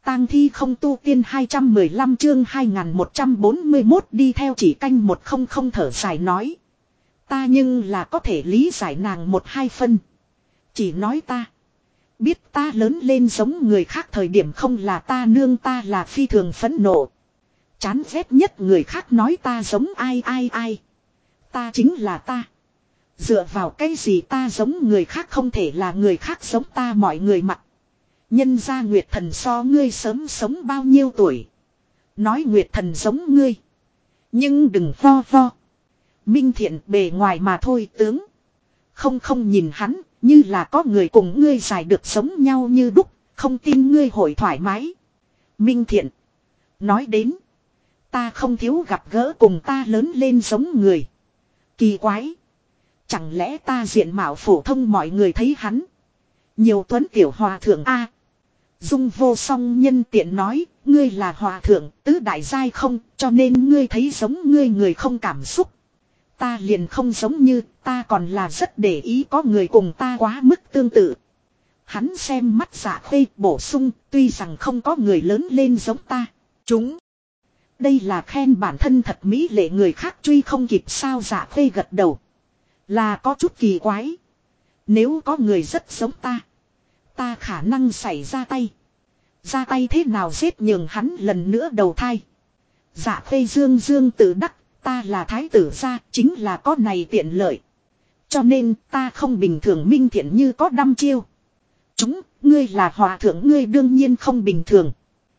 tang thi không tu tiên 215 chương 2141 đi theo chỉ canh 100 thở dài nói. Ta nhưng là có thể lý giải nàng 1-2 phân. Chỉ nói ta. Biết ta lớn lên giống người khác thời điểm không là ta nương ta là phi thường phẫn nộ. Chán ghét nhất người khác nói ta giống ai. Ta chính là ta. Dựa vào cái gì ta giống người khác không thể là người khác giống ta mọi người mặt. Nhân ra Nguyệt Thần so ngươi sớm sống bao nhiêu tuổi. Nói Nguyệt Thần giống ngươi. Nhưng đừng vo. Minh Thiện bề ngoài mà thôi tướng. Không nhìn hắn, như là có người cùng ngươi giải được sống nhau như đúc, không tin ngươi hội thoải mái. Minh Thiện. Nói đến. Ta không thiếu gặp gỡ cùng ta lớn lên giống người. Kỳ quái. Chẳng lẽ ta diện mạo phổ thông mọi người thấy hắn. Nhiều tuấn tiểu hòa thượng A. Dung Vô Song nhân tiện nói, ngươi là hòa thượng, tứ đại giai không, cho nên ngươi thấy giống ngươi người không cảm xúc. Ta liền không giống như, ta còn là rất để ý có người cùng ta quá mức tương tự. Hắn xem mắt Dạ Khê bổ sung, tuy rằng không có người lớn lên giống ta. Chúng. Đây là khen bản thân thật mỹ lệ người khác truy không kịp sao. Dạ Khê gật đầu. Là có chút kỳ quái. Nếu có người rất giống ta. Ta khả năng xảy ra tay. Ra tay thế nào giết nhường hắn lần nữa đầu thai. Dạ Khê dương tự đắc. Ta là thái tử gia chính là có này tiện lợi. Cho nên ta không bình thường. Minh Thiện như có đăm chiêu. Ngươi là hòa thượng ngươi đương nhiên không bình thường.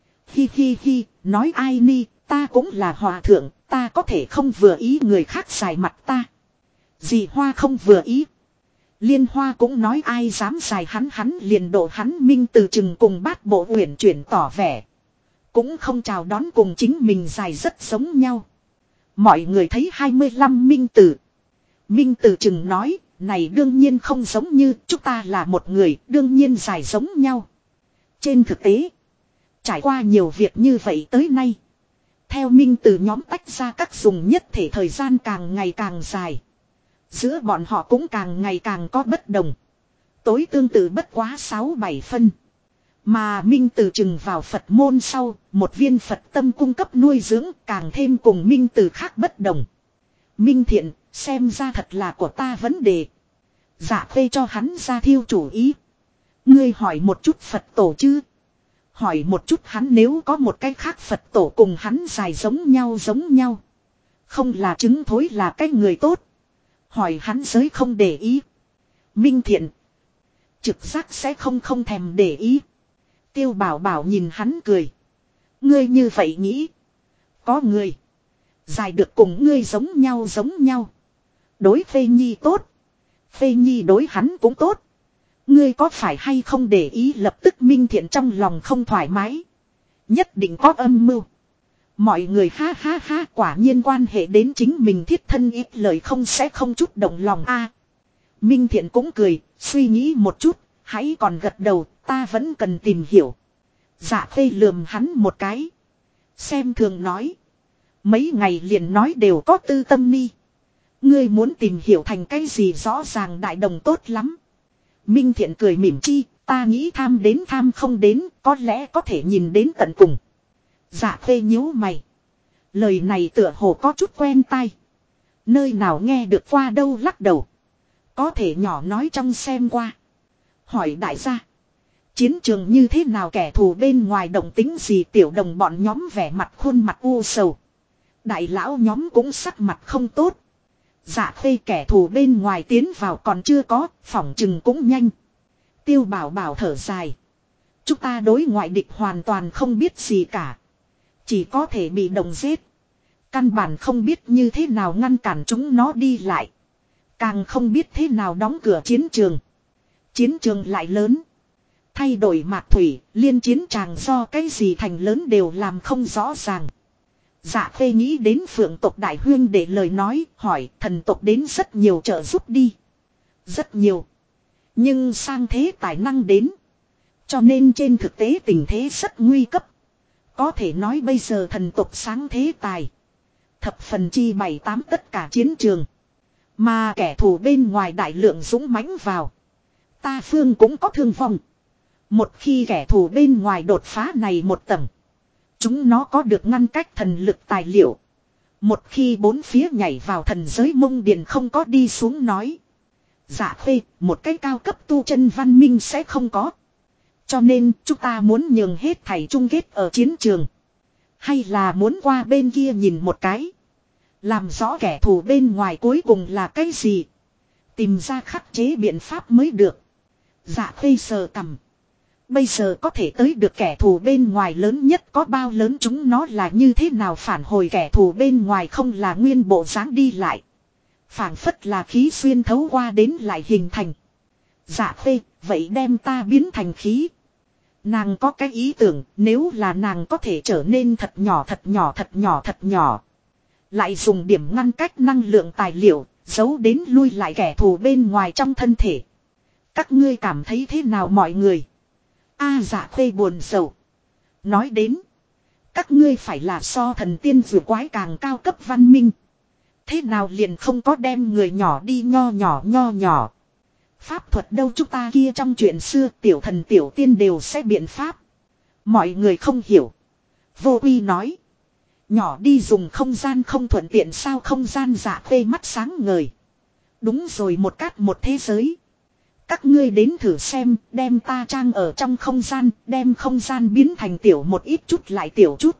Hi nói ai ni. Ta cũng là hòa thượng. Ta có thể không vừa ý người khác xài mặt ta. Dì Hoa không vừa ý. Liên Hoa cũng nói ai dám xài hắn liền độ hắn. Minh Từ chừng cùng Bát Bộ Uyển chuyển tỏ vẻ. Cũng không chào đón cùng chính mình dài rất giống nhau. Mọi người thấy 25 Minh Từ. Minh Từ chừng nói. Này đương nhiên không giống như chúng ta là một người. Đương nhiên dài giống nhau. Trên thực tế. Trải qua nhiều việc như vậy tới nay. Theo Minh Từ nhóm tách ra các dùng nhất thể thời gian càng ngày càng dài. Giữa bọn họ cũng càng ngày càng có bất đồng. Tối tương tự bất quá 6-7 phân. Mà Minh Từ chừng vào Phật môn sau, một viên Phật tâm cung cấp nuôi dưỡng càng thêm cùng Minh Từ khác bất đồng. Minh Thiện, xem ra thật là của ta vấn đề. Dạ Khê cho hắn ra thiêu chủ ý. Ngươi hỏi một chút Phật tổ chứ. Hỏi một chút hắn nếu có một cái khác Phật tổ cùng hắn dài giống nhau. Không là chứng thối là cái người tốt. Hỏi hắn giới không để ý. Minh Thiện. Trực giác sẽ không thèm để ý. Tiêu Bảo nhìn hắn cười. Ngươi như vậy nghĩ. Có người. Dài được cùng ngươi giống nhau. Đối Phê Nhi tốt. Phê Nhi đối hắn cũng tốt. Ngươi có phải hay không để ý lập tức Minh Thiện trong lòng không thoải mái. Nhất định có âm mưu. Mọi người ha quả nhiên quan hệ đến chính mình thiết thân ít lời sẽ không chút động lòng a. Minh Thiện cũng cười, suy nghĩ một chút, hãy còn gật đầu, ta vẫn cần tìm hiểu. Dạ Khê lườm hắn một cái. Xem thường nói. Mấy ngày liền nói đều có tư tâm ni. Ngươi muốn tìm hiểu thành cái gì rõ ràng đại đồng tốt lắm. Minh Thiện cười mỉm chi, ta nghĩ tham đến tham không đến, có lẽ có thể nhìn đến tận cùng. Dạ Khê nhíu mày. Lời này tựa hồ có chút quen tai. Nơi nào nghe được qua đâu lắc đầu. Có thể nhỏ nói trong xem qua. Hỏi đại gia. Chiến trường như thế nào kẻ thù bên ngoài động tính gì tiểu đồng bọn nhóm vẻ mặt khuôn mặt u sầu. Đại lão nhóm cũng sắc mặt không tốt. Dạ Khê kẻ thù bên ngoài tiến vào còn chưa có, phỏng chừng cũng nhanh. Tiêu Bảo thở dài. Chúng ta đối ngoại địch hoàn toàn không biết gì cả. Chỉ có thể bị động giết. Căn bản không biết như thế nào ngăn cản chúng nó đi lại. Càng không biết thế nào đóng cửa chiến trường. Chiến trường lại lớn. Thay đổi mạc thủy, liên chiến tràng do cái gì thành lớn đều làm không rõ ràng. Dạ Khê nghĩ đến Phượng tộc đại huyên để lời nói, hỏi thần tộc đến rất nhiều trợ giúp đi. Rất nhiều. Nhưng sang thế tài năng đến. Cho nên trên thực tế tình thế rất nguy cấp. Có thể nói bây giờ thần tộc sáng thế tài. Thập phần chi 7-8 tất cả chiến trường. Mà kẻ thù bên ngoài đại lượng dũng mãnh vào. Ta phương cũng có thương vong. Một khi kẻ thù bên ngoài đột phá này một tầng. Chúng nó có được ngăn cách thần lực tài liệu. Một khi bốn phía nhảy vào thần giới mông điện không có đi xuống nói. Dạ khê, một cái cao cấp tu chân văn minh sẽ không có. Cho nên chúng ta muốn nhường hết thảy chung kết ở chiến trường. Hay là muốn qua bên kia nhìn một cái. Làm rõ kẻ thù bên ngoài cuối cùng là cái gì. Tìm ra khắc chế biện pháp mới được. Dạ khê sờ cằm. Bây giờ có thể tới được kẻ thù bên ngoài lớn nhất có bao lớn chúng nó là như thế nào phản hồi kẻ thù bên ngoài không là nguyên bộ dáng đi lại. Phản phất là khí xuyên thấu qua đến lại hình thành. Dạ khê, vậy đem ta biến thành khí. Nàng có cái ý tưởng nếu là nàng có thể trở nên thật nhỏ thật nhỏ thật nhỏ thật nhỏ. Lại dùng điểm ngăn cách năng lượng tài liệu, giấu đến lui lại kẻ thù bên ngoài trong thân thể. Các ngươi cảm thấy thế nào mọi người? Dạ khê buồn sầu. Nói đến. Các ngươi phải là so thần tiên vừa quái càng cao cấp văn minh. Thế nào liền không có đem người nhỏ đi nho nhỏ. Pháp thuật đâu chúng ta kia trong chuyện xưa tiểu thần tiểu tiên đều sẽ biện pháp. Mọi người không hiểu. Vô uy nói. Nhỏ đi dùng không gian không thuận tiện sao không gian dạ khê mắt sáng ngời. Đúng rồi một cát một thế giới. Các ngươi đến thử xem, đem ta trang ở trong không gian, đem không gian biến thành tiểu một ít chút lại tiểu chút.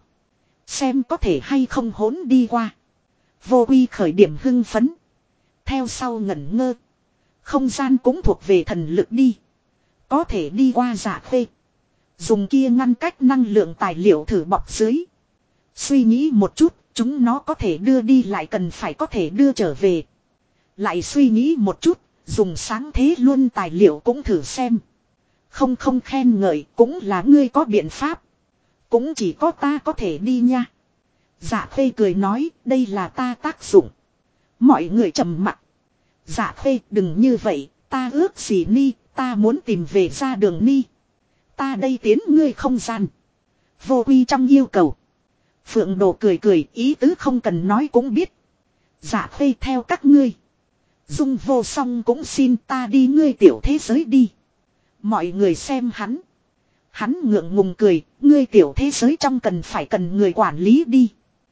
Xem có thể hay không hỗn đi qua. Vô uy khởi điểm hưng phấn. Theo sau ngẩn ngơ. Không gian cũng thuộc về thần lực đi. Có thể đi qua dạ khê. Dùng kia ngăn cách năng lượng tài liệu thử bọc dưới. Suy nghĩ một chút, chúng nó có thể đưa đi lại cần phải có thể đưa trở về. Lại suy nghĩ một chút. Dùng sáng thế luôn tài liệu cũng thử xem. Không khen ngợi cũng là ngươi có biện pháp. Cũng chỉ có ta có thể đi nha. Dạ khê cười nói đây là ta tác dụng. Mọi người trầm mặc. Dạ khê đừng như vậy. Ta ước gì ni. Ta muốn tìm về ra đường ni. Ta đây tiến ngươi không gian. Vô uy trong yêu cầu. Phượng Đồ cười ý tứ không cần nói cũng biết. Dạ khê theo các ngươi. Dung vô song cũng xin ta đi ngươi tiểu thế giới đi. Mọi người xem hắn. Hắn ngượng ngùng cười, ngươi tiểu thế giới trong cần người quản lý đi.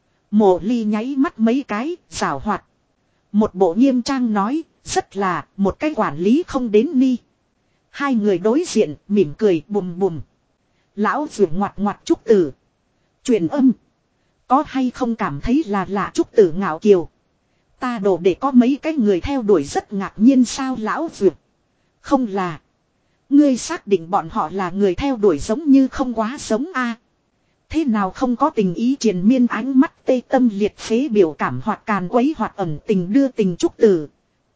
Mộ ly nháy mắt mấy cái, giảo hoạt. Một bộ nghiêm trang nói, rất là, một cái quản lý không đến ni. Hai người đối diện, mỉm cười, bùm. Lão vượt ngoặt trúc tử. Truyền âm. Có hay không cảm thấy là lạ trúc tử ngạo kiều. Ta đổ để có mấy cái người theo đuổi rất ngạc nhiên sao lão vượt. Không là. Ngươi xác định bọn họ là người theo đuổi giống như không quá giống a. Thế nào không có tình ý triền miên ánh mắt tê tâm liệt phế biểu cảm hoặc càn quấy hoặc ẩn tình đưa tình trúc tử.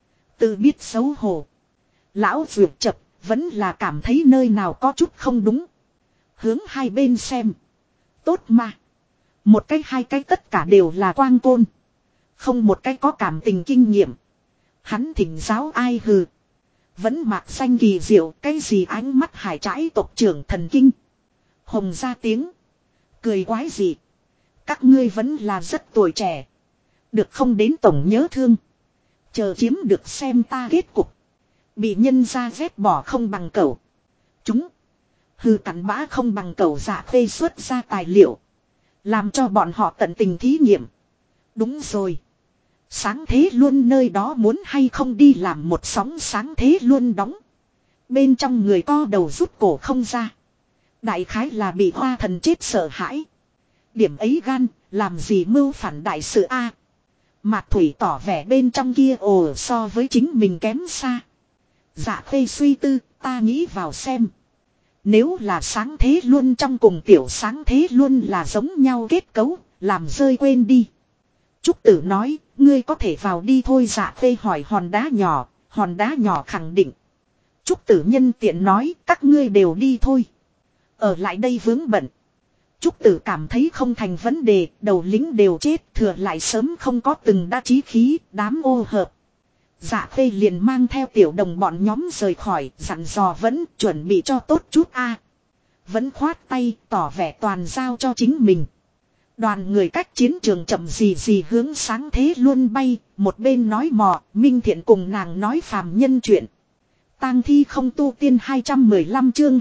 Tự biết xấu hổ. Lão vượt chập vẫn là cảm thấy nơi nào có chút không đúng. Hướng hai bên xem. Tốt mà. Một cái hai cái tất cả đều là quang côn. Không một cái có cảm tình kinh nghiệm. Hắn thỉnh giáo ai hừ. Vẫn mạc xanh kỳ diệu cái gì ánh mắt hải trãi tộc trưởng thần kinh. Hồng ra tiếng. Cười quái gì. Các ngươi vẫn là rất tuổi trẻ. Được không đến tổng nhớ thương. Chờ chiếm được xem ta kết cục. Bị nhân ra ghét bỏ không bằng cẩu. Chúng. Hừ cắn bã không bằng cẩu dạ phê xuất ra tài liệu. Làm cho bọn họ tận tình thí nghiệm. Đúng rồi. Sáng thế luôn nơi đó muốn hay không đi làm một sóng sáng thế luôn đóng. Bên trong người co đầu rút cổ không ra. Đại khái là bị hoa thần chết sợ hãi. Điểm ấy gan, làm gì mưu phản đại sự a? Mạc Thủy tỏ vẻ bên trong kia ồ so với chính mình kém xa. Dạ phê suy tư, ta nghĩ vào xem. Nếu là sáng thế luôn trong cùng tiểu sáng thế luôn là giống nhau kết cấu, làm rơi quên đi. Trúc Tử nói, ngươi có thể vào đi thôi dạ phê hỏi hòn đá nhỏ khẳng định. Trúc Tử nhân tiện nói, các ngươi đều đi thôi. Ở lại đây vướng bận. Trúc Tử cảm thấy không thành vấn đề, đầu lính đều chết, thừa lại sớm không có từng đa chí khí, đám ô hợp. Dạ phê liền mang theo tiểu đồng bọn nhóm rời khỏi, dặn dò vẫn chuẩn bị cho tốt chút a. Vẫn khoát tay, tỏ vẻ toàn giao cho chính mình. Đoàn người cách chiến trường chậm gì hướng sáng thế luôn bay, một bên nói mò, Minh Thiện cùng nàng nói phàm nhân chuyện. Tang thi không tu tiên 215 chương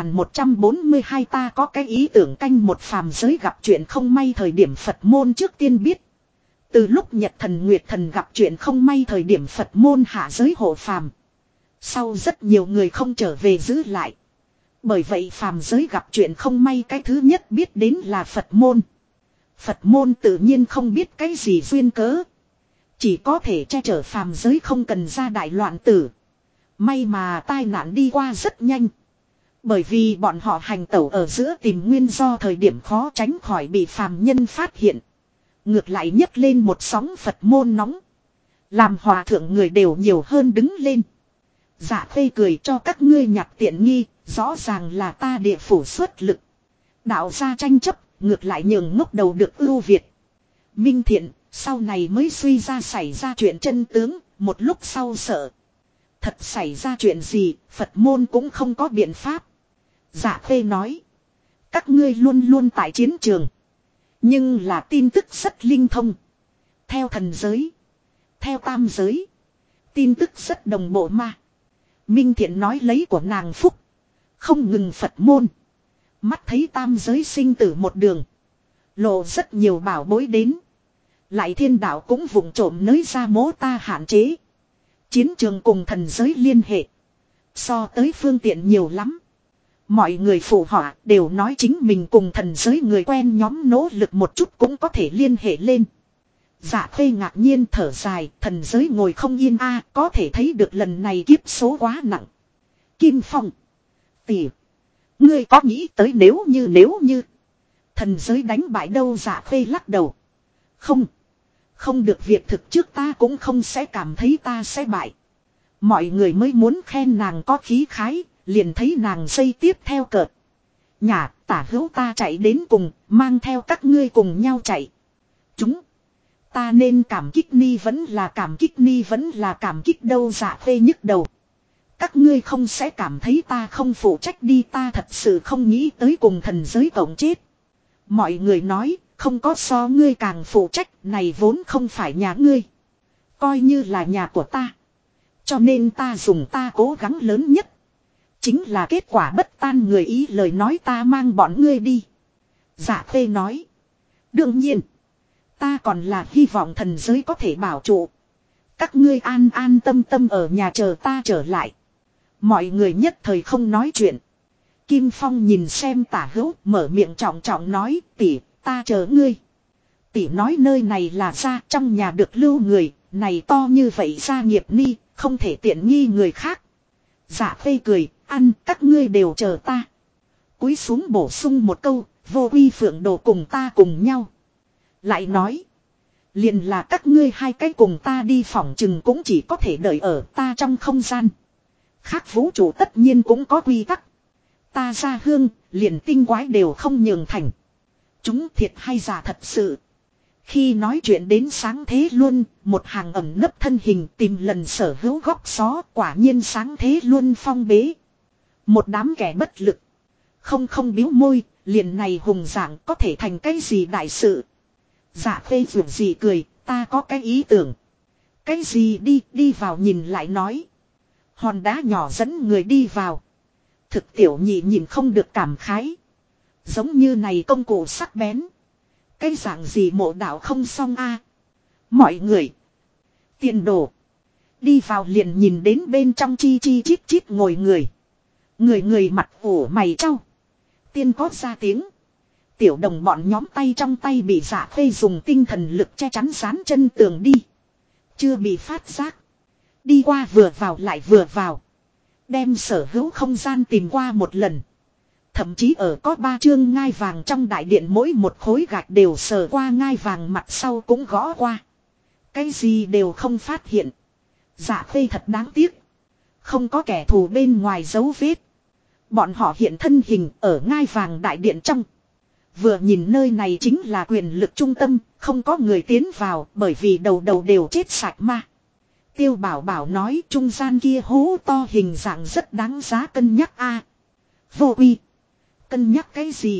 2142 ta có cái ý tưởng canh một phàm giới gặp chuyện không may thời điểm Phật môn trước tiên biết. Từ lúc Nhật Thần Nguyệt Thần gặp chuyện không may thời điểm Phật môn hạ giới hộ phàm. Sau rất nhiều người không trở về giữ lại. Bởi vậy phàm giới gặp chuyện không may cái thứ nhất biết đến là Phật môn. Phật môn tự nhiên không biết cái gì duyên cớ. Chỉ có thể che chở phàm giới không cần ra đại loạn tử. May mà tai nạn đi qua rất nhanh. Bởi vì bọn họ hành tẩu ở giữa tìm nguyên do thời điểm khó tránh khỏi bị phàm nhân phát hiện. Ngược lại nhấc lên một sóng Phật môn nóng. Làm hòa thượng người đều nhiều hơn đứng lên. Dạ Khê cười cho các ngươi nhặt tiện nghi, rõ ràng là ta địa phủ xuất lực. Đạo gia tranh chấp, ngược lại nhường ngốc đầu được ưu việt. Minh Thiện, sau này mới suy ra xảy ra chuyện chân tướng, một lúc sau sợ. Thật xảy ra chuyện gì, Phật môn cũng không có biện pháp. Dạ Khê nói. Các ngươi luôn luôn tại chiến trường. Nhưng là tin tức rất linh thông. Theo thần giới. Theo tam giới. Tin tức rất đồng bộ mà. Minh Thiện nói lấy của nàng phúc. Không ngừng Phật môn. Mắt thấy tam giới sinh tử một đường. Lộ rất nhiều bảo bối đến. Lại thiên đạo cũng vụng trộm nới ra mố ta hạn chế. Chiến trường cùng thần giới liên hệ. So tới phương tiện nhiều lắm. Mọi người phụ họa đều nói chính mình cùng thần giới người quen nhóm nỗ lực một chút cũng có thể liên hệ lên. Dạ Khê ngạc nhiên thở dài, thần giới ngồi không yên a, có thể thấy được lần này kiếp số quá nặng. Kim Phong. Tỷ. Ngươi có nghĩ tới nếu như. Thần giới đánh bại đâu? Dạ Khê lắc đầu. Không. Không được, việc thực trước ta cũng không sẽ cảm thấy ta sẽ bại. Mọi người mới muốn khen nàng có khí khái, liền thấy nàng dây tiếp theo cợt. Nhà tả hữu ta chạy đến cùng, mang theo các ngươi cùng nhau chạy. Chúng. Ta nên cảm kích ni vẫn là cảm kích đâu? Dạ Khê nhức đầu. Các ngươi không sẽ cảm thấy ta không phụ trách đi, ta thật sự không nghĩ tới cùng thần giới cộng chết. Mọi người nói, không có so ngươi càng phụ trách, này vốn không phải nhà ngươi. Coi như là nhà của ta. Cho nên ta dùng ta cố gắng lớn nhất. Chính là kết quả bất tan người ý, lời nói ta mang bọn ngươi đi. Dạ Khê nói. Đương nhiên. Ta còn là hy vọng thần giới có thể bảo trụ. Các ngươi an an tâm tâm ở nhà chờ ta trở lại. Mọi người nhất thời không nói chuyện. Kim Phong nhìn xem tả hữu, mở miệng trọng trọng nói, tỷ, ta chờ ngươi. Tỷ nói nơi này là gia, trong nhà được lưu người, này to như vậy gia nghiệp ni, không thể tiện nghi người khác. Dạ Khê cười, ăn, các ngươi đều chờ ta. Cúi xuống bổ sung một câu, vô uy phượng đồ cùng ta cùng nhau. Lại nói, liền là các ngươi hai cái cùng ta đi phỏng chừng cũng chỉ có thể đợi ở ta trong không gian. Khác vũ trụ tất nhiên cũng có quy tắc. Ta ra hương, liền tinh quái đều không nhường thành. Chúng thiệt hay giả thật sự. Khi nói chuyện đến sáng thế luôn, một hàng ẩn nấp thân hình tìm lần sở hữu góc xó, quả nhiên sáng thế luôn phong bế. Một đám kẻ bất lực. Không biếu môi, liền này hùng dạng có thể thành cái gì đại sự. Dạ Khê dù gì cười, ta có cái ý tưởng. Cái gì đi vào nhìn lại nói. Hòn đá nhỏ dẫn người đi vào. Thực tiểu nhị nhìn không được cảm khái. Giống như này công cụ sắc bén. Cái dạng gì mộ đạo không xong a. Mọi người. Tiền đồ. Đi vào liền nhìn đến bên trong chi chít ngồi người. Người mặt ủ mày trao. Tiên có ra tiếng. Tiểu đồng bọn nhóm tay trong tay bị Dạ Khê dùng tinh thần lực che chắn dán chân tường đi. Chưa bị phát giác. Đi qua vừa vào lại vừa vào. Đem sở hữu không gian tìm qua một lần. Thậm chí ở có 3 chương ngai vàng trong đại điện, mỗi một khối gạch đều sờ qua ngai vàng mặt sau cũng gõ qua. Cái gì đều không phát hiện. Dạ Khê thật đáng tiếc. Không có kẻ thù bên ngoài dấu vết. Bọn họ hiện thân hình ở ngai vàng đại điện trong. Vừa nhìn nơi này chính là quyền lực trung tâm, không có người tiến vào bởi vì đầu đều chết sạch ma. Tiêu Bảo Bảo nói trung gian kia hố to hình dạng rất đáng giá cân nhắc a. Vô uy. Cân nhắc cái gì?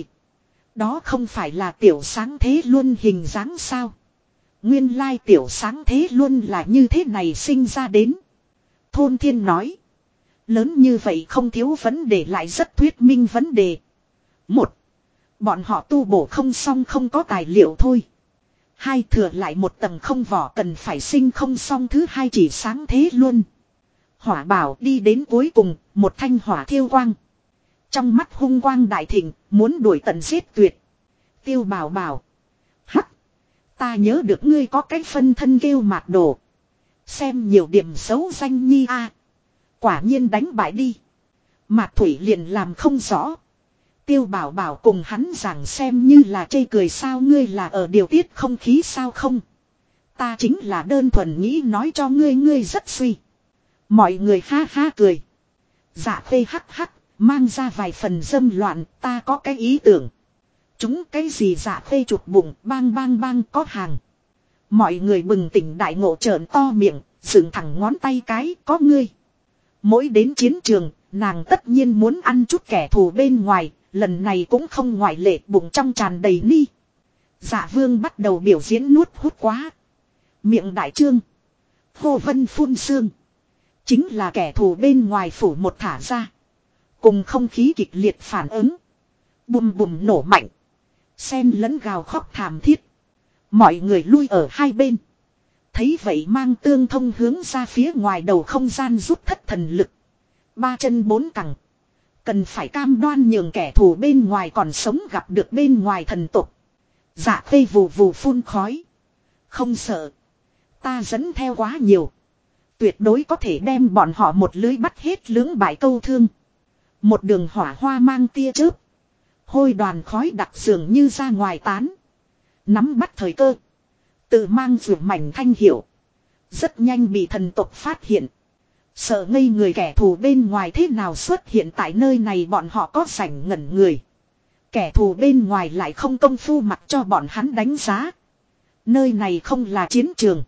Đó không phải là tiểu sáng thế luôn hình dáng sao? Nguyên lai tiểu sáng thế luôn là như thế này sinh ra đến. Thôn Thiên nói. Lớn như vậy không thiếu vấn đề lại rất thuyết minh vấn đề. Một, bọn họ tu bổ không xong không có tài liệu thôi. Hai, thừa lại một tầng không vỏ cần phải sinh không xong. Thứ hai, chỉ sáng thế luôn. Hỏa bảo đi đến cuối cùng, một thanh hỏa thiêu quang. Trong mắt hung quang đại thịnh, muốn đuổi tận giết tuyệt. Tiêu Bảo bảo. Hắc. Ta nhớ được ngươi có cái phân thân kêu Mạt Đồ. Xem nhiều điểm xấu danh nhi a. Quả nhiên đánh bại đi. Mạt Thủy liền làm không rõ. Tiêu Bảo bảo cùng hắn giảng xem như là chê cười sao, ngươi là ở điều tiết không khí sao không. Ta chính là đơn thuần nghĩ nói cho ngươi, ngươi rất suy. Mọi người ha ha cười. Dạ Khê hắc hắc, mang ra vài phần dâm loạn, ta có cái ý tưởng. Chúng cái gì? Dạ Khê chụp bụng, bang bang bang, có hàng. Mọi người bừng tỉnh đại ngộ trợn to miệng, dựng thẳng ngón tay cái, có ngươi. Mỗi đến chiến trường, nàng tất nhiên muốn ăn chút kẻ thù bên ngoài, lần này cũng không ngoại lệ, bụng trong tràn đầy ni. Dạ Vương bắt đầu biểu diễn nuốt hút quá. Miệng đại trương. Hô vân phun sương. Chính là kẻ thù bên ngoài phủ một thả ra. Cùng không khí kịch liệt phản ứng. Bùm bùm nổ mạnh. Xen lẫn gào khóc thảm thiết. Mọi người lui ở hai bên. Thấy vậy mang tương thông hướng ra phía ngoài đầu không gian rút thất thần lực. Ba chân bốn cẳng. Cần phải cam đoan nhường kẻ thù bên ngoài còn sống gặp được bên ngoài thần tục. Dạ Khê vù vù phun khói. Không sợ. Ta dẫn theo quá nhiều. Tuyệt đối có thể đem bọn họ một lưới bắt hết lưỡng bại câu thương. Một đường hỏa hoa mang tia chớp. Hôi đoàn khói đặc dường như ra ngoài tán. Nắm bắt thời cơ. Tự mang rượu mảnh thanh hiệu. Rất nhanh bị thần tộc phát hiện. Sợ ngây người kẻ thù bên ngoài thế nào xuất hiện tại nơi này, bọn họ có rảnh ngẩn người. Kẻ thù bên ngoài lại không công phu mặc cho bọn hắn đánh giá. Nơi này không là chiến trường.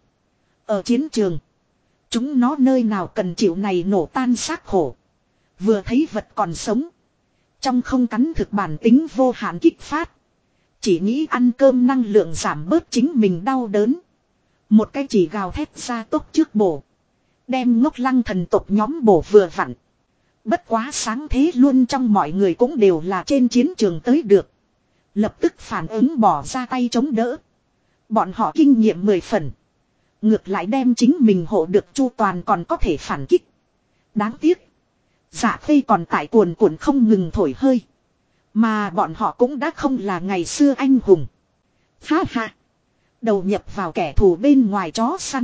Ở chiến trường, chúng nó nơi nào cần chịu này nổ tan xác khổ. Vừa thấy vật còn sống. Trong không cắn thực bản tính vô hạn kích phát. Chỉ nghĩ ăn cơm năng lượng giảm bớt chính mình đau đớn. Một cái chỉ gào thét ra tốc trước bổ. Đem ngốc lăng thần tộc nhóm bổ vừa vặn. Bất quá sáng thế luôn trong mọi người cũng đều là trên chiến trường tới được. Lập tức phản ứng bỏ ra tay chống đỡ. Bọn họ kinh nghiệm 10 phần. Ngược lại đem chính mình hộ được chu toàn, còn có thể phản kích. Đáng tiếc. Dạ Khê còn tại cuồn cuộn không ngừng thổi hơi. Mà bọn họ cũng đã không là ngày xưa anh hùng. Ha ha. Đầu nhập vào kẻ thù bên ngoài chó săn.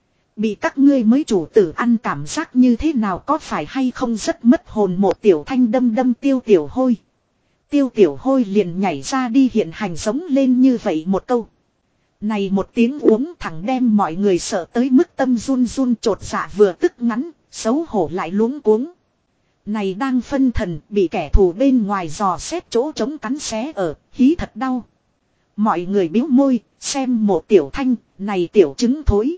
Bị các ngươi mới chủ tử ăn cảm giác như thế nào, có phải hay không rất mất hồn. Một tiểu thanh đâm đâm Tiêu Tiểu Hôi. Tiêu Tiểu Hôi liền nhảy ra đi hiện hành giống lên như vậy một câu. Này một tiếng uống thẳng đem mọi người sợ tới mức tâm run run, chột dạ vừa tức ngắn, xấu hổ lại luống cuống. Này đang phân thần, bị kẻ thù bên ngoài dò xét chỗ trống cắn xé ở, hí thật đau. Mọi người biếu môi, xem Mộ Tiểu Thanh, này tiểu trứng thối.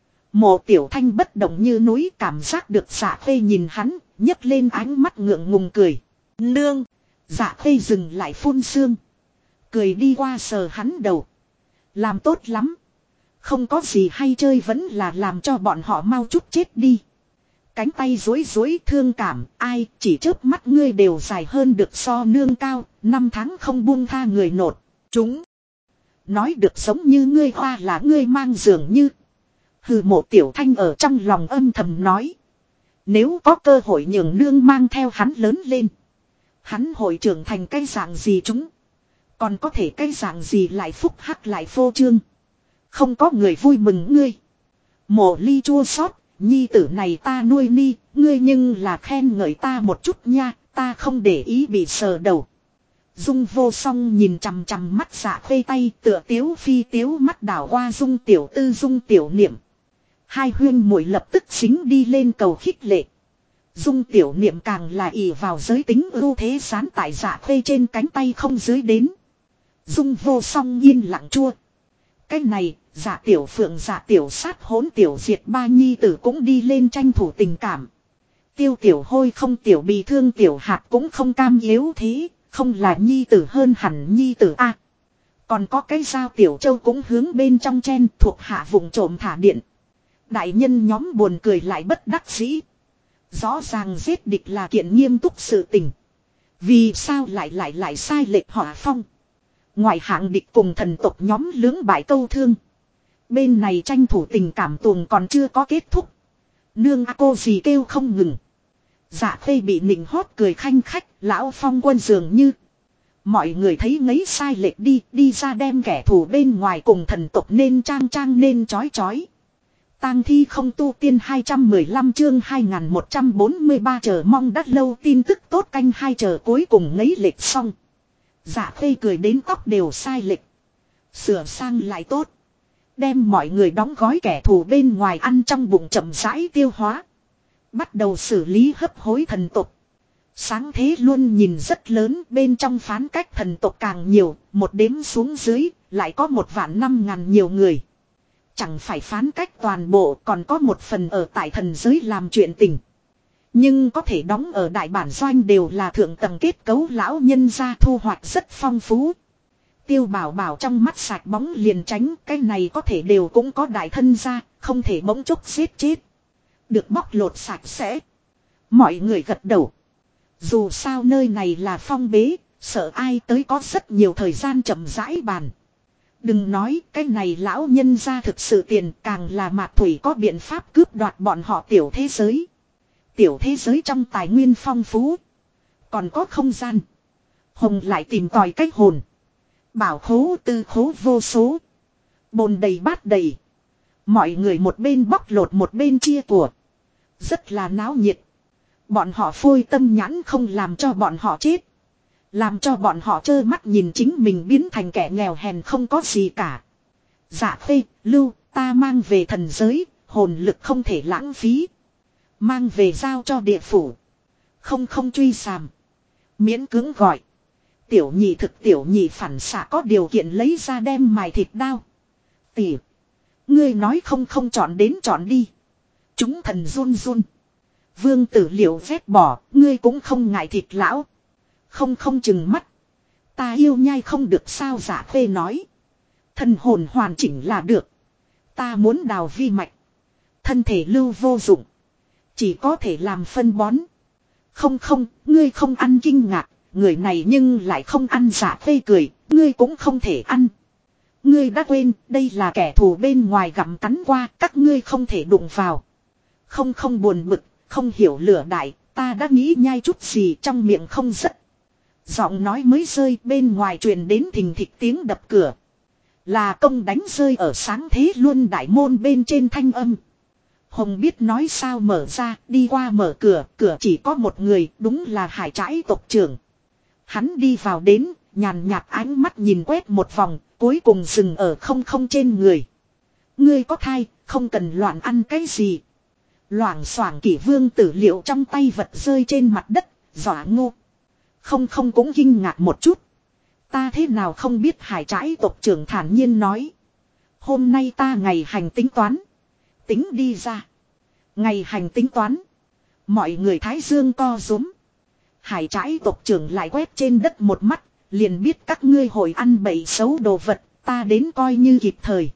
Mộ Tiểu Thanh bất động như núi, cảm giác được Dạ Khê nhìn hắn, nhấc lên ánh mắt ngượng ngùng cười. Nương! Dạ Khê dừng lại phun sương. Cười đi qua sờ hắn đầu. Làm tốt lắm. Không có gì hay chơi, vẫn là làm cho bọn họ mau chút chết đi. Cánh tay rối rối thương cảm, ai chỉ chớp mắt ngươi đều dài hơn được so nương cao, 5 tháng không buông tha người nột. Chúng nói được giống như ngươi hoa là ngươi mang dường như. Hừ, Mộ Tiểu Thanh ở trong lòng âm thầm nói. Nếu có cơ hội nhường nương mang theo hắn lớn lên, hắn hội trưởng thành cái dạng gì chúng. Còn có thể cái dạng gì lại phúc hắc lại phô trương. Không có người vui mừng ngươi. Mộ Ly chua xót, nhi tử này ta nuôi ni, ngươi nhưng là khen ngợi ta một chút nha, ta không để ý bị sờ đầu. Dung Vô Song nhìn chằm chằm mắt Dạ Khê tay, tựa tiếu phi tiếu mắt đảo qua Dung Tiểu Tư Dung Tiểu Niệm. Hai huyên muội lập tức xính đi lên cầu khích lệ. Dung Tiểu Niệm càng là ỷ vào giới tính ưu thế sán tại Dạ Khê trên cánh tay không dưới đến. Dung Vô Song yên lặng chua. Cái này, Dạ Tiểu Phượng Dạ Tiểu Sát hỗn Tiểu Diệt ba nhi tử cũng đi lên tranh thủ tình cảm. Tiêu Tiểu Hôi không tiểu bị thương Tiểu Hạt cũng không cam yếu thế, không là nhi tử hơn hẳn nhi tử a. Còn có cái Giao Tiểu Châu cũng hướng bên trong chen, thuộc hạ vùng trộm thả điện. Đại nhân nhóm buồn cười lại bất đắc dĩ. Rõ ràng giết địch là kiện nghiêm túc sự tình. Vì sao lại sai lệch hỏa phong. Ngoài hạng địch cùng thần tộc nhóm lưỡng bại câu thương. Bên này tranh thủ tình cảm tuồng còn chưa có kết thúc. Nương cô gì kêu không ngừng. Dạ Khê bị nịnh hót cười khanh khách, lão phong quân dường như. Mọi người thấy ngấy sai lệch đi ra đem kẻ thù bên ngoài cùng thần tộc nên trang nên chói chói. Tang thi không tu tiên 215 chương 2143 chờ mong đắt lâu tin tức tốt canh hai chờ cuối cùng ngấy lệch xong. Dạ Khê cười đến tóc đều sai lệch. Sửa sang lại tốt. Đem mọi người đóng gói kẻ thù bên ngoài ăn trong bụng chậm rãi tiêu hóa. Bắt đầu xử lý hấp hối thần tộc. Sáng thế luôn nhìn rất lớn bên trong phán cách thần tộc càng nhiều, một đếm xuống dưới, lại có 1.500.000 nhiều người. Chẳng phải phán cách toàn bộ còn có một phần ở tại thần giới làm chuyện tình. Nhưng có thể đóng ở đại bản doanh đều là thượng tầng kết cấu lão nhân gia thu hoạch rất phong phú. Tiêu Bảo Bảo trong mắt sạch bóng liền tránh cái này có thể đều cũng có đại thân gia, không thể bỗng chốc giết chết. Được bóc lột sạch sẽ. Mọi người gật đầu. Dù sao nơi này là phong bế, sợ ai tới có rất nhiều thời gian chậm rãi bàn. Đừng nói cái này lão nhân gia thực sự tiền càng là Mạc Thủy có biện pháp cướp đoạt bọn họ tiểu thế giới. Tiểu thế giới trong tài nguyên phong phú. Còn có không gian. Hồng lại tìm tòi cách hồn. Bảo khố tư khố vô số. Bồn đầy bát đầy. Mọi người một bên bóc lột một bên chia của. Rất là náo nhiệt. Bọn họ phôi tâm nhãn không làm cho bọn họ chết. Làm cho bọn họ trơ mắt nhìn chính mình biến thành kẻ nghèo hèn không có gì cả. Dạ Khê, lưu, ta mang về thần giới, hồn lực không thể lãng phí. Mang về giao cho địa phủ. Không truy sàm. Miễn cưỡng gọi. Tiểu nhị thực tiểu nhị phản xạ có điều kiện lấy ra đem mài thịt đao. Tỉ. Ngươi nói không chọn đến chọn đi. Chúng thần run run. Vương Tử Liệu vét bỏ, ngươi cũng không ngại thịt lão. Không chừng mắt. Ta yêu nhai không được sao Dạ Khê nói. Thần hồn hoàn chỉnh là được. Ta muốn đào vi mạch. Thân thể lưu vô dụng. Chỉ có thể làm phân bón. Không, ngươi không ăn kinh ngạc. Người này nhưng lại không ăn Dạ Khê cười. Ngươi cũng không thể ăn. Ngươi đã quên đây là kẻ thù bên ngoài gặm cắn qua. Các ngươi không thể đụng vào. Không buồn bực. Không hiểu lửa đại. Ta đã nghĩ nhai chút gì trong miệng không rất. Giọng nói mới rơi bên ngoài truyền đến thình thịch tiếng đập cửa. Là công đánh rơi ở sáng thế luôn đại môn bên trên thanh âm. Hồng biết nói sao mở ra, đi qua mở cửa, cửa chỉ có một người, đúng là Hải Trãi tộc trưởng. Hắn đi vào đến, nhàn nhạt ánh mắt nhìn quét một vòng, cuối cùng dừng ở không trên người. Ngươi có thai, không cần loạn ăn cái gì. Loảng xoảng Kỷ Vương Tử Liệu trong tay vật rơi trên mặt đất, dọa ngô. Không cũng kinh ngạc một chút. Ta thế nào không biết Hải Trãi tộc trưởng thản nhiên nói. Hôm nay ta ngày hành tính toán. Tính đi ra. Ngày hành tính toán. Mọi người thái dương co rúm. Hải Trãi tộc trưởng lại quét trên đất một mắt. Liền biết các ngươi hội ăn bậy xấu đồ vật. Ta đến coi như kịp thời.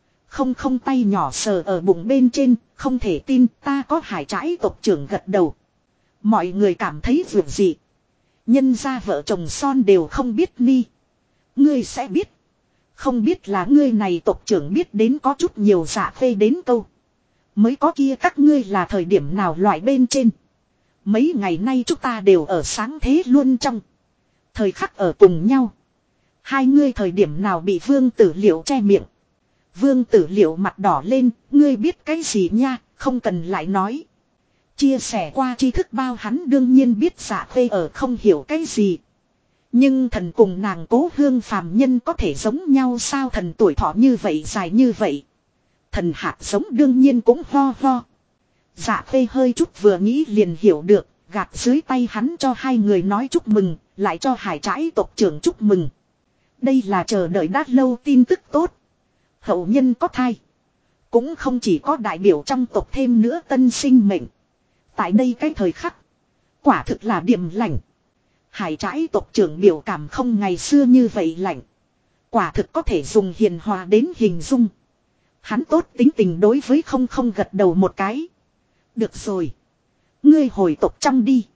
Không tay nhỏ sờ ở bụng bên trên. Không thể tin ta có Hải Trãi tộc trưởng gật đầu. Mọi người cảm thấy vượt dị. Nhân gia vợ chồng son đều không biết ni. Ngươi sẽ biết. Không biết là ngươi này tộc trưởng biết đến có chút nhiều Dạ Khê đến câu. Mới có kia các ngươi là thời điểm nào loại bên trên. Mấy ngày nay chúng ta đều ở sáng thế luôn trong. Thời khắc ở cùng nhau. Hai ngươi thời điểm nào bị Vương Tử Liệu che miệng. Vương Tử Liệu mặt đỏ lên. Ngươi biết cái gì nha. Không cần lại nói. Chia sẻ qua tri thức bao hắn đương nhiên biết Dạ Khê ở không hiểu cái gì. Nhưng thần cùng nàng Cố Hương phàm nhân có thể giống nhau sao thần tuổi thọ như vậy dài như vậy. Thần hạt giống đương nhiên cũng ho. Dạ Khê hơi chút vừa nghĩ liền hiểu được, gạt dưới tay hắn cho hai người nói chúc mừng, lại cho Hải Trãi tộc trưởng chúc mừng. Đây là chờ đợi đã lâu tin tức tốt. Hậu nhân có thai. Cũng không chỉ có đại biểu trong tộc thêm nữa tân sinh mệnh. Tại đây cái thời khắc. Quả thực là điểm lạnh. Hải Trãi tộc trưởng biểu cảm không ngày xưa như vậy lạnh. Quả thực có thể dùng hiền hòa đến hình dung. Hắn tốt tính tình đối với không gật đầu một cái. Được rồi. Ngươi hồi tộc trong đi.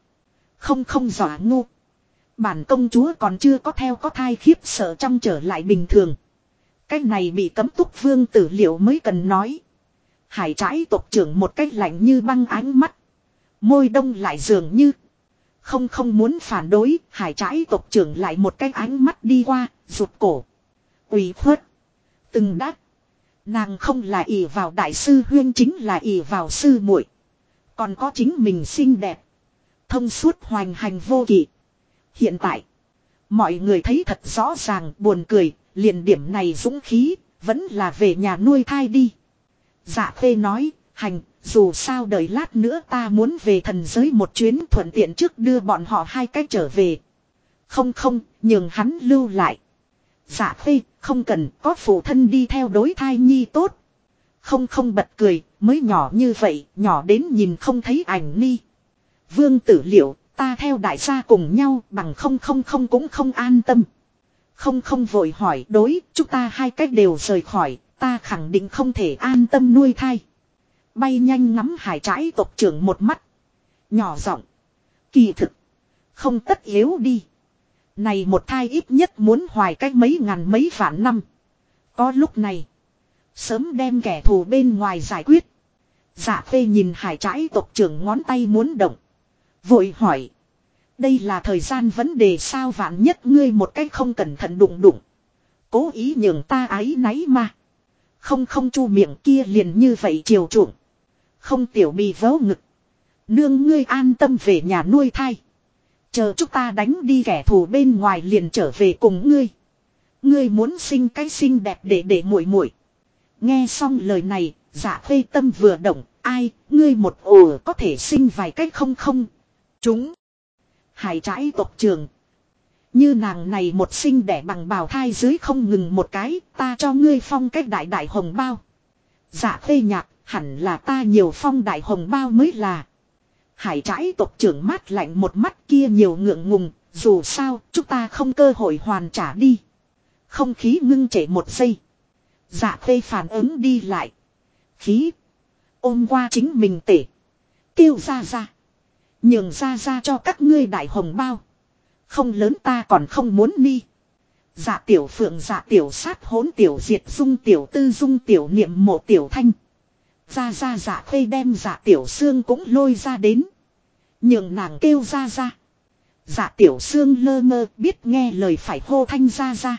Không dọa ngu. Bản công chúa còn chưa có theo có thai khiếp sợ trong trở lại bình thường. Cái này bị cấm túc vương tử liệu mới cần nói. Hải trãi tộc trưởng một cách lạnh như băng ánh mắt. Môi đông lại dường như. Không muốn phản đối. Hải trãi tộc trưởng lại một cái ánh mắt đi qua. Rụt cổ. Ủy khuất. Từng đắc. Nàng không là ỷ vào đại sư huyên, chính là ỷ vào sư muội. Còn có chính mình xinh đẹp. Thông suốt hoành hành vô kỵ. Hiện tại. Mọi người thấy thật rõ ràng buồn cười. Liền điểm này dũng khí. Vẫn là về nhà nuôi thai đi. Dạ Khê nói. Hành. Dù sao đợi lát nữa ta muốn về thần giới một chuyến, thuận tiện trước đưa bọn họ hai cách trở về. Không, nhường hắn lưu lại. Dạ Khê, không cần, có phụ thân đi theo đối thai nhi tốt. Không bật cười, mới nhỏ như vậy, nhỏ đến nhìn không thấy ảnh ni. Vương tử liệu, ta theo đại gia cùng nhau, bằng không cũng không an tâm. Không vội hỏi, đối, chúng ta hai cách đều rời khỏi, ta khẳng định không thể an tâm nuôi thai. Bay nhanh ngắm hải trãi tộc trưởng một mắt. Nhỏ giọng. Kỳ thực. Không tất yếu đi. Này một thai ít nhất muốn hoài cách mấy ngàn mấy vạn năm. Có lúc này. Sớm đem kẻ thù bên ngoài giải quyết. Dạ Phê nhìn hải trãi tộc trưởng ngón tay muốn động. Vội hỏi. Đây là thời gian vấn đề sao, vạn nhất ngươi một cách không cẩn thận đụng. Cố ý nhường ta áy náy mà. Không chu miệng kia liền như vậy chiều chuộng. Không tiểu bì vớ ngực. Nương ngươi an tâm về nhà nuôi thai. Chờ chúng ta đánh đi kẻ thù bên ngoài liền trở về cùng ngươi. Ngươi muốn sinh cái xinh đẹp để muội. Nghe xong lời này, Dạ Khê tâm vừa động, ai, ngươi một ổ có thể sinh vài cách không. Chúng. Hải trãi tộc trường. Như nàng này một sinh đẻ bằng bào thai dưới không ngừng một cái, ta cho ngươi phong cách đại hồng bao. Dạ Khê nhạc, hẳn là ta nhiều phong đại hồng bao mới là. Hải trãi tộc trưởng mát lạnh một mắt kia nhiều ngượng ngùng, dù sao chúng ta không cơ hội hoàn trả đi. Không khí ngưng trệ một giây. Dạ Khê phản ứng đi lại. Khí. Ôm qua chính mình tể. Kêu ra. Nhường ra cho các ngươi đại hồng bao. Không lớn ta còn không muốn đi. Dạ tiểu phượng dạ tiểu sát hỗn tiểu diệt dung tiểu tư dung tiểu niệm mộ tiểu thanh. Ra dạ Khê đem dạ tiểu xương cũng lôi ra đến. Nhường nàng kêu ra. Dạ tiểu xương lơ mơ biết nghe lời phải hô thanh ra.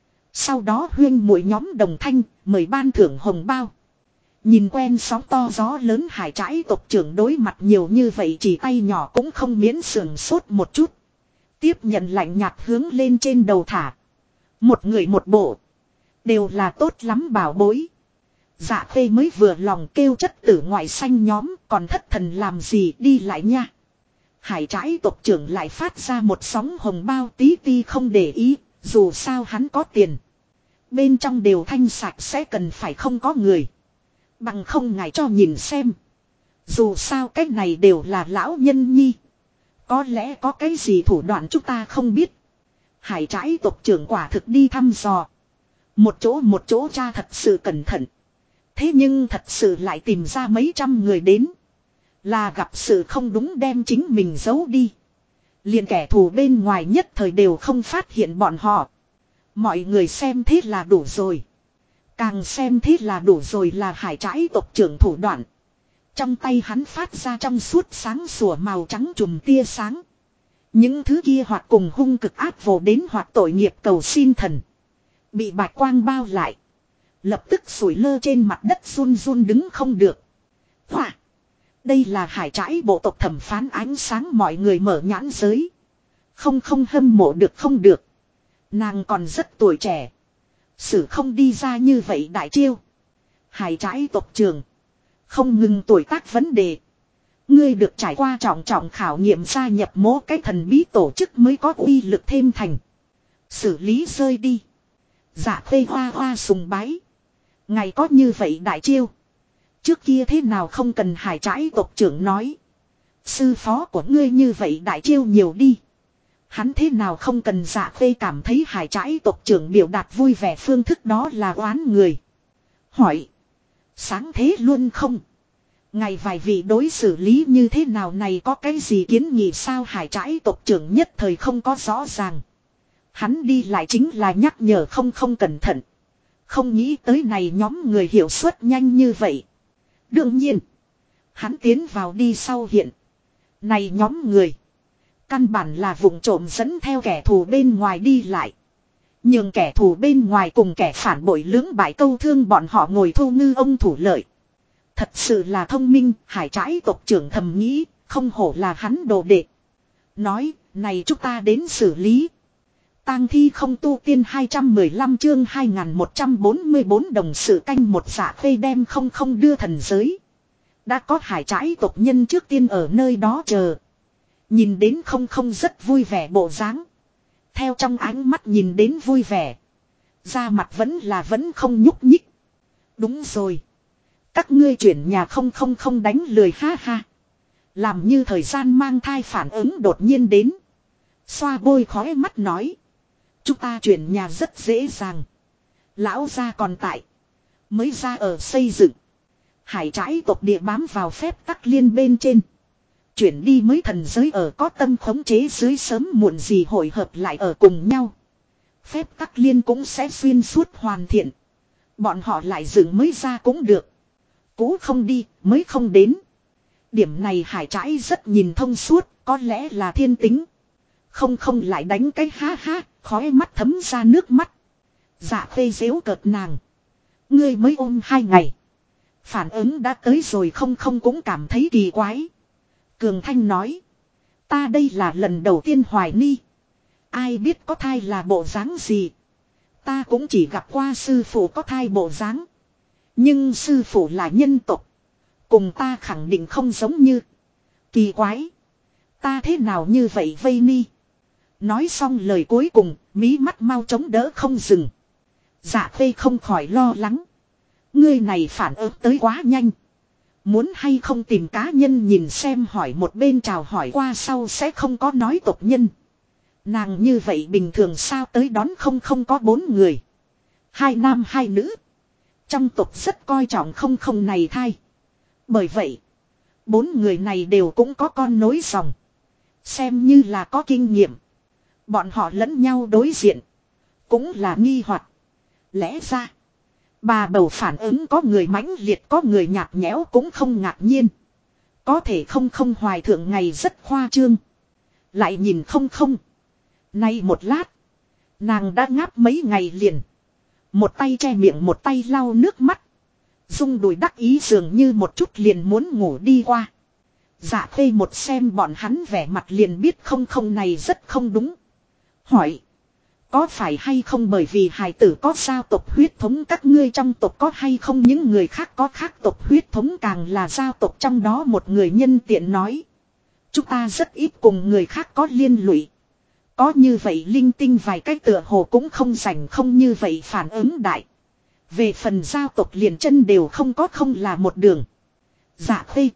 Sau đó huyên muội nhóm đồng thanh mời ban thưởng hồng bao. Nhìn quen sóng to gió lớn hải trãi tộc trưởng đối mặt nhiều như vậy chỉ tay nhỏ cũng không miễn sườn sốt một chút. Tiếp nhận lạnh nhạt hướng lên trên đầu thả. Một người một bộ. Đều là tốt lắm bảo bối. Dạ Khê mới vừa lòng kêu chất tử ngoại xanh nhóm còn thất thần làm gì đi lại nha. Hải trãi tộc trưởng lại phát ra một sóng hồng bao tí ti không để ý, dù sao hắn có tiền. Bên trong đều thanh sạch sẽ cần phải không có người. Bằng không ngài cho nhìn xem. Dù sao cái này đều là lão nhân nhi. Có lẽ có cái gì thủ đoạn chúng ta không biết. Hải trãi tộc trưởng quả thực đi thăm dò. Một chỗ cha thật sự cẩn thận. Thế nhưng thật sự lại tìm ra mấy trăm người đến. Là gặp sự không đúng đem chính mình giấu đi. Liền kẻ thù bên ngoài nhất thời đều không phát hiện bọn họ. Mọi người xem thế là đủ rồi. Càng xem thế là đủ rồi là hải trãi tộc trưởng thủ đoạn. Trong tay hắn phát ra trong suốt sáng sủa màu trắng chùm tia sáng. Những thứ kia hoặc cùng hung cực áp vồ đến hoặc tội nghiệp cầu xin thần. Bị bạch quang bao lại. Lập tức sủi lơ trên mặt đất run đứng không được. Hỏa! Đây là hải trãi bộ tộc thẩm phán ánh sáng mọi người mở nhãn giới. Không hâm mộ được không được. Nàng còn rất tuổi trẻ. Sử không đi ra như vậy đại chiêu. Hải trãi tộc trường. Không ngừng tuổi tác vấn đề. Ngươi được trải qua trọng khảo nghiệm gia nhập mố cái thần bí tổ chức mới có uy lực thêm thành. Xử lý rơi đi. Dạ Khê hoa sùng bái. Ngày có như vậy đại chiêu. Trước kia thế nào không cần hải trãi tộc trưởng nói. Sư phó của ngươi như vậy đại chiêu nhiều đi. Hắn thế nào không cần. Dạ Khê cảm thấy hải trãi tộc trưởng biểu đạt vui vẻ phương thức đó là oán người. Hỏi. Sáng thế luôn không. Ngày vài vị đối xử lý như thế nào này có cái gì kiến nghị sao Hải Trãi tộc trưởng nhất thời không có rõ ràng. Hắn đi lại chính là nhắc nhở không cẩn thận. Không nghĩ tới này nhóm người hiệu suất nhanh như vậy. Đương nhiên. Hắn tiến vào đi sau hiện. Này nhóm người. Căn bản là vụng trộm dẫn theo kẻ thù bên ngoài đi lại. Nhưng kẻ thù bên ngoài cùng kẻ phản bội lưỡng bại câu thương bọn họ ngồi thu ngư ông thủ lợi. Thật sự là thông minh, Hải Trãi tộc trưởng thầm nghĩ, không hổ là hắn đồ đệ. Nói, này chúng ta đến xử lý. Tang thi không tu tiên 215 chương 2144 đồng sự canh một dạ phê đem không đưa thần giới. Đã có Hải Trãi tộc nhân trước tiên ở nơi đó chờ. Nhìn đến không rất vui vẻ bộ dáng. Theo trong ánh mắt nhìn đến vui vẻ. Da mặt vẫn không nhúc nhích. Đúng rồi. Các ngươi chuyển nhà không đánh lười ha ha. Làm như thời gian mang thai phản ứng đột nhiên đến. Xoa bôi khói mắt nói. Chúng ta chuyển nhà rất dễ dàng. Lão gia còn tại. Mới ra ở xây dựng. Hải Trãi tộc địa bám vào phép tắc liên bên trên. Chuyển đi mới thần giới ở có tâm khống chế dưới sớm muộn gì hội hợp lại ở cùng nhau. Phép tắc liên cũng sẽ xuyên suốt hoàn thiện. Bọn họ lại dựng mới ra cũng được. Cũ không đi, mới không đến. Điểm này Hải Trãi rất nhìn thông suốt, có lẽ là thiên tính. Không lại đánh cái ha ha, khói mắt thấm ra nước mắt. Dạ phê dễu cợt nàng. Ngươi mới ôm 2 ngày. Phản ứng đã tới rồi không cũng cảm thấy kỳ quái. Cường Thanh nói. Ta đây là lần đầu tiên hoài ni. Ai biết có thai là bộ dáng gì. Ta cũng chỉ gặp qua sư phụ có thai bộ dáng. Nhưng sư phụ là nhân tộc. Cùng ta khẳng định không giống như. Kỳ quái. Ta thế nào như vậy vây ni. Nói xong lời cuối cùng, mí mắt mau chống đỡ không dừng. Dạ phê không khỏi lo lắng. Ngươi này phản ứng tới quá nhanh. Muốn hay không tìm cá nhân nhìn xem hỏi một bên chào hỏi qua sau sẽ không có nói tộc nhân. Nàng như vậy bình thường sao tới đón không có 4 người. 2 nam 2 nữ. Trong tộc rất coi trọng không này thai. Bởi vậy, 4 người này đều cũng có con nối dòng. Xem như là có kinh nghiệm. Bọn họ lẫn nhau đối diện. Cũng là nghi hoặc. Lẽ ra, bà bầu phản ứng có người mãnh liệt có người nhạt nhẽo cũng không ngạc nhiên. Có thể không hoài thượng ngày rất khoa trương. Lại nhìn không. Nay một lát, nàng đã ngáp mấy ngày liền. Một tay che miệng một tay lau nước mắt. Dung đùi đắc ý dường như một chút liền muốn ngủ đi qua. Dạ phê một xem bọn hắn vẻ mặt liền biết không này rất không đúng. Hỏi. Có phải hay không bởi vì hài tử có sao tộc huyết thống các ngươi trong tộc có hay không những người khác có khác tộc huyết thống càng là giao tộc trong đó một người nhân tiện nói. Chúng ta rất ít cùng người khác có liên lụy. Có như vậy linh tinh vài cái tựa hồ cũng không rảnh không như vậy phản ứng đại. Về phần giao tộc liền chân đều không có không là một đường. Dạ khê.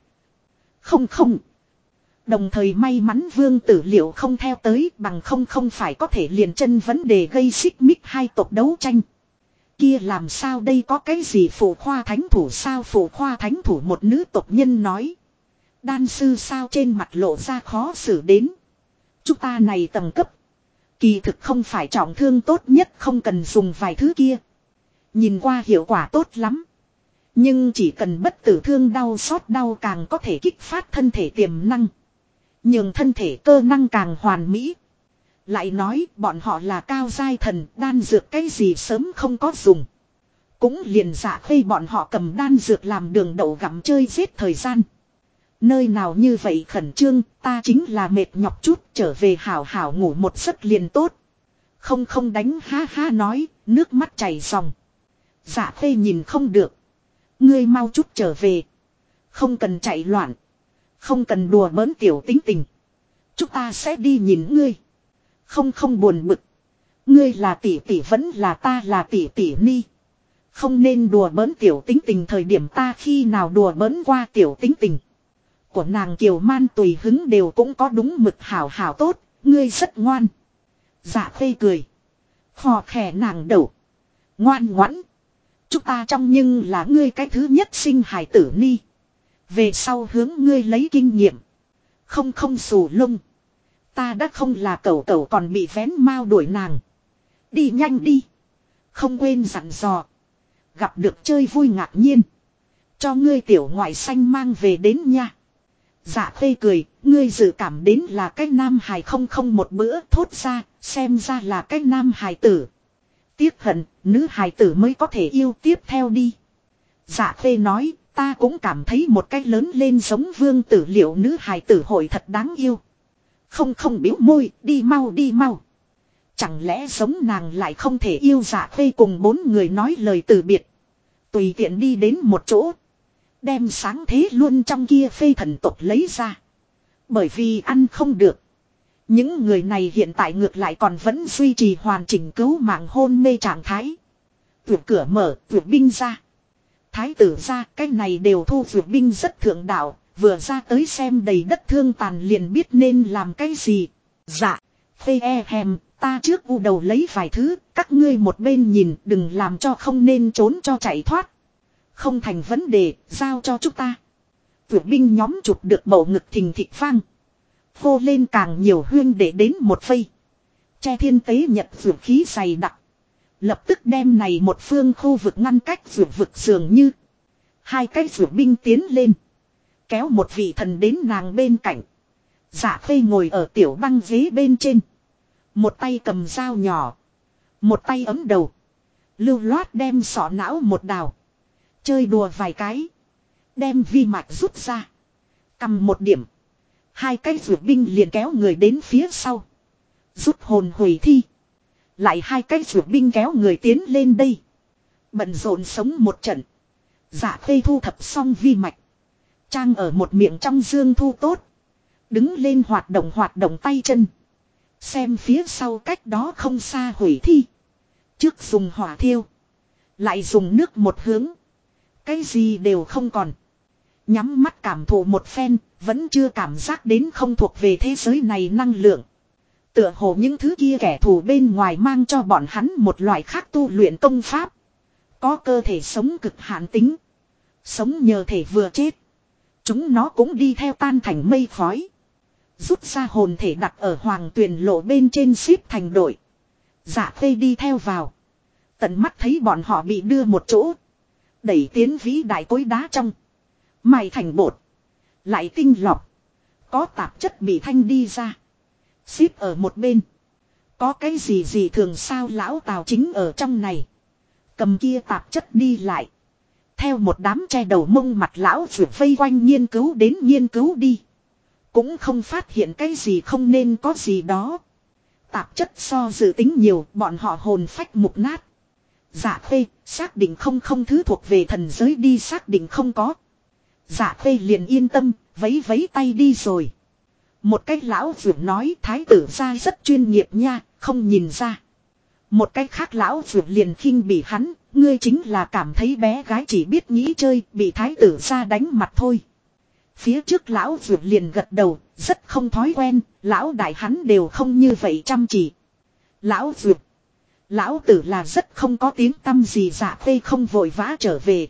Không. Đồng thời may mắn vương tử liệu không theo tới bằng không phải có thể liền chân vấn đề gây xích mích hai tộc đấu tranh. Kia làm sao đây có cái gì phụ khoa thánh thủ sao phụ khoa thánh thủ một nữ tộc nhân nói. Đan sư sao trên mặt lộ ra khó xử đến. Chúng ta này tầng cấp. Kỳ thực không phải trọng thương tốt nhất không cần dùng vài thứ kia. Nhìn qua hiệu quả tốt lắm. Nhưng chỉ cần bất tử thương đau xót đau càng có thể kích phát thân thể tiềm năng. Nhưng thân thể cơ năng càng hoàn mỹ. Lại nói bọn họ là cao giai thần đan dược cái gì sớm không có dùng. Cũng liền dạ khê bọn họ cầm đan dược làm đường đậu gặm chơi giết thời gian. Nơi nào như vậy khẩn trương ta chính là mệt nhọc chút trở về hảo hảo ngủ một giấc liền tốt. Không đánh ha ha nói nước mắt chảy ròng. Dạ khê nhìn không được. Ngươi mau chút trở về. Không cần chạy loạn. Không cần đùa bỡn tiểu tính tình. Chúng ta sẽ đi nhìn ngươi. Không buồn bực. Ngươi là tỷ tỷ vẫn là ta là tỷ tỷ ni. Không nên đùa bỡn tiểu tính tình thời điểm ta khi nào đùa bỡn qua tiểu tính tình. Của nàng kiều man tùy hứng đều cũng có đúng mực hảo hảo tốt. Ngươi rất ngoan. Dạ khê cười. Khò khè nàng đầu. Ngoan ngoãn. Chúng ta trong nhưng là ngươi cái thứ nhất sinh hài tử ni. Về sau hướng ngươi lấy kinh nghiệm. Không không xù lông. Ta đã không là cẩu cẩu còn bị vén mau đuổi nàng. Đi nhanh đi. Không quên dặn dò. Gặp được chơi vui ngạc nhiên. Cho ngươi tiểu ngoại xanh mang về đến nha. Dạ khê cười, ngươi dự cảm đến là cái nam hài không một bữa thốt ra, xem ra là cái nam hài tử. Tiếc hận, nữ hài tử mới có thể yêu tiếp theo đi. Dạ khê nói, ta cũng cảm thấy một cái lớn lên giống vương tử liệu nữ hài tử hội thật đáng yêu. Không bĩu môi, đi mau đi mau. Chẳng lẽ giống nàng lại không thể yêu dạ khê cùng 4 người nói lời từ biệt. Tùy tiện đi đến một chỗ. Đem sáng thế luôn trong kia phê thần tộc lấy ra. Bởi vì ăn không được. Những người này hiện tại ngược lại còn vẫn duy trì hoàn chỉnh cứu mạng hôn mê trạng thái. Vượt cửa mở, vượt binh ra. Thái tử ra, cái này đều thu vượt binh rất thượng đạo. Vừa ra tới xem đầy đất thương tàn liền biết nên làm cái gì. Dạ, phê e hèm, ta trước u đầu lấy vài thứ. Các ngươi một bên nhìn, đừng làm cho không nên trốn cho chạy thoát. Không thành vấn đề, giao cho chúng ta. Vượt binh nhóm chụp được bầu ngực thình thịch vang. Hô lên càng nhiều huyên để đến một phây. Che thiên tế nhật vượt khí dày đặc. Lập tức đem này một phương khu vực ngăn cách vượt vực dường như. 2 cái vượt binh tiến lên. Kéo một vị thần đến nàng bên cạnh. Dạ khê ngồi ở tiểu băng ghế bên trên. Một tay cầm dao nhỏ. Một tay ấm đầu. Lưu loát đem sọ não một đào. Chơi đùa vài cái. Đem vi mạch rút ra. Cầm một điểm. 2 cái vượt binh liền kéo người đến phía sau. Rút hồn hủy thi. Lại 2 cái vượt binh kéo người tiến lên đây. Bận rộn sống một trận. Dạ khê thu thập xong vi mạch. Trang ở một miệng trong dương thu tốt. Đứng lên hoạt động tay chân. Xem phía sau cách đó không xa hủy thi. Trước dùng hỏa thiêu. Lại dùng nước một hướng. Cái gì đều không còn. Nhắm mắt cảm thụ một phen. Vẫn chưa cảm giác đến không thuộc về thế giới này năng lượng. Tựa hồ những thứ kia kẻ thù bên ngoài mang cho bọn hắn một loại khác tu luyện công pháp. Có cơ thể sống cực hạn tính. Sống nhờ thể vừa chết. Chúng nó cũng đi theo tan thành mây khói. Rút ra hồn thể đặt ở hoàng tuyền lộ bên trên xếp thành đội. Dạ khê đi theo vào. Tận mắt thấy bọn họ bị đưa một chỗ. Đẩy tiến vĩ đại cối đá trong. Mài thành bột. Lại tinh lọc. Có tạp chất bị thanh đi ra. Xếp ở một bên. Có cái gì thường sao lão Tào chính ở trong này. Cầm kia tạp chất đi lại. Theo một đám che đầu mông mặt lão vượt vây quanh nghiên cứu đến nghiên cứu đi. Cũng không phát hiện cái gì không nên có gì đó. Tạp chất so dự tính nhiều bọn họ hồn phách mục nát. Dạ khê xác định không thứ thuộc về thần giới đi xác định không có. Dạ khê liền yên tâm vấy tay đi rồi. Một cái lão vượt nói thái tử ra rất chuyên nghiệp nha không nhìn ra. Một cái khác lão vượt liền khinh bỉ hắn. Ngươi chính là cảm thấy bé gái chỉ biết nghĩ chơi bị thái tử ra đánh mặt thôi. Phía trước lão vượt liền gật đầu, rất không thói quen, lão đại hắn đều không như vậy chăm chỉ. Lão vượt, lão tử là rất không có tiếng tăm gì dạ khê không vội vã trở về.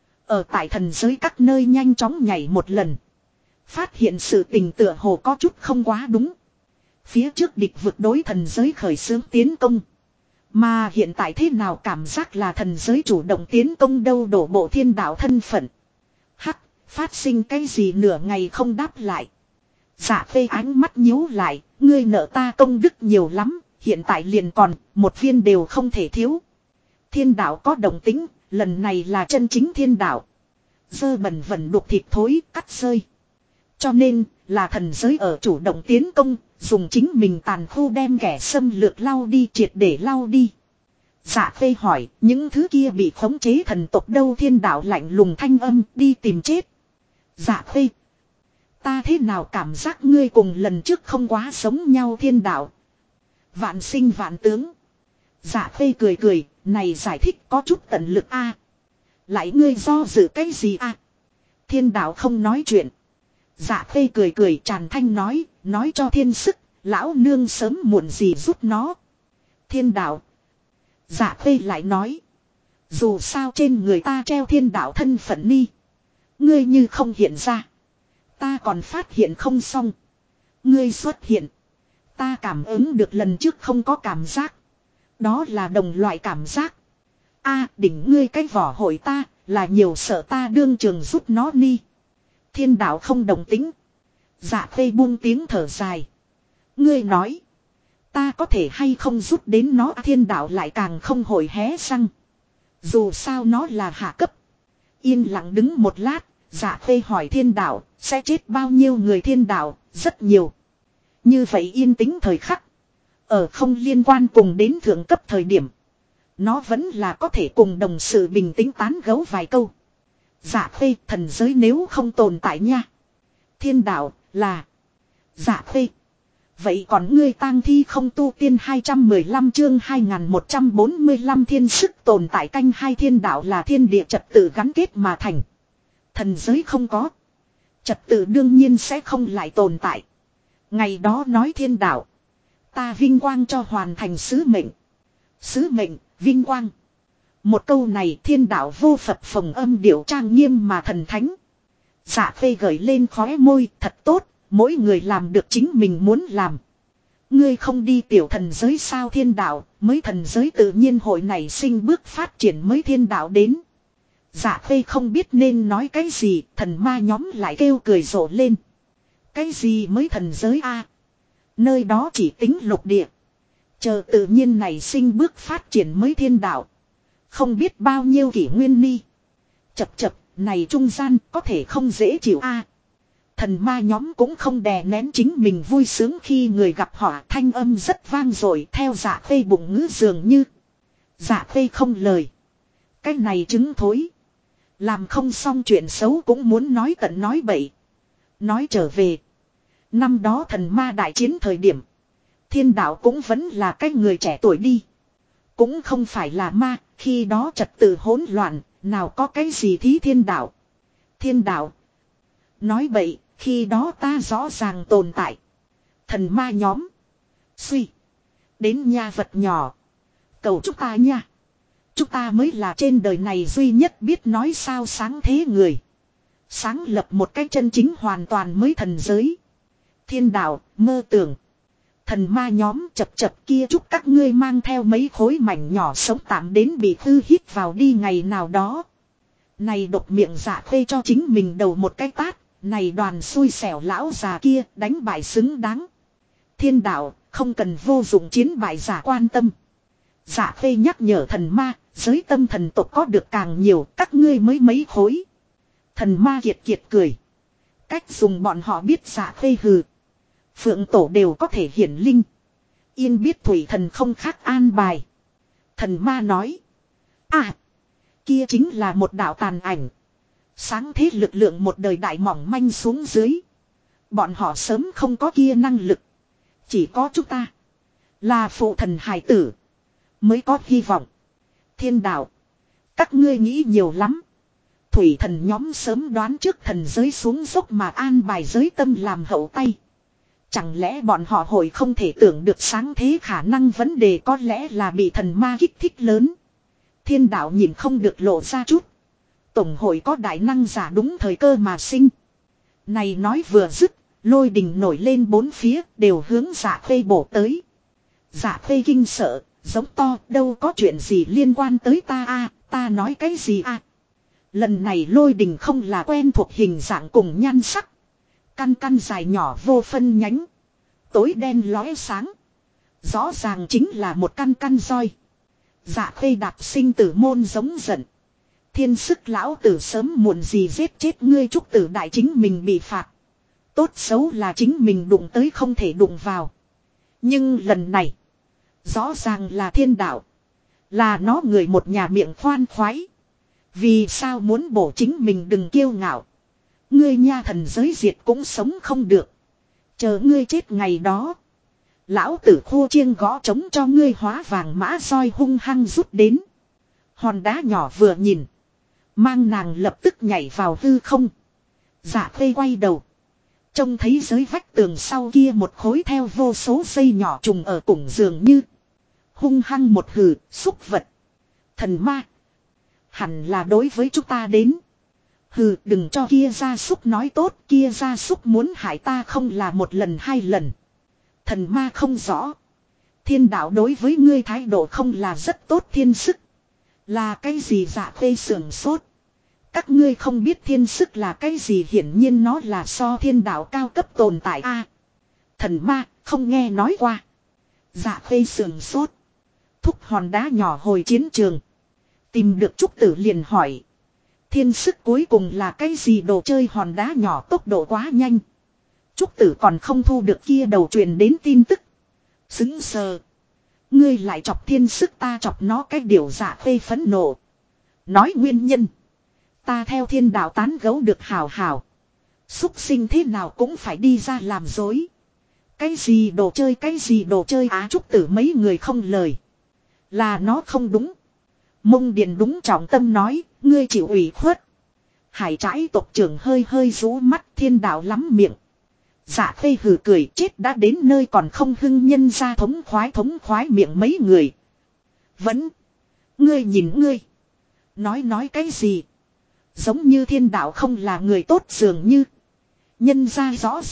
Ở tại thần giới các nơi nhanh chóng nhảy một lần. Phát hiện sự tình tựa hồ có chút không quá đúng. Phía trước địch vượt đối thần giới khởi xướng tiến công. Mà hiện tại thế nào cảm giác là thần giới chủ động tiến công đâu đổ bộ thiên đạo thân phận. Hắc, phát sinh cái gì nửa ngày không đáp lại. Dạ phê ánh mắt nhíu lại, ngươi nợ ta công đức nhiều lắm, hiện tại liền còn, một viên đều không thể thiếu. Thiên đạo có động tính, lần này là chân chính thiên đạo. Dơ bẩn vẩn đục thịt thối, cắt rơi. Cho nên, là thần giới ở chủ động tiến công, dùng chính mình tàn khu đem kẻ xâm lược lau đi triệt để lau đi. Dạ phê hỏi, những thứ kia bị khống chế thần tộc đâu thiên đạo lạnh lùng thanh âm đi tìm chết. Dạ phê. Ta thế nào cảm giác ngươi cùng lần trước không quá giống nhau thiên đạo. Vạn sinh vạn tướng. Dạ phê cười cười, này giải thích có chút tận lực a. Lại ngươi do dự cái gì a? Thiên đạo không nói chuyện. Dạ phê cười cười tràn thanh nói cho thiên sức, lão nương sớm muộn gì giúp nó. Thiên đạo. Dạ phê lại nói. Dù sao trên người ta treo thiên đạo thân phận ni. Ngươi như không hiện ra. Ta còn phát hiện không xong. Ngươi xuất hiện. Ta cảm ứng được lần trước không có cảm giác. Đó là đồng loại cảm giác. A đỉnh ngươi cái vỏ hội ta. Là nhiều sợ ta đương trường giúp nó đi. Thiên đạo không đồng tính. Dạ khê buông tiếng thở dài. Ngươi nói. Ta có thể hay không giúp đến nó, thiên đạo lại càng không hồi hé răng. Dù sao nó là hạ cấp. Yên lặng đứng một lát. Dạ khê hỏi thiên đạo. Sẽ chết bao nhiêu người, thiên đạo? Rất nhiều. Như vậy yên tĩnh thời khắc. Ở không liên quan cùng đến thượng cấp thời điểm. Nó vẫn là có thể cùng đồng sự bình tĩnh tán gẫu vài câu. Dạ khê, thần giới nếu không tồn tại nha. Thiên đạo là. Dạ khê. Vậy còn ngươi tang thi không tu tiên 215 chương 2145 thiên sức tồn tại canh hai, thiên đạo là thiên địa trật tự gắn kết mà thành. Thần giới không có. Trật tự đương nhiên sẽ không lại tồn tại. Ngày đó nói thiên đạo. Ta vinh quang cho hoàn thành sứ mệnh. Sứ mệnh, vinh quang. Một câu này thiên đạo vô phập phồng âm điệu trang nghiêm mà thần thánh. Dạ phê gởi lên khóe môi, thật tốt, mỗi người làm được chính mình muốn làm. Ngươi không đi tiểu thần giới sao, thiên đạo, mới thần giới tự nhiên hội này sinh bước phát triển mới, thiên đạo đến. Dạ phê không biết nên nói cái gì, thần ma nhóm lại kêu cười rộ lên. Cái gì mới thần giới a? Nơi đó chỉ tính lục địa. Chờ tự nhiên này sinh bước phát triển mới, thiên đạo. Không biết bao nhiêu kỷ nguyên ni. Chập chập, này trung gian có thể không dễ chịu a. Thần ma nhóm cũng không đè nén chính mình vui sướng khi người gặp họ, thanh âm rất vang dội theo dạ khê bụng ngữ dường như. Dạ khê không lời. Cái này chứng thối. Làm không xong chuyện xấu cũng muốn nói tận nói bậy. Nói trở về. Năm đó thần ma đại chiến thời điểm. Thiên đạo cũng vẫn là cái người trẻ tuổi đi. Cũng không phải là ma, khi đó trật tự hỗn loạn, nào có cái gì thí thiên đạo. Thiên đạo. Nói bậy, khi đó ta rõ ràng tồn tại. Thần ma nhóm. Suy. Đến nha vật nhỏ. Cầu chúng ta nha. Chúng ta mới là trên đời này duy nhất biết nói sao sáng thế người. Sáng lập một cái chân chính hoàn toàn mới thần giới. Thiên đạo, mơ tưởng. Thần ma nhóm chập chập kia, chúc các ngươi mang theo mấy khối mảnh nhỏ sống tạm đến bị hư hít vào đi ngày nào đó. Này đột miệng dạ khê cho chính mình đầu một cái tát. Này đoàn xui xẻo lão già kia đánh bại xứng đáng. Thiên đạo không cần vô dụng chiến bại giả quan tâm. Dạ khê nhắc nhở thần ma, giới tâm thần tộc có được càng nhiều, các ngươi mới mấy khối. Thần ma kiệt kiệt cười. Cách dùng bọn họ biết dạ khê hừ. Phượng tổ đều có thể hiển linh. Yên biết thủy thần không khác an bài. Thần ma nói. À. Kia chính là một đạo tàn ảnh. Sáng thế lực lượng một đời đại mỏng manh xuống dưới. Bọn họ sớm không có kia năng lực. Chỉ có chúng ta. Là phụ thần hài tử. Mới có hy vọng. Thiên đạo. Các ngươi nghĩ nhiều lắm. Thủy thần nhóm sớm đoán trước thần giới xuống dốc mà an bài giới tâm làm hậu tay. Chẳng lẽ bọn họ hội không thể tưởng được sáng thế khả năng, vấn đề có lẽ là bị thần ma kích thích lớn. Thiên đạo nhìn không được lộ ra chút. Tổng hội có đại năng giả đúng thời cơ mà sinh. Này nói vừa dứt, lôi đình nổi lên bốn phía đều hướng dạ khê bổ tới. Dạ khê kinh sợ, giống to, đâu có chuyện gì liên quan tới ta a, ta nói cái gì a. Lần này lôi đình không là quen thuộc hình dạng cùng nhan sắc. Căn căn dài nhỏ vô phân nhánh. Tối đen lóe sáng. Rõ ràng chính là một căn căn roi. Dạ khê đạp sinh tử môn giống giận. Thiên sức lão tử sớm muộn gì giết chết ngươi, trúc tử đại chính mình bị phạt. Tốt xấu là chính mình đụng tới không thể đụng vào. Nhưng lần này. Rõ ràng là thiên đạo. Là nó người một nhà miệng khoan khoái. Vì sao muốn bổ chính mình, đừng kiêu ngạo. Ngươi nha thần giới diệt cũng sống không được. Chờ ngươi chết ngày đó. Lão tử khô chiêng gõ trống cho ngươi hóa vàng mã roi hung hăng rút đến. Hòn đá nhỏ vừa nhìn. Mang nàng lập tức nhảy vào hư không. Dạ khê quay đầu. Trông thấy dưới vách tường sau kia một khối theo vô số dây nhỏ trùng ở cùng dường như. Hung hăng một hừ, xúc vật. Thần ma. Hẳn là đối với chúng ta đến. Hừ, đừng cho kia gia súc nói tốt, kia gia súc muốn hại ta không là một lần hai lần. Thần ma không rõ. Thiên đạo đối với ngươi thái độ không là rất tốt. Thiên sức là cái gì? Dạ Khê sườn sốt. Các ngươi không biết thiên sức là cái gì, hiển nhiên nó là so thiên đạo cao cấp tồn tại a. Thần ma, không nghe nói qua. Dạ Khê sườn sốt. Thúc hòn đá nhỏ hồi chiến trường. Tìm được trúc tử liền hỏi. Thiên sức cuối cùng là cái gì? Đồ chơi hòn đá nhỏ tốc độ quá nhanh. Trúc tử còn không thu được kia đầu truyền đến tin tức. Xứng sờ. Ngươi lại chọc thiên sức, ta chọc nó cái điều. Dạ Khê phẫn nộ. Nói nguyên nhân. Ta theo thiên đạo tán gấu được hào hào. Xúc sinh thế nào cũng phải đi ra làm dối. Cái gì đồ chơi, cái gì đồ chơi á? Trúc tử mấy người không lời. Là nó không đúng. Mông Điền đúng trọng tâm nói, ngươi chịu ủy khuất. Hải trãi tộc trưởng hơi hơi rú mắt, thiên đạo lắm miệng. Dạ Khê hừ cười, chết đã đến nơi còn không hưng nhân ra thống khoái miệng mấy người. Vẫn. Ngươi nhìn ngươi. Nói cái gì? Giống như thiên đạo không là người tốt dường như. Nhân ra rõ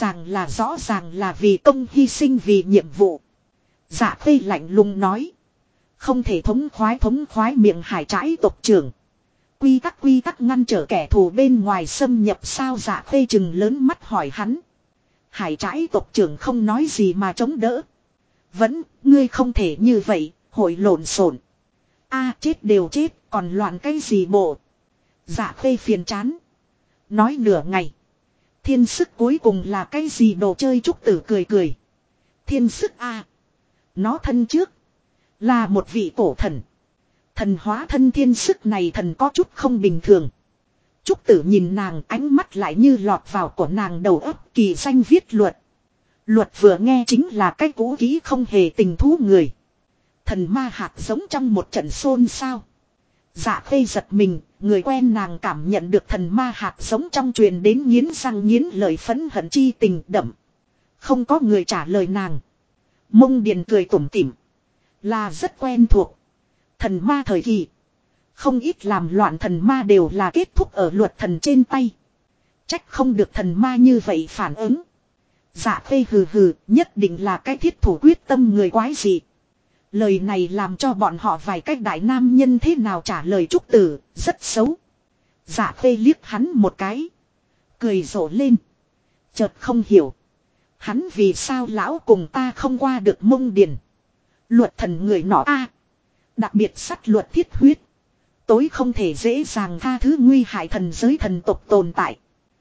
ràng là vì công hy sinh vì nhiệm vụ. Dạ Khê lạnh lùng nói. Không thể thống khoái miệng hải trãi tộc trưởng. Quy tắc ngăn trở kẻ thù bên ngoài xâm nhập sao? Dạ Khê chừng lớn mắt hỏi hắn. Hải trãi tộc trưởng không nói gì mà chống đỡ. Vẫn, ngươi không thể như vậy, hội lộn xộn. A chết đều chết, còn loạn cái gì bộ? Dạ Khê phiền chán. Nói nửa ngày. Thiên sức cuối cùng là cái gì? Đồ chơi. Trúc tử cười. Thiên sức a, nó thân trước là một vị cổ thần. Thần hóa thân thiên sức này thần có chút không bình thường. Trúc tử nhìn nàng, ánh mắt lại như lọt vào của nàng đầu óc. Kỳ danh viết luật. Luật vừa nghe chính là cái cũ kỹ không hề tình thú người. Thần ma hạt giống trong một trận xôn xao. Dạ Khê giật mình, người quen nàng cảm nhận được thần ma hạt giống trong truyền đến nghiến răng nghiến lợi phẫn hận chi tình đậm. Không có người trả lời nàng. Mông Điền cười tủm tỉm. Là rất quen thuộc. Thần ma thời kỳ. Không ít làm loạn thần ma đều là kết thúc ở luật thần trên tay. Trách không được thần ma như vậy phản ứng. Dạ Khê hừ, nhất định là cái thiết thủ quyết tâm người quái gì. Lời này làm cho bọn họ vài cách đại nam nhân thế nào trả lời Trúc tử, rất xấu. Dạ Khê liếc hắn một cái. Cười rộ lên. Chợt không hiểu. Hắn vì sao lão cùng ta không qua được Mông Điền. Luật thần người nọ a, đặc biệt sắt luật thiết huyết. Tối không thể dễ dàng tha thứ nguy hại thần giới thần tộc tồn tại.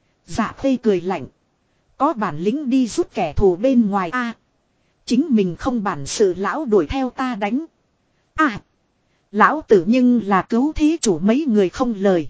Dạ Khê cười lạnh. Có bản lĩnh đi rút kẻ thù bên ngoài a. Chính mình không bản sự lão đuổi theo ta đánh. À. Lão tử nhưng là cứu thí chủ. Mấy người không lời.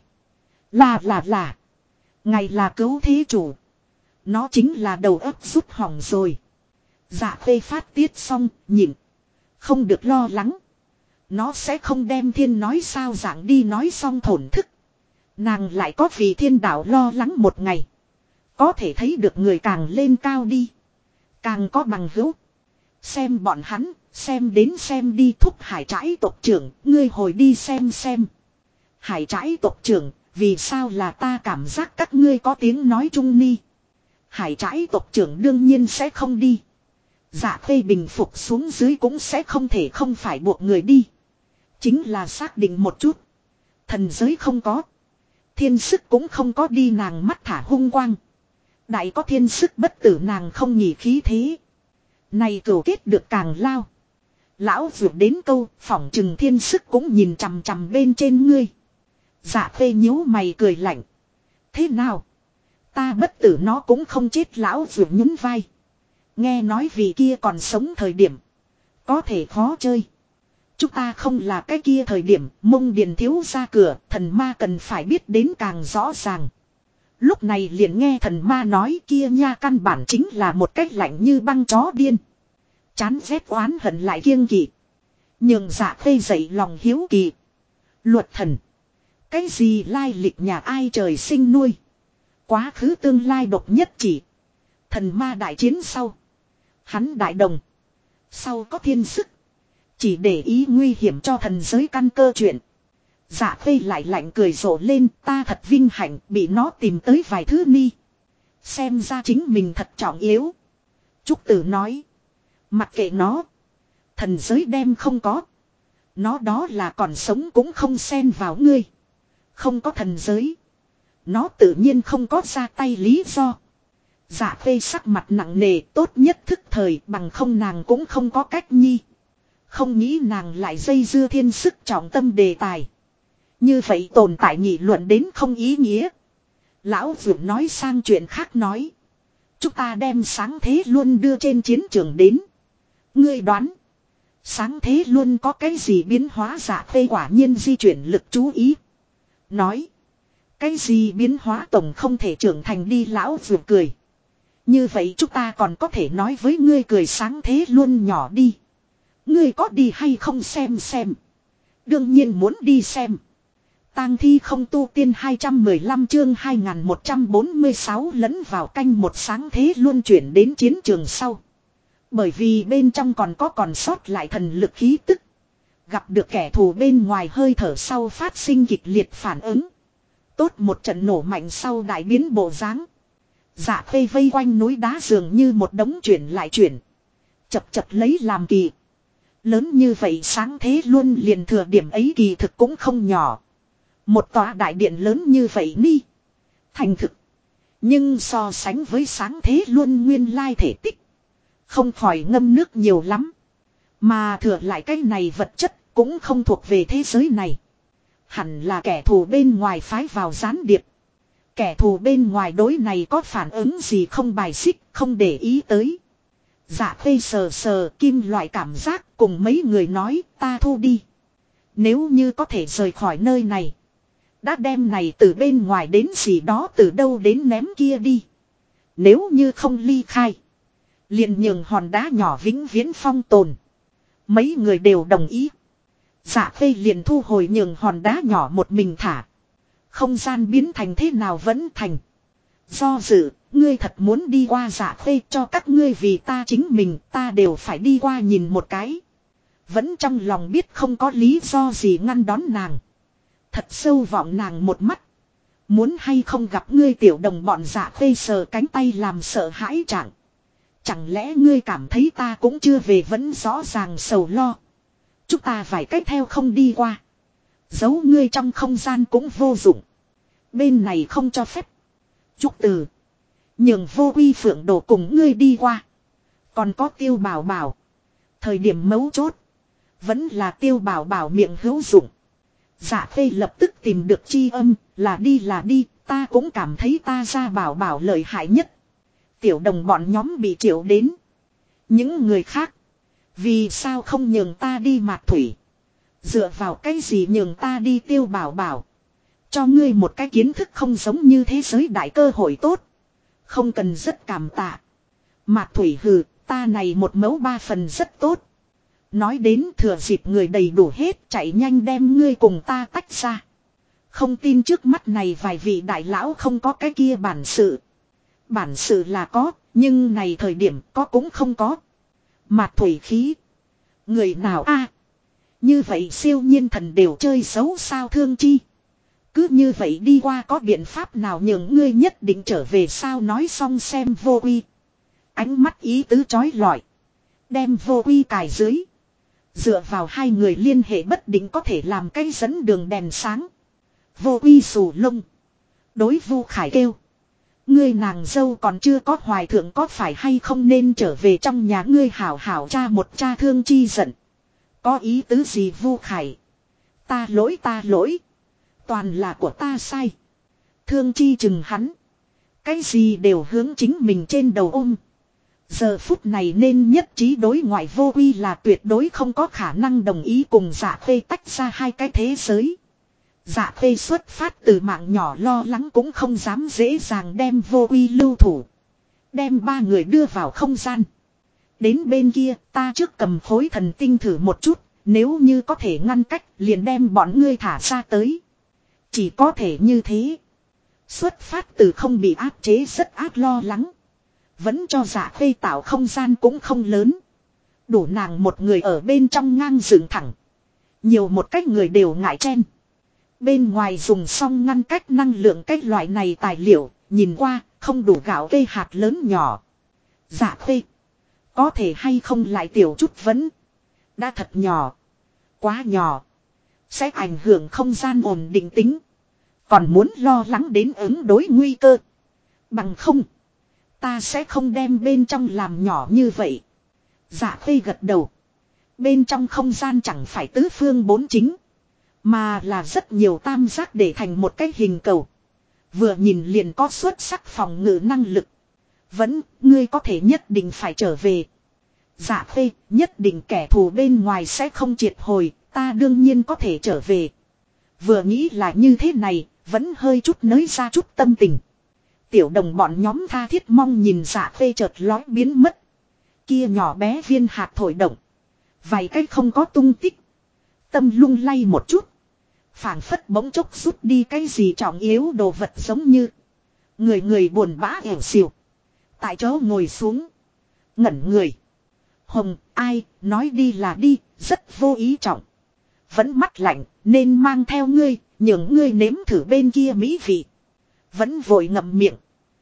Là. Ngày là cứu thí chủ. Nó chính là đầu óc rút hỏng rồi. Dạ Khê phát tiết xong, nhịn. Không được lo lắng. Nó sẽ không đem thiên nói sao dạng đi nói xong thổn thức. Nàng lại có vì thiên đạo lo lắng một ngày. Có thể thấy được người càng lên cao đi. Càng có bằng hữu. Xem bọn hắn, xem đến xem đi. Thúc hải trãi tộc trưởng, ngươi hồi đi xem. Hải trãi tộc trưởng, vì sao là ta cảm giác các ngươi có tiếng nói chung ni. Hải trãi tộc trưởng đương nhiên sẽ không đi. Dạ Khê bình phục xuống dưới cũng sẽ không thể không phải buộc người đi. Chính là xác định một chút. Thần giới không có. Thiên sức cũng không có đi, nàng mắt thả hung quang. Đại có thiên sức bất tử nàng không nhỉ khí thế. Này cửu kết được càng lao. Lão vượt đến câu phỏng chừng thiên sức cũng nhìn chằm chằm bên trên ngươi. Dạ Khê nhíu mày cười lạnh. Thế nào? Ta bất tử nó cũng không chết. Lão vượt nhún vai. Nghe nói vì kia còn sống thời điểm. Có thể khó chơi. Chúng ta không là cái kia thời điểm. Mông Điền thiếu ra cửa. Thần ma cần phải biết đến càng rõ ràng. Lúc này liền nghe thần ma nói kia nha, căn bản chính là một cách lạnh như băng chó điên. Chán ghét oán hận lại kiêng kỵ. Nhường Dạ Khê dậy lòng hiếu kỳ. Luật thần. Cái gì lai lịch nhà ai trời sinh nuôi. Quá khứ tương lai độc nhất chỉ. Thần ma đại chiến sau. Hắn đại đồng. Sau có thiên sức. Chỉ để ý nguy hiểm cho thần giới căn cơ chuyện. Dạ Khê lại lạnh cười rộ lên, ta thật vinh hạnh bị nó tìm tới vài thứ ni. Xem ra chính mình thật trọng yếu. Trúc Tử nói. Mặc kệ nó. Thần giới đem không có. Nó đó là còn sống cũng không xen vào ngươi. Không có thần giới. Nó tự nhiên không có ra tay lý do. Dạ Khê sắc mặt nặng nề, tốt nhất thức thời, bằng không nàng cũng không có cách nhi. Không nghĩ nàng lại dây dưa thiên sức trọng tâm đề tài. Như vậy tồn tại nghị luận đến không ý nghĩa. Lão Vượng nói sang chuyện khác nói. Chúng ta đem sáng thế luôn đưa trên chiến trường đến. Ngươi đoán. Sáng thế luôn có cái gì biến hóa? Dạ Khê quả nhiên di chuyển lực chú ý. Nói. Cái gì biến hóa tổng không thể trưởng thành đi. Lão Vượng cười. Như vậy chúng ta còn có thể nói với ngươi cười sáng thế luôn nhỏ đi. Ngươi có đi hay không xem. Đương nhiên muốn đi xem. Tang thi không tu tiên 215 chương 2146 lẫn vào canh một sáng thế luôn chuyển đến chiến trường sau. Bởi vì bên trong còn sót lại thần lực khí tức. Gặp được kẻ thù bên ngoài hơi thở sau phát sinh kịch liệt phản ứng. Tốt một trận nổ mạnh sau đại biến bộ dáng. Dạ Khê vây quanh núi đá dường như một đống chuyển lại chuyển. Chập lấy làm kỳ. Lớn như vậy sáng thế luôn liền thừa điểm ấy kỳ thực cũng không nhỏ. Một tòa đại điện lớn như vậy ni. Thành thực. Nhưng so sánh với sáng thế luôn nguyên lai thể tích. Không khỏi ngâm nước nhiều lắm. Mà thừa lại cái này vật chất cũng không thuộc về thế giới này. Hẳn là kẻ thù bên ngoài phái vào gián điệp. Kẻ thù bên ngoài đối này có phản ứng gì không bài xích, không để ý tới. Dạ Khê sờ kim loại cảm giác cùng mấy người nói ta thu đi. Nếu như có thể rời khỏi nơi này. Đã đem này từ bên ngoài đến gì đó từ đâu đến ném kia đi. Nếu như không ly khai. Liền nhường hòn đá nhỏ vĩnh viễn phong tồn. Mấy người đều đồng ý. Dạ Khê liền thu hồi nhường hòn đá nhỏ một mình thả. Không gian biến thành thế nào vẫn thành. Do dự, ngươi thật muốn đi qua. Dạ Khê cho các ngươi vì ta chính mình ta đều phải đi qua nhìn một cái. Vẫn trong lòng biết không có lý do gì ngăn đón nàng. Thật sâu vọng nàng một mắt. Muốn hay không gặp ngươi tiểu đồng bọn. Dạ Khê sờ cánh tay làm sợ hãi trạng. Chẳng lẽ ngươi cảm thấy ta cũng chưa về vẫn rõ ràng sầu lo. Chúng ta phải cách theo không đi qua. Giấu ngươi trong không gian cũng vô dụng. Bên này không cho phép. Trúc Từ. Nhường Vô Quy Phượng Đồ cùng ngươi đi qua. Còn có Tiêu Bảo Bảo. Thời điểm mấu chốt. Vẫn là Tiêu Bảo Bảo miệng hữu dụng. Dạ Khê lập tức tìm được chi âm. Là đi. Ta cũng cảm thấy ta ra Bảo Bảo lợi hại nhất. Tiểu đồng bọn nhóm bị triệu đến. Những người khác. Vì sao không nhường ta đi Mạc Thủy. Dựa vào cái gì nhường ta đi Tiêu Bảo Bảo. Cho ngươi một cái kiến thức không giống như thế giới đại cơ hội tốt. Không cần rất cảm tạ. Mạc Thủy hừ, ta này một mẫu ba phần rất tốt. Nói đến thừa dịp người đầy đủ hết chạy nhanh đem ngươi cùng ta tách ra. Không tin trước mắt này vài vị đại lão không có cái kia bản sự. Bản sự là có, nhưng này thời điểm có cũng không có. Mạc Thủy khí. Người nào a? Như vậy siêu nhiên thần đều chơi xấu sao Thương Chi. Cứ như vậy đi qua có biện pháp nào nhường ngươi nhất định trở về sao nói xong xem Vô Quy. Ánh mắt ý tứ chói lọi. Đem Vô Quy cài dưới. Dựa vào hai người liên hệ bất định có thể làm cái dẫn đường đèn sáng. Vô Quy xù lông. Đối Vu Khải kêu. Ngươi nàng dâu còn chưa có hoài thượng có phải hay không nên trở về trong nhà ngươi hảo hảo cha một cha Thương Chi giận. Có ý tứ gì Vu Khải. Ta lỗi. Toàn là của ta sai. Thương Chi chừng hắn. Cái gì đều hướng chính mình trên đầu ôm. Giờ phút này nên nhất trí đối ngoại Vô Quy là tuyệt đối không có khả năng đồng ý cùng Dạ Khê tách ra hai cái thế giới. Dạ Khê xuất phát từ mạng nhỏ lo lắng cũng không dám dễ dàng đem Vô Quy lưu thủ. Đem ba người đưa vào không gian. Đến bên kia ta trước cầm khối thần tinh thử một chút. Nếu như có thể ngăn cách liền đem bọn ngươi thả ra tới. Chỉ có thể như thế. Xuất phát từ không bị áp chế rất ác lo lắng. Vẫn cho Dạ Khê tạo không gian cũng không lớn. Đủ nàng một người ở bên trong ngang dựng thẳng. Nhiều một cách người đều ngại chen. Bên ngoài dùng xong ngăn cách năng lượng cái loại này tài liệu, nhìn qua, không đủ gạo cây hạt lớn nhỏ. Dạ Khê. Có thể hay không lại tiểu chút vẫn. Đã thật nhỏ. Quá nhỏ. Sẽ ảnh hưởng không gian ổn định tính. Còn muốn lo lắng đến ứng đối nguy cơ. Bằng không. Ta sẽ không đem bên trong làm nhỏ như vậy. Dạ Khê gật đầu. Bên trong không gian chẳng phải tứ phương bốn chính. Mà là rất nhiều tam giác để thành một cái hình cầu. Vừa nhìn liền có xuất sắc phòng ngự năng lực. Vẫn, ngươi có thể nhất định phải trở về. Dạ Khê, nhất định kẻ thù bên ngoài sẽ không triệt hồi, ta đương nhiên có thể trở về. Vừa nghĩ là như thế này, vẫn hơi chút nới ra chút tâm tình. Tiểu đồng bọn nhóm tha thiết mong nhìn Dạ Khê chợt lói biến mất. Kia nhỏ bé viên hạt thổi động. Vài cái không có tung tích. Tâm lung lay một chút. Phảng phất bỗng chốc rút đi cái gì trọng yếu đồ vật giống như. Người buồn bã ẻo xìu. Tại chỗ ngồi xuống. Ngẩn người. Hồng, ai, nói đi là đi, rất vô ý trọng. Vẫn mắt lạnh, nên mang theo ngươi, nhường ngươi nếm thử bên kia mỹ vị. Vẫn vội ngậm miệng.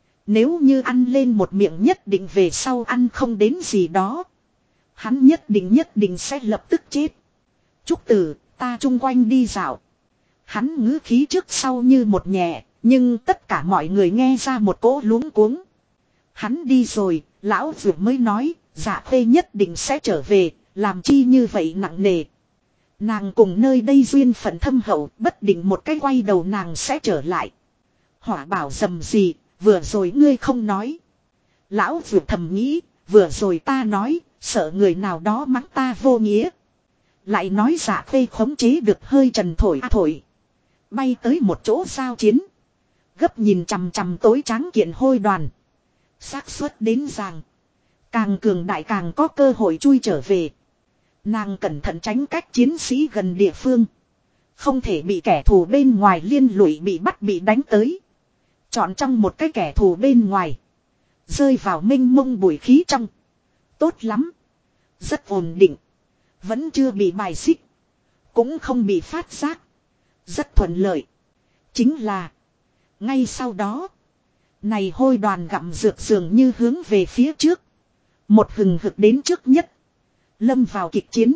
Nếu như ăn lên một miệng nhất định về sau ăn không đến gì đó. Hắn nhất định sẽ lập tức chết. Trúc Tử, ta chung quanh đi dạo. Hắn ngữ khí trước sau như một nhẹ, nhưng tất cả mọi người nghe ra một cỗ luống cuống. Hắn đi rồi, lão vừa mới nói, Dạ Khê nhất định sẽ trở về, làm chi như vậy nặng nề. Nàng cùng nơi đây duyên phận thâm hậu, bất định một cái quay đầu nàng sẽ trở lại. Hỏa bảo dầm gì, vừa rồi ngươi không nói. Lão vừa thầm nghĩ, vừa rồi ta nói, sợ người nào đó mắng ta vô nghĩa. Lại nói Dạ Khê khống chế được hơi trần thổi thổi. Bay tới một chỗ giao chiến. Gấp nhìn chằm chằm tối tráng kiện hôi đoàn. Xác suất đến rằng. Càng cường đại càng có cơ hội chui trở về. Nàng cẩn thận tránh cách chiến sĩ gần địa phương. Không thể bị kẻ thù bên ngoài liên lụy bị bắt bị đánh tới. Chọn trong một cái kẻ thù bên ngoài. Rơi vào mênh mông bụi khí trong. Tốt lắm. Rất ổn định. Vẫn chưa bị bài xích. Cũng không bị phát giác. Rất thuận lợi. Chính là. Ngay sau đó. Này hôi đoàn gặm dược dường như hướng về phía trước. Một hừng hực đến trước nhất. Lâm vào kịch chiến.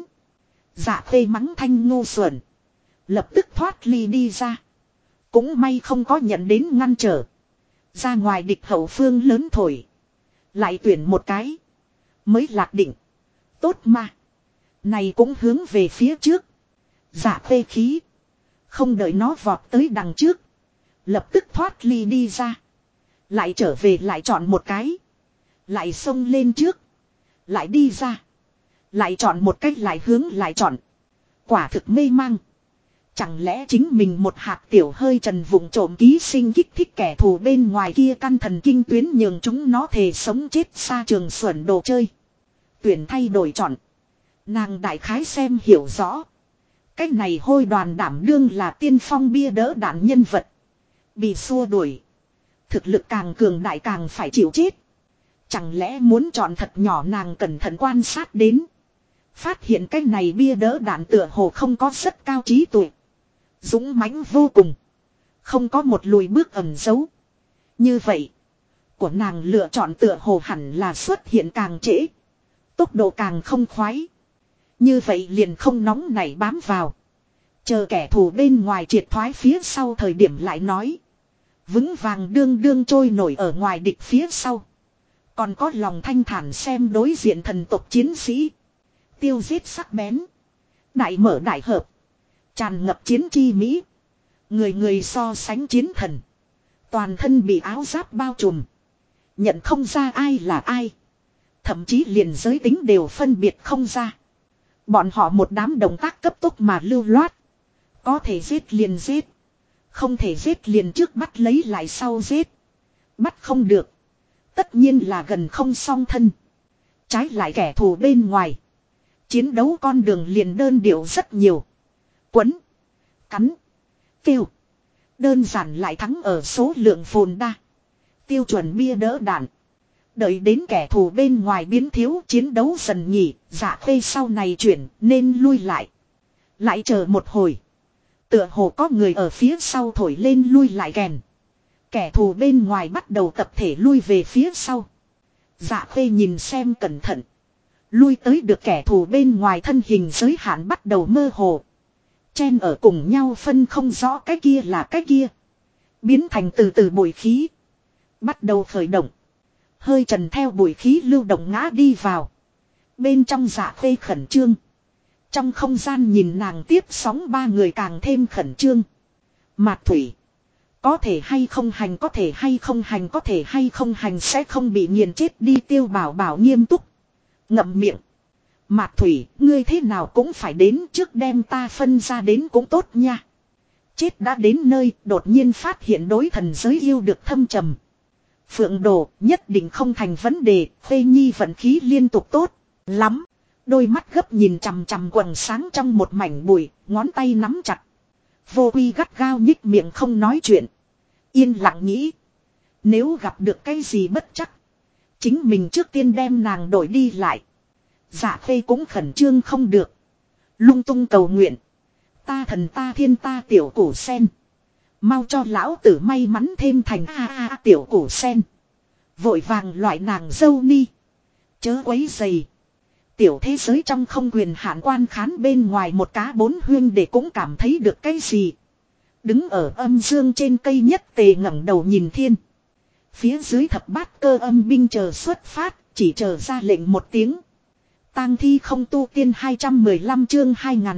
Dạ Khê mắng thanh ngu xuẩn. Lập tức thoát ly đi ra. Cũng may không có nhận đến ngăn trở. Ra ngoài địch hậu phương lớn thổi. Lại tuyển một cái. Mới lạc định. Tốt mà. Này cũng hướng về phía trước. Dạ Khê khí. Không đợi nó vọt tới đằng trước. Lập tức thoát ly đi ra. Lại trở về lại chọn một cái. Lại xông lên trước. Lại đi ra. Lại chọn một cách lại hướng lại chọn. Quả thực mê mang. Chẳng lẽ chính mình một hạt tiểu hơi trần vụng trộm ký sinh kích thích kẻ thù bên ngoài kia căn thần kinh tuyến nhường chúng nó thề sống chết xa trường xuẩn đồ chơi. Tuyển thay đổi chọn. Nàng đại khái xem hiểu rõ. Cái này hôi đoàn đảm đương là tiên phong bia đỡ đạn nhân vật. Bị xua đuổi. Thực lực càng cường đại càng phải chịu chết. Chẳng lẽ muốn chọn thật nhỏ nàng cẩn thận quan sát đến. Phát hiện cái này bia đỡ đạn tựa hồ không có rất cao trí tuệ. Dũng mãnh vô cùng. Không có một lùi bước ẩn giấu. Như vậy. Của nàng lựa chọn tựa hồ hẳn là xuất hiện càng trễ. Tốc độ càng không khoái. Như vậy liền không nóng nảy bám vào. Chờ kẻ thù bên ngoài triệt thoái phía sau thời điểm lại nói. Vững vàng đương đương trôi nổi ở ngoài địch phía sau. Còn có lòng thanh thản xem đối diện thần tộc chiến sĩ. Tiêu giết sắc bén. Đại mở đại hợp. Tràn ngập chiến chi mỹ. Người người so sánh chiến thần. Toàn thân bị áo giáp bao trùm. Nhận không ra ai là ai. Thậm chí liền giới tính đều phân biệt không ra. Bọn họ một đám động tác cấp tốc mà lưu loát. Có thể giết liền giết. Không thể giết liền trước bắt lấy lại sau giết. Bắt không được. Tất nhiên là gần không song thân. Trái lại kẻ thù bên ngoài. Chiến đấu con đường liền đơn điệu rất nhiều. Quấn. Cắn. Kêu. Đơn giản lại thắng ở số lượng phồn đa. Tiêu chuẩn bia đỡ đạn. Đợi đến kẻ thù bên ngoài biến thiếu chiến đấu dần nhỉ. Dạ Khê sau này chuyển nên lui lại. Lại chờ một hồi. Tựa hồ có người ở phía sau thổi lên lui lại kèn. Kẻ thù bên ngoài bắt đầu tập thể lui về phía sau. Dạ Khê nhìn xem cẩn thận. Lui tới được kẻ thù bên ngoài thân hình giới hạn bắt đầu mơ hồ. Chen ở cùng nhau phân không rõ cái kia là cái kia. Biến thành từ từ bụi khí. Bắt đầu khởi động. Hơi trần theo bụi khí lưu động ngã đi vào. Bên trong Dạ Khê khẩn trương. Trong không gian nhìn nàng tiếp sóng ba người càng thêm khẩn trương. Mạc Thủy. Có thể hay không hành, có thể hay không hành, có thể hay không hành, sẽ không bị nghiền chết đi. Tiêu Bảo Bảo nghiêm túc. Ngậm miệng. Mạc Thủy, ngươi thế nào cũng phải đến, trước đem ta phân ra đến cũng tốt nha. Chết đã đến nơi, đột nhiên phát hiện đối thần giới yêu được thâm trầm. Phượng Đồ nhất định không thành vấn đề. Phê Nhi vận khí liên tục tốt lắm. Đôi mắt gấp nhìn chằm chằm quần sáng trong một mảnh bụi, ngón tay nắm chặt. Vô Quy gắt gao nhích miệng không nói chuyện. Yên lặng nghĩ. Nếu gặp được cái gì bất chắc, chính mình trước tiên đem nàng đổi đi lại. Dạ Khê cũng khẩn trương không được. Lung tung cầu nguyện. Ta thần ta thiên ta tiểu củ sen. Mau cho lão tử may mắn thêm thành tiểu củ sen. Vội vàng loại nàng dâu ni. Chớ quấy dày. Tiểu thế giới trong không quyền hạn quan khán bên ngoài một cá bốn huyên để cũng cảm thấy được cái gì. Đứng ở âm dương trên cây nhất tề ngẩng đầu nhìn thiên. Phía dưới thập bát cơ âm binh chờ xuất phát, chỉ chờ ra lệnh một tiếng. Tang thi không tu tiên 215 chương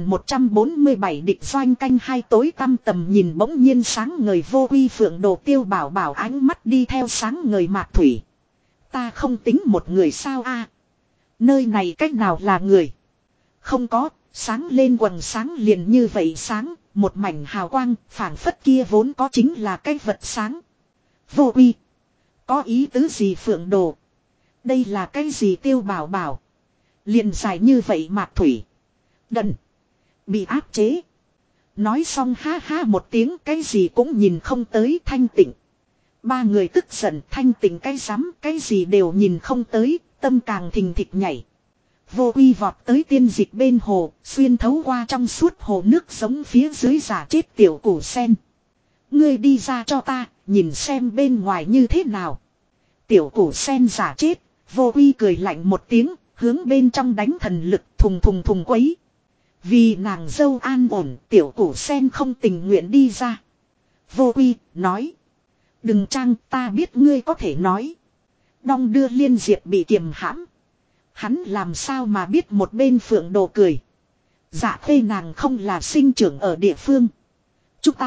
2147 địch doanh canh hai tối tăm tầm nhìn bỗng nhiên sáng ngời. Vô Quy Phượng Đồ Tiêu Bảo Bảo ánh mắt đi theo sáng ngời Mạc Thủy. Ta không tính một người sao a? Nơi này cách nào là người? Không có, sáng lên quần sáng liền như vậy sáng, một mảnh hào quang, phảng phất kia vốn có chính là cái vật sáng. Vô Quy. Có ý tứ gì Phượng Đồ? Đây là cái gì Tiêu Bảo Bảo? Liền dài như vậy Mạc Thủy. Đần. Bị áp chế. Nói xong ha ha một tiếng, cái gì cũng nhìn không tới. Thanh tịnh. Ba người tức giận, thanh tịnh cái rắm, cái gì đều nhìn không tới, tâm càng thình thịch nhảy. Vô Quy vọt tới tiên dịch bên hồ, xuyên thấu qua trong suốt hồ nước giống phía dưới giả chết tiểu củ sen. Ngươi đi ra cho ta, nhìn xem bên ngoài như thế nào. Tiểu củ sen giả chết, Vô Quy cười lạnh một tiếng, hướng bên trong đánh thần lực thùng thùng thùng quấy. Vì nàng dâu an ổn, tiểu củ sen không tình nguyện đi ra. Vô Quy nói. Đừng trang, ta biết ngươi có thể nói. Đong đưa Liên Diệp bị kiềm hãm. Hắn làm sao mà biết một bên Phượng Đồ cười. Dạ Khê nàng không là sinh trưởng ở địa phương. Chúng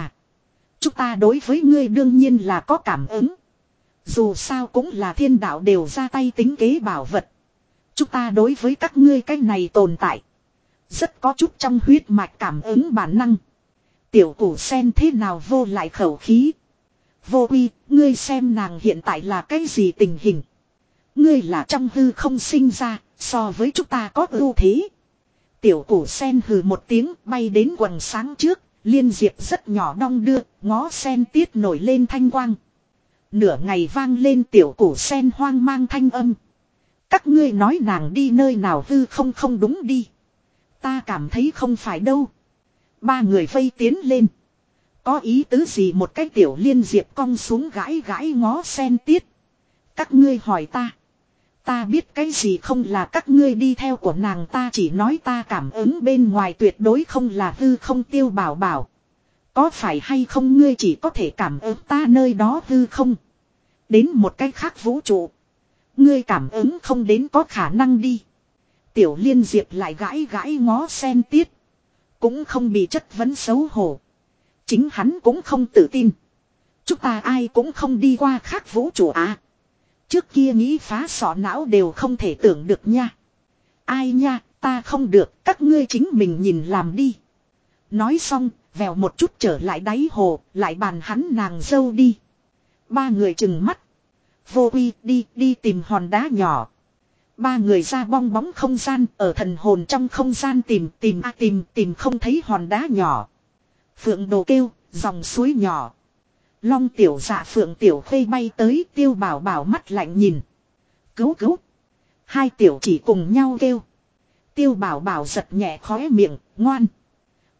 ta đối với ngươi đương nhiên là có cảm ứng. Dù sao cũng là thiên đạo đều ra tay tính kế bảo vật. Chúng ta đối với các ngươi cái này tồn tại. Rất có chút trong huyết mạch cảm ứng bản năng. Tiểu củ sen thế nào vô lại khẩu khí. Vô Quy, ngươi xem nàng hiện tại là cái gì tình hình. Ngươi là trong hư không sinh ra, so với chúng ta có ưu thế. Tiểu củ sen hừ một tiếng bay đến quần sáng trước, Liên Diệp rất nhỏ đong đưa, ngó sen tiết nổi lên thanh quang. Nửa ngày vang lên tiểu củ sen hoang mang thanh âm. Các ngươi nói nàng đi nơi nào hư không không đúng đi. Ta cảm thấy không phải đâu. Ba người vây tiến lên. Có ý tứ gì một cái tiểu Liên Diệp cong xuống gãi gãi ngó sen tiết. Các ngươi hỏi ta. Ta biết cái gì không là các ngươi đi theo của nàng, ta chỉ nói ta cảm ứng bên ngoài tuyệt đối không là hư không. Tiêu Bảo Bảo. Có phải hay không ngươi chỉ có thể cảm ứng ta nơi đó hư không? Đến một cái khác vũ trụ. Ngươi cảm ứng không đến có khả năng đi. Tiểu Liên Diệp lại gãi gãi ngó sen tiết. Cũng không bị chất vấn xấu hổ. Chính hắn cũng không tự tin. Chúng ta ai cũng không đi qua khác vũ trụ à. Trước kia nghĩ phá sọ não đều không thể tưởng được nha. Ai nha, ta không được, các ngươi chính mình nhìn làm đi. Nói xong, vèo một chút trở lại đáy hồ, lại bàn hắn nàng dâu đi. Ba người chừng mắt. Vô Quy đi tìm hòn đá nhỏ. Ba người ra bong bóng không gian, ở thần hồn trong không gian tìm không thấy hòn đá nhỏ. Phượng Đồ kêu, dòng suối nhỏ. Long tiểu dạ Phượng tiểu Khê bay tới, Tiêu Bảo Bảo mắt lạnh nhìn. Cứu. Hai tiểu chỉ cùng nhau kêu. Tiêu Bảo Bảo giật nhẹ khóe miệng, ngoan.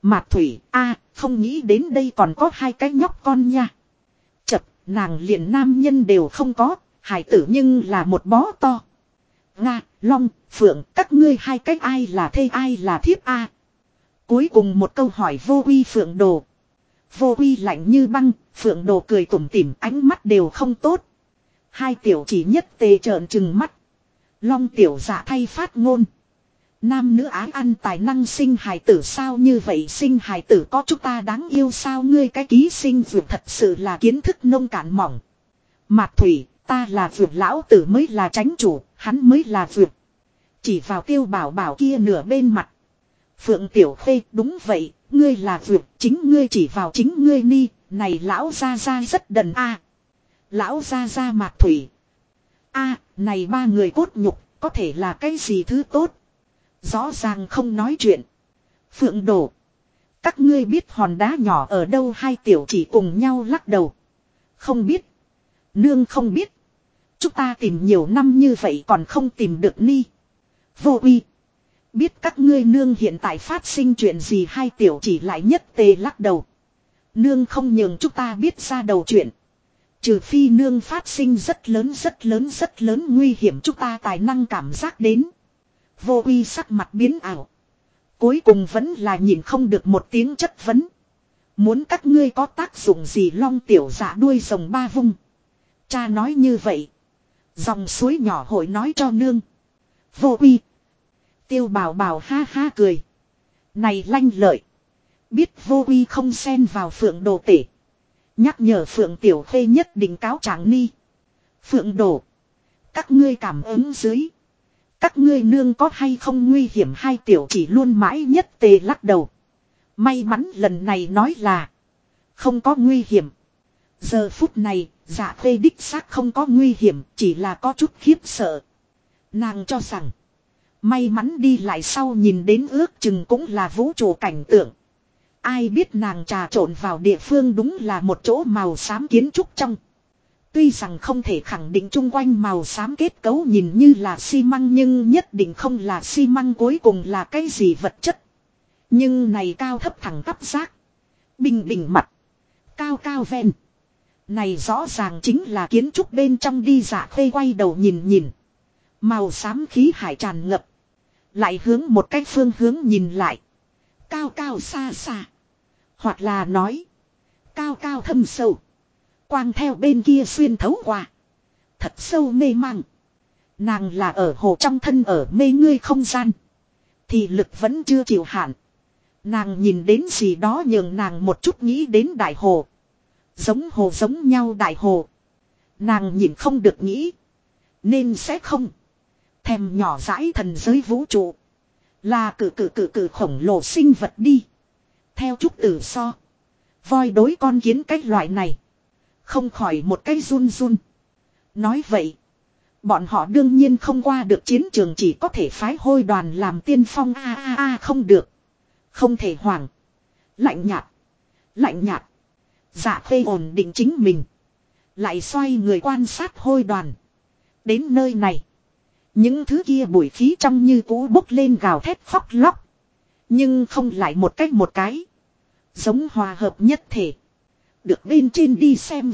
Mạc Thủy, không nghĩ đến đây còn có hai cái nhóc con nha. Chật, nàng liền nam nhân đều không có, hài tử nhưng là một bó to. Nga, Long, Phượng, các ngươi hai cách ai là thê ai là thiếp a? Cuối cùng một câu hỏi vô uy Phượng Đồ. Vô uy lạnh như băng, Phượng Đồ cười tủm tỉm, ánh mắt đều không tốt. Hai tiểu chỉ nhất tề trợn trừng mắt. Long tiểu dạ thay phát ngôn. Nam nữ ái ăn tài năng sinh hài tử sao như vậy sinh hài tử có chúng ta đáng yêu sao ngươi cái ký sinh vượt thật sự là kiến thức nông cạn mỏng. Mạc Thủy, ta là vượt lão tử mới là chánh chủ, hắn mới là vượt. Chỉ vào Tiêu Bảo Bảo kia nửa bên mặt. Phượng Tiểu Khê, đúng vậy, ngươi là vượt, chính ngươi chỉ vào chính ngươi ni, này lão gia gia rất đần a. Lão gia gia Mạc Thủy. Này ba người cốt nhục, có thể là cái gì thứ tốt. Rõ ràng không nói chuyện. Phượng Đồ. Các ngươi biết hòn đá nhỏ ở đâu hai tiểu chỉ cùng nhau lắc đầu. Không biết. Nương không biết. Chúng ta tìm nhiều năm như vậy còn không tìm được ni. Vô uy. Biết các ngươi nương hiện tại phát sinh chuyện gì hai tiểu chỉ lại nhất tề lắc đầu. Nương không nhường chúng ta biết ra đầu chuyện. Trừ phi nương phát sinh rất lớn nguy hiểm chúng ta tài năng cảm giác đến. Vô uy sắc mặt biến ảo. Cuối cùng vẫn là nhìn không được một tiếng chất vấn. Muốn các ngươi có tác dụng gì Long tiểu dạ đuôi rồng ba vung. Cha nói như vậy. Dòng suối nhỏ hội nói cho nương. Vô uy. Tiêu Bảo Bảo ha ha cười. Này lanh lợi. Biết vô uy không xen vào Phượng Đồ tể. Nhắc nhở Phượng Tiểu Khê nhất định cáo trạng ni. Phượng Đồ. Các ngươi cảm ứng dưới. Các ngươi nương có hay không nguy hiểm hai tiểu chỉ luôn mãi nhất tề lắc đầu. May mắn lần này nói là. Không có nguy hiểm. Giờ phút này, Dạ Khê đích xác không có nguy hiểm, chỉ là có chút khiếp sợ. Nàng cho rằng. May mắn đi lại sau nhìn đến ước chừng cũng là vũ trụ cảnh tượng. Ai biết nàng trà trộn vào địa phương đúng là một chỗ màu xám kiến trúc trong. Tuy rằng không thể khẳng định chung quanh màu xám kết cấu nhìn như là xi măng nhưng nhất định không là xi măng cuối cùng là cái gì vật chất. Nhưng này cao thấp thẳng tắp giác. Bình bình mặt. Cao cao ven. Này rõ ràng chính là kiến trúc bên trong đi Dạ Khê quay đầu nhìn. Màu xám khí hải tràn ngập. Lại hướng một cái phương hướng nhìn lại. Cao cao xa xa. Hoặc là nói. Cao cao thâm sâu. Quang theo bên kia xuyên thấu qua. Thật sâu mê mang. Nàng là ở hồ trong thân ở mê ngươi không gian. Thì lực vẫn chưa chịu hạn. Nàng nhìn đến gì đó nhường nàng một chút nghĩ đến đại hồ. Giống hồ giống nhau đại hồ. Nàng nhìn không được nghĩ. Nên sẽ không. Thèm nhỏ dãi thần giới vũ trụ. Là cử khổng lồ sinh vật đi. Theo chút tử so. Voi đối con kiến cách loại này. Không khỏi một cái run run. Nói vậy. Bọn họ đương nhiên không qua được chiến trường chỉ có thể phái hôi đoàn làm tiên phong không được. Không thể hoảng. Lạnh nhạt. Lạnh nhạt. Dạ Khê ổn định chính mình. Lại xoay người quan sát hôi đoàn. Đến nơi này. Những thứ kia bụi khí trong như cũ bốc lên gào thét khóc lóc. Nhưng không lại một cách một cái. Giống hòa hợp nhất thể. Được bên trên đi xem.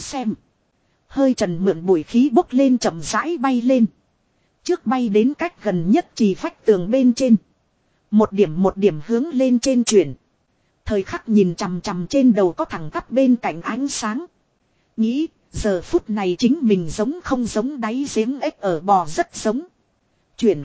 Hơi trần mượn bụi khí bốc lên chậm rãi bay lên. Trước bay đến cách gần nhất chỉ vách tường bên trên. Một điểm hướng lên trên chuyển. Thời khắc nhìn chằm chằm trên đầu có thẳng tắp bên cạnh ánh sáng. Nghĩ giờ phút này chính mình giống không giống đáy giếng ếch ở bò rất giống. Chuyển.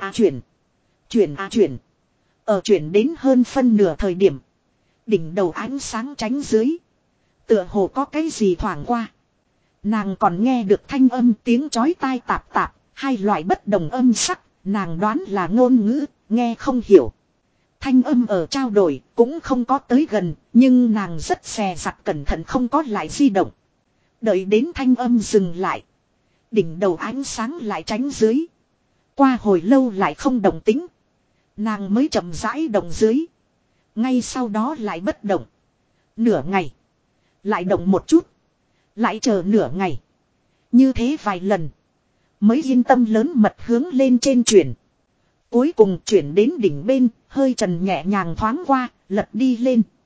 Chuyển. Ở chuyển đến hơn phân nửa thời điểm. Đỉnh đầu ánh sáng tránh dưới. Tựa hồ có cái gì thoảng qua. Nàng còn nghe được thanh âm tiếng chói tai tạp tạp. Hai loại bất đồng âm sắc. Nàng đoán là ngôn ngữ, nghe không hiểu. Thanh âm ở trao đổi cũng không có tới gần. Nhưng nàng rất xè giặt cẩn thận không có lại di động. Đợi đến thanh âm dừng lại. Đỉnh đầu ánh sáng lại tránh dưới. Qua hồi lâu lại không động tính. Nàng mới chậm rãi động dưới. Ngay sau đó lại bất động. Nửa ngày. Lại động một chút. Lại chờ nửa ngày. Như thế vài lần. Mới yên tâm lớn mật hướng lên trên chuyển. Cuối cùng chuyển đến đỉnh bên. Hơi trần nhẹ nhàng thoáng qua. Lật đi lên.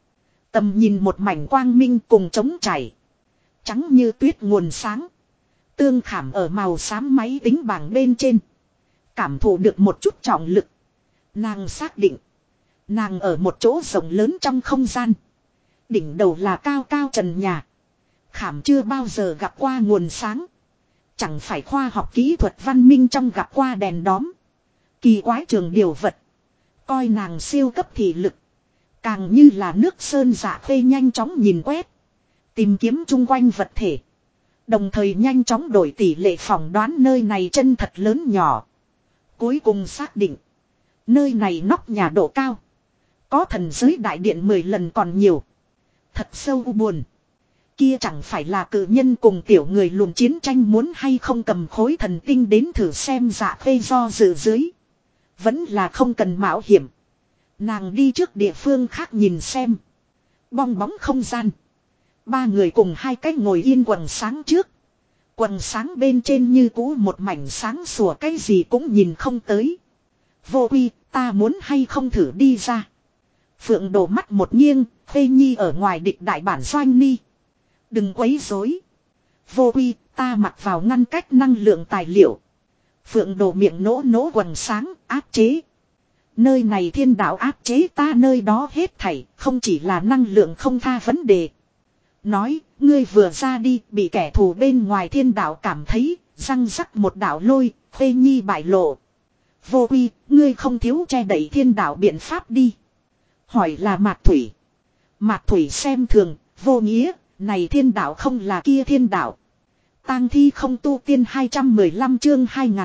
Tầm nhìn một mảnh quang minh cùng trống trải. Trắng như tuyết nguồn sáng. Tương khảm ở màu xám máy tính bảng bên trên. Cảm thụ được một chút trọng lực. Nàng xác định. Nàng ở một chỗ rộng lớn trong không gian. Đỉnh đầu là cao cao trần nhà. Khảm chưa bao giờ gặp qua nguồn sáng. Chẳng phải khoa học kỹ thuật văn minh trong gặp qua đèn đóm. Kỳ quái trường điều vật. Coi nàng siêu cấp thị lực. Càng như là nước sơn dạ khê nhanh chóng nhìn quét. Tìm kiếm chung quanh vật thể. Đồng thời nhanh chóng đổi tỷ lệ phỏng đoán nơi này chân thật lớn nhỏ. Cuối cùng xác định. Nơi này nóc nhà độ cao. Có thần giới đại điện 10 lần còn nhiều. Thật sâu buồn. Kia chẳng phải là cự nhân cùng tiểu người lùn chiến tranh muốn hay không cầm khối thần tinh đến thử xem dạ khê do dự dưới. Vẫn là không cần mạo hiểm. Nàng đi trước địa phương khác nhìn xem. Bong bóng không gian. Ba người cùng hai cách ngồi yên quần sáng trước. Quần sáng bên trên như cũ một mảnh sáng sủa cái gì cũng nhìn không tới. Vô Uy, ta muốn hay không thử đi ra. Phượng đổ mắt một nghiêng, Khê Nhi ở ngoài địch đại bản doanh ni. Đừng quấy rối. Vô Uy, ta mặc vào ngăn cách năng lượng tài liệu. Phượng đổ miệng nỗ nỗ quần sáng, áp chế. Nơi này thiên đạo áp chế ta nơi đó hết thảy, không chỉ là năng lượng không tha vấn đề. Nói, ngươi vừa ra đi, bị kẻ thù bên ngoài thiên đạo cảm thấy, răng rắc một đạo lôi, Khê Nhi bại lộ. Vô Uy, ngươi không thiếu che đẩy thiên đạo biện pháp đi. Hỏi là Mạc Thủy. Mạc Thủy xem thường, vô nghĩa, này thiên đạo không là kia thiên đạo. Tang thi không tu tiên 215 chương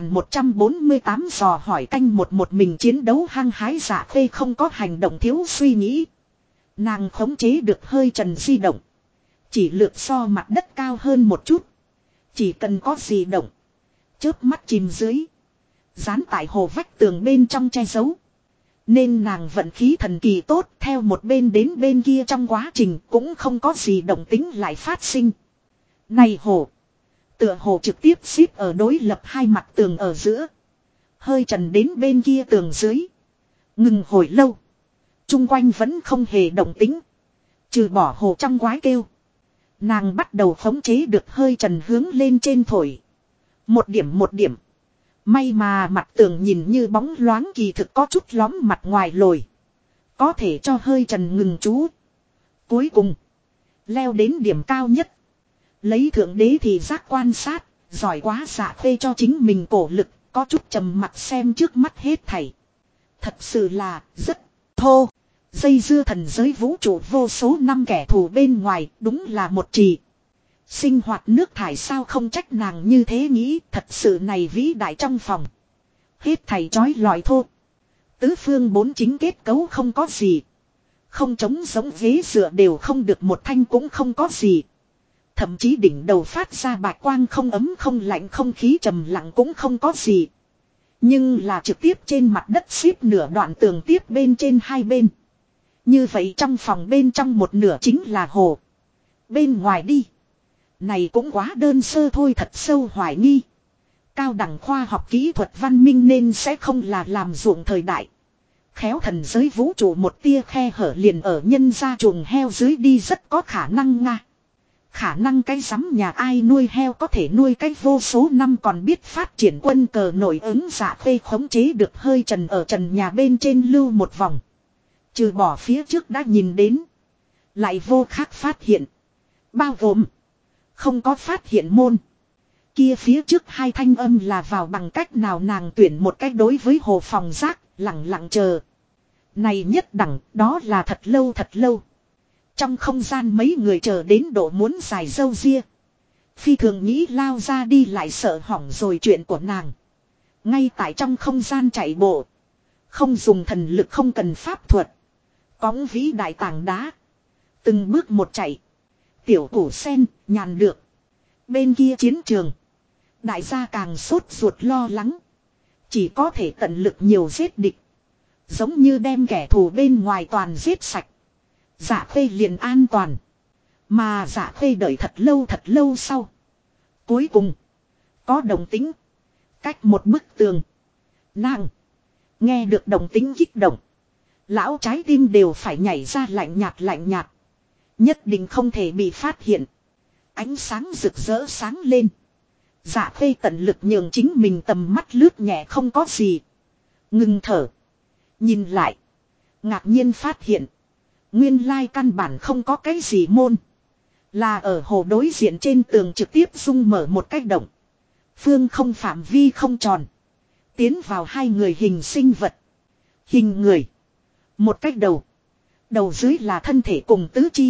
2148 dò hỏi canh một mình chiến đấu hăng hái dạ khê không có hành động thiếu suy nghĩ. Nàng khống chế được hơi trần di động. Chỉ lược so mặt đất cao hơn một chút. Chỉ cần có di động. Chớp mắt chìm dưới. Dán tại hồ vách tường bên trong che giấu. Nên nàng vận khí thần kỳ tốt theo một bên đến bên kia trong quá trình cũng không có gì động tính lại phát sinh. Này hồ. Tựa hồ trực tiếp xếp ở đối lập hai mặt tường ở giữa. Hơi trần đến bên kia tường dưới. Ngừng hồi lâu. Trung quanh vẫn không hề động tính. Trừ bỏ hồ trong quái kêu. Nàng bắt đầu khống chế được hơi trần hướng lên trên thổi. Một điểm. May mà mặt tường nhìn như bóng loáng kỳ thực có chút lóm mặt ngoài lồi. Có thể cho hơi trần ngừng chú. Cuối cùng. Leo đến điểm cao nhất. Lấy thượng đế thì giác quan sát. Giỏi quá dạ phê cho chính mình cổ lực. Có chút trầm mặt xem trước mắt hết thảy. Thật sự là rất thô. Dây dưa thần giới vũ trụ vô số năm kẻ thù bên ngoài đúng là một trì. Sinh hoạt nước thải sao không trách nàng như thế nghĩ thật sự này vĩ đại trong phòng. Hết thảy chói lọi thô. Tứ phương bốn chính kết cấu không có gì. Không trống giống ghế dựa đều không được một thanh cũng không có gì. Thậm chí đỉnh đầu phát ra bạch quang không ấm không lạnh không khí trầm lặng cũng không có gì. Nhưng là trực tiếp trên mặt đất xếp nửa đoạn tường tiếp bên trên hai bên. Như vậy trong phòng bên trong một nửa chính là hồ. Bên ngoài đi. Này cũng quá đơn sơ thôi thật sâu hoài nghi. Cao đẳng khoa học kỹ thuật văn minh nên sẽ không là làm ruộng thời đại. Khéo thần giới vũ trụ một tia khe hở liền ở nhân gia chuồng heo dưới đi rất có khả năng nga. Khả năng cái rắm nhà ai nuôi heo có thể nuôi cái vô số năm còn biết phát triển quân cờ nổi ứng dạ phê khống chế được hơi trần ở trần nhà bên trên lưu một vòng. Trừ bỏ phía trước đã nhìn đến. Lại vô khác phát hiện. Bao gồm. Không có phát hiện môn. Kia phía trước hai thanh âm là vào bằng cách nào nàng tuyển một cách đối với hồ phòng rác, lặng lặng chờ. Này nhất đẳng, đó là thật lâu thật lâu. Trong không gian mấy người chờ đến độ muốn dài dâu ria. Phi thường nghĩ lao ra đi lại sợ hỏng rồi chuyện của nàng. Ngay tại trong không gian chạy bộ. Không dùng thần lực không cần pháp thuật. Cõng vĩ đại tảng đá. Từng bước một chạy. Tiểu củ sen, nhàn được. Bên kia chiến trường. Đại gia càng sốt ruột lo lắng. Chỉ có thể tận lực nhiều giết địch. Giống như đem kẻ thù bên ngoài toàn giết sạch. Dạ khê liền an toàn. Mà dạ khê đợi thật lâu sau. Cuối cùng. Có đồng tính. Cách một bức tường. Nàng. Nghe được đồng tính kích động. Lão trái tim đều phải nhảy ra lạnh nhạt. Nhất định không thể bị phát hiện. Ánh sáng rực rỡ sáng lên. Dạ Khê tận lực nhường chính mình tầm mắt lướt nhẹ không có gì. Ngừng thở. Nhìn lại. Ngạc nhiên phát hiện. Nguyên lai căn bản không có cái gì môn. Là ở hồ đối diện trên tường trực tiếp dung mở một cái động. Phương không phạm vi không tròn. Tiến vào hai người hình sinh vật. Hình người. Một cách đầu. Đầu dưới là thân thể cùng tứ chi.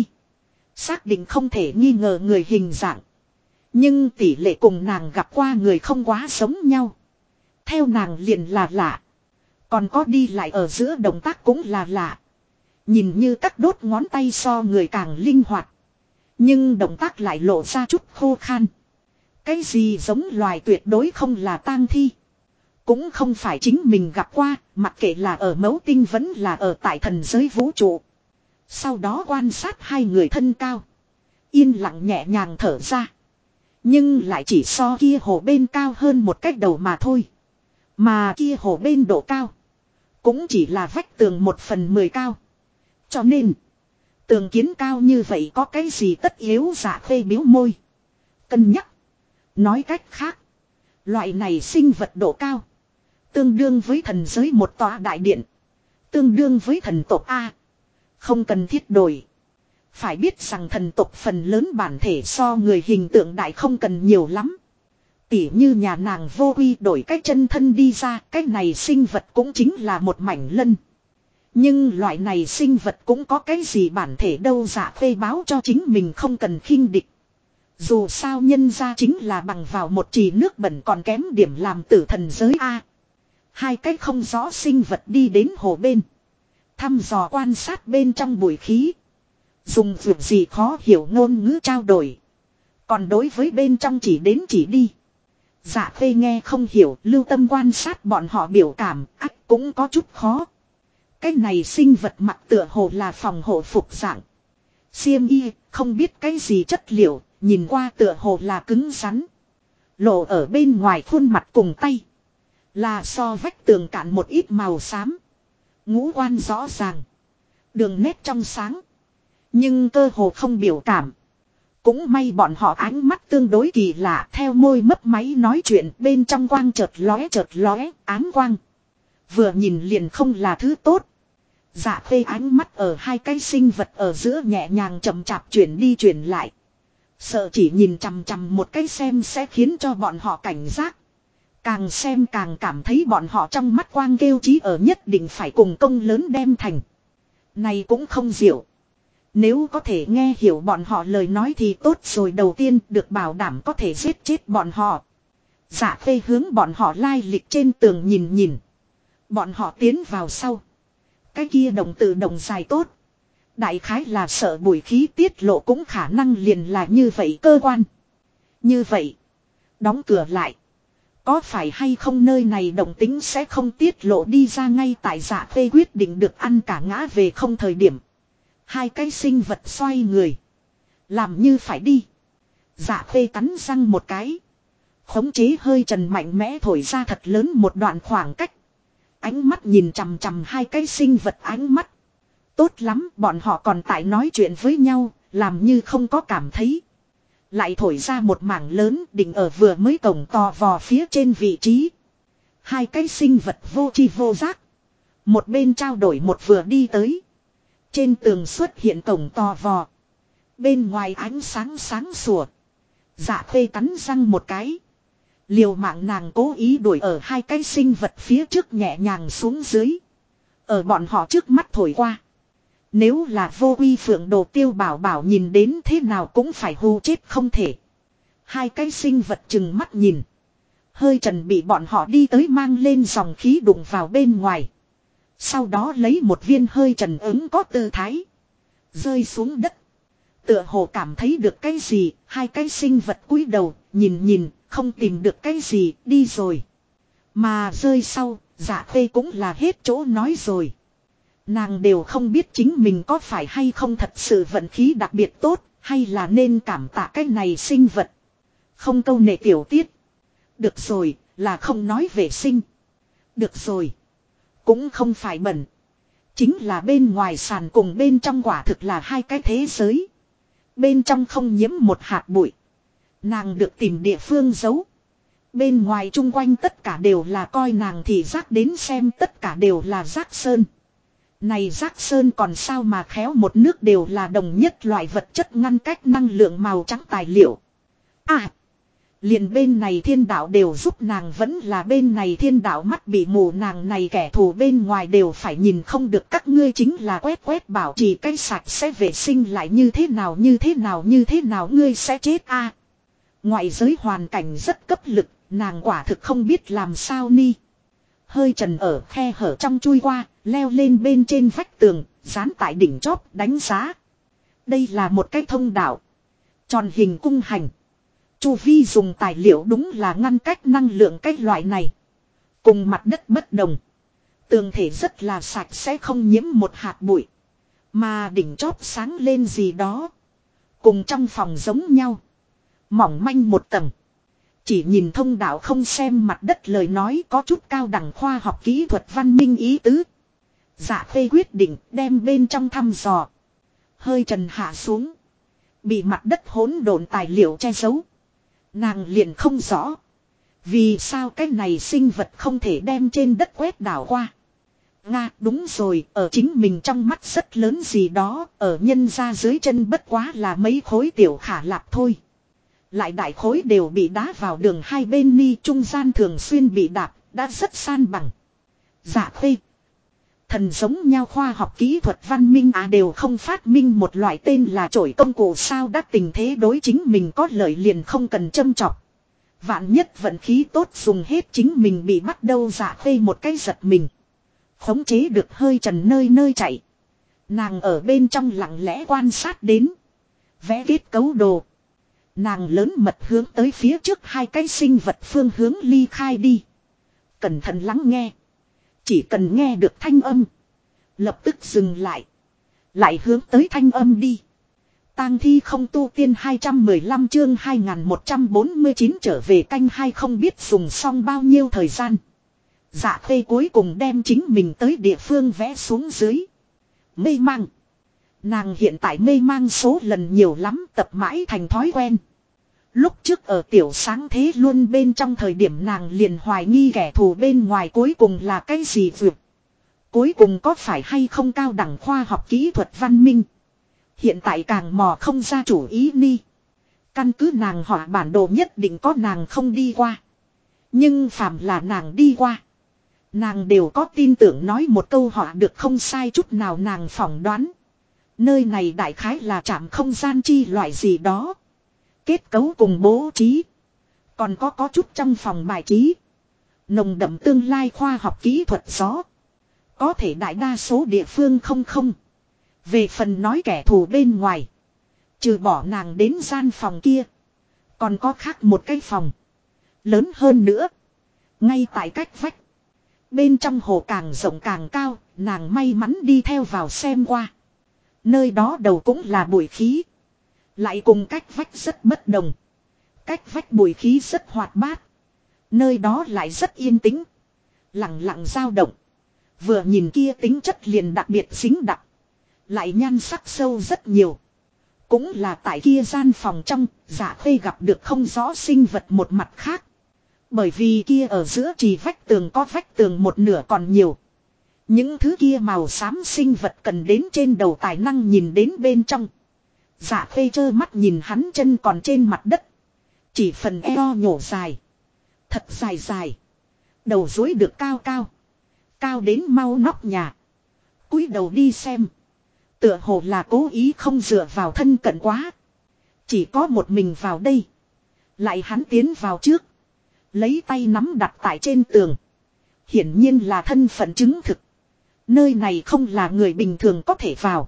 Xác định không thể nghi ngờ người hình dạng. Nhưng tỷ lệ cùng nàng gặp qua người không quá giống nhau. Theo nàng liền là lạ. Còn có đi lại ở giữa động tác cũng là lạ. Nhìn như các đốt ngón tay so người càng linh hoạt. Nhưng động tác lại lộ ra chút khô khan. Cái gì giống loài tuyệt đối không là tang thi. Cũng không phải chính mình gặp qua, mặc kệ là ở mẫu tinh vẫn là ở tại thần giới vũ trụ. Sau đó quan sát hai người thân cao. Yên lặng nhẹ nhàng thở ra. Nhưng lại chỉ so kia hồ bên cao hơn một cách đầu mà thôi. Mà kia hồ bên độ cao. Cũng chỉ là vách tường 1/10 cao. Cho nên. Tường kiến cao như vậy có cái gì tất yếu Dạ Khê biếu môi. Cân nhắc. Nói cách khác. Loại này sinh vật độ cao. Tương đương với thần giới một tòa đại điện. Tương đương với thần tộc A. Không cần thiết đổi. Phải biết rằng thần tộc phần lớn bản thể so người hình tượng đại không cần nhiều lắm. Tỉ như nhà nàng Vô Quy đổi cái chân thân đi ra. Cái này sinh vật cũng chính là một mảnh lân. Nhưng loại này sinh vật cũng có cái gì bản thể đâu Dạ Khê báo cho chính mình không cần khinh địch. Dù sao nhân ra chính là bằng vào một trì nước bẩn còn kém điểm làm tử thần giới A. Hai cái không rõ sinh vật đi đến hồ bên. Thăm dò quan sát bên trong bụi khí. Dùng việc gì khó hiểu ngôn ngữ trao đổi. Còn đối với bên trong chỉ đến chỉ đi. Dạ Khê nghe không hiểu, lưu tâm quan sát bọn họ biểu cảm, ắt cũng có chút khó. Cái này sinh vật mặc tựa hồ là phòng hộ phục dạng. Xiêm y, không biết cái gì chất liệu, nhìn qua tựa hồ là cứng rắn. Lộ ở bên ngoài khuôn mặt cùng tay. Là so vách tường cạn một ít màu xám. Ngũ quan rõ ràng. Đường nét trong sáng. Nhưng cơ hồ không biểu cảm. Cũng may bọn họ ánh mắt tương đối kỳ lạ. Theo môi mấp máy nói chuyện bên trong quang chợt lóe ám quang. Vừa nhìn liền không là thứ tốt. Dạ Khê ánh mắt ở hai cái sinh vật ở giữa nhẹ nhàng chậm chạp chuyển đi chuyển lại. Sợ chỉ nhìn chằm chằm một cái xem sẽ khiến cho bọn họ cảnh giác. Càng xem càng cảm thấy bọn họ trong mắt quang kêu chí ở nhất định phải cùng công lớn đem thành. Này cũng không diệu. Nếu có thể nghe hiểu bọn họ lời nói thì tốt rồi, đầu tiên được bảo đảm có thể giết chết bọn họ. Dạ Khê hướng bọn họ lai lịch trên tường nhìn nhìn. Bọn họ tiến vào sau. Cái kia đồng tự động dài tốt. Đại khái là sợ bụi khí tiết lộ cũng khả năng liền là như vậy cơ quan. Như vậy. Đóng cửa lại. Có phải hay không nơi này động tính sẽ không tiết lộ đi ra ngay tại Dạ Khê quyết định được ăn cả ngã về không thời điểm. Hai cái sinh vật xoay người. Làm như phải đi. Dạ Khê cắn răng một cái. Khống chế hơi trần mạnh mẽ thổi ra thật lớn một đoạn khoảng cách. Ánh mắt nhìn chằm chằm hai cái sinh vật ánh mắt. Tốt lắm, bọn họ còn tại nói chuyện với nhau, làm như không có cảm thấy. Lại thổi ra một mảng lớn định ở vừa mới cổng to vò phía trên vị trí. Hai cái sinh vật vô tri vô giác. Một bên trao đổi một vừa đi tới. Trên tường xuất hiện cổng to vò. Bên ngoài ánh sáng sáng sủa. Dạ Khê cắn răng một cái. Liều mạng nàng cố ý đuổi ở hai cái sinh vật phía trước nhẹ nhàng xuống dưới. Ở bọn họ trước mắt thổi qua. Nếu là Vô Quy Phượng Đồ Tiêu Bảo Bảo nhìn đến thế nào cũng phải hù chết không thể. Hai cái sinh vật chừng mắt nhìn. Hơi trần bị bọn họ đi tới mang lên dòng khí đụng vào bên ngoài. Sau đó lấy một viên hơi trần ứng có tư thái. Rơi xuống đất. Tựa hồ cảm thấy được cái gì, hai cái sinh vật cúi đầu, nhìn, không tìm được cái gì, đi rồi. Mà rơi sau, Dạ Khê cũng là hết chỗ nói rồi. Nàng đều không biết chính mình có phải hay không thật sự vận khí đặc biệt tốt, hay là nên cảm tạ cái này sinh vật. Không câu nệ tiểu tiết. Được rồi, là không nói vệ sinh. Được rồi. Cũng không phải bẩn. Chính là bên ngoài sàn cùng bên trong quả thực là hai cái thế giới. Bên trong không nhiễm một hạt bụi. Nàng được tìm địa phương giấu. Bên ngoài chung quanh tất cả đều là coi nàng thì rác đến xem, tất cả đều là rác sơn. Này rác sơn còn sao mà khéo, một nước đều là đồng nhất loại vật chất ngăn cách năng lượng màu trắng tài liệu. À, liền bên này thiên đạo đều giúp nàng, vẫn là bên này thiên đạo mắt bị mù, nàng này kẻ thù bên ngoài đều phải nhìn không được, các ngươi chính là quét bảo trì cái sạch sẽ vệ sinh lại như thế nào ngươi sẽ chết a. Ngoại giới hoàn cảnh rất cấp lực, nàng quả thực không biết làm sao ni. Hơi trần ở khe hở trong chui qua, leo lên bên trên vách tường, dán tại đỉnh chóp đánh giá. Đây là một cái thông đạo. Tròn hình cung hành. Chu vi dùng tài liệu đúng là ngăn cách năng lượng cái loại này. Cùng mặt đất bất đồng. Tường thể rất là sạch sẽ, không nhiễm một hạt bụi. Mà đỉnh chóp sáng lên gì đó. Cùng trong phòng giống nhau. Mỏng manh một tầng. Chỉ nhìn thông đạo không xem mặt đất lời nói có chút cao đẳng khoa học kỹ thuật văn minh ý tứ. Dạ Khê quyết định đem bên trong thăm dò. Hơi trần hạ xuống. Bị mặt đất hỗn độn tài liệu che giấu. Nàng liền không rõ. Vì sao cái này sinh vật không thể đem trên đất quét đảo qua. Nga đúng rồi, ở chính mình trong mắt rất lớn gì đó, ở nhân ra dưới chân bất quá là mấy khối tiểu khả lạp thôi. Lại đại khối đều bị đá vào đường hai bên ni, trung gian thường xuyên bị đạp, đã rất san bằng. Dạ Khê. Thần giống nhau khoa học kỹ thuật văn minh đều không phát minh một loại tên là chổi công cụ sao, đã tình thế đối chính mình có lợi liền không cần châm chọc. Vạn nhất vận khí tốt dùng hết chính mình bị bắt đâu. Dạ Khê một cái giật mình. Khống chế được hơi trần nơi nơi chạy. Nàng ở bên trong lặng lẽ quan sát đến. Vẽ kết cấu đồ. Nàng lớn mật hướng tới phía trước hai cái sinh vật phương hướng ly khai đi. Cẩn thận lắng nghe. Chỉ cần nghe được thanh âm. Lập tức dừng lại. Lại hướng tới thanh âm đi. Tang thi không tu tiên 215 chương 2149 trở về canh hai, không biết dùng xong bao nhiêu thời gian. Dạ Khê cuối cùng đem chính mình tới địa phương vẽ xuống dưới. Mê mang. Nàng hiện tại mê mang số lần nhiều lắm, tập mãi thành thói quen. Lúc trước ở tiểu sáng thế luôn bên trong thời điểm nàng liền hoài nghi kẻ thù bên ngoài cuối cùng là cái gì vượt. Cuối cùng có phải hay không cao đẳng khoa học kỹ thuật văn minh. Hiện tại càng mò không ra chủ ý ni. Căn cứ nàng họa bản đồ nhất định có nàng không đi qua. Nhưng phàm là nàng đi qua. Nàng đều có tin tưởng nói một câu họa được không sai chút nào. Nàng phỏng đoán. Nơi này đại khái là trạm không gian chi loại gì đó. Kết cấu cùng bố trí. Còn có chút trong phòng bài trí. Nồng đậm tương lai khoa học kỹ thuật gió. Có thể đại đa số địa phương không. Về phần nói kẻ thù bên ngoài. Trừ bỏ nàng đến gian phòng kia. Còn có khác một cái phòng. Lớn hơn nữa. Ngay tại cách vách. Bên trong hồ càng rộng càng cao. Nàng may mắn đi theo vào xem qua. Nơi đó đầu cũng là bụi khí. Lại cùng cách vách rất bất đồng. Cách vách bụi khí rất hoạt bát. Nơi đó lại rất yên tĩnh. Lặng lặng dao động. Vừa nhìn kia tính chất liền đặc biệt xính đặc. Lại nhan sắc sâu rất nhiều. Cũng là tại kia gian phòng trong, Dạ Khê gặp được không rõ sinh vật một mặt khác. Bởi vì kia ở giữa chỉ vách tường có vách tường một nửa còn nhiều. Những thứ kia màu xám sinh vật cần đến trên đầu tài năng nhìn đến bên trong. Dạ Khê trơ mắt nhìn hắn chân còn trên mặt đất. Chỉ phần eo nhổ dài. Thật dài dài. Đầu dối được cao cao. Cao đến mau nóc nhà. Cúi đầu đi xem. Tựa hồ là cố ý không dựa vào thân cận quá. Chỉ có một mình vào đây. Lại hắn tiến vào trước. Lấy tay nắm đặt tại trên tường. Hiển nhiên là thân phận chứng thực. Nơi này không là người bình thường có thể vào.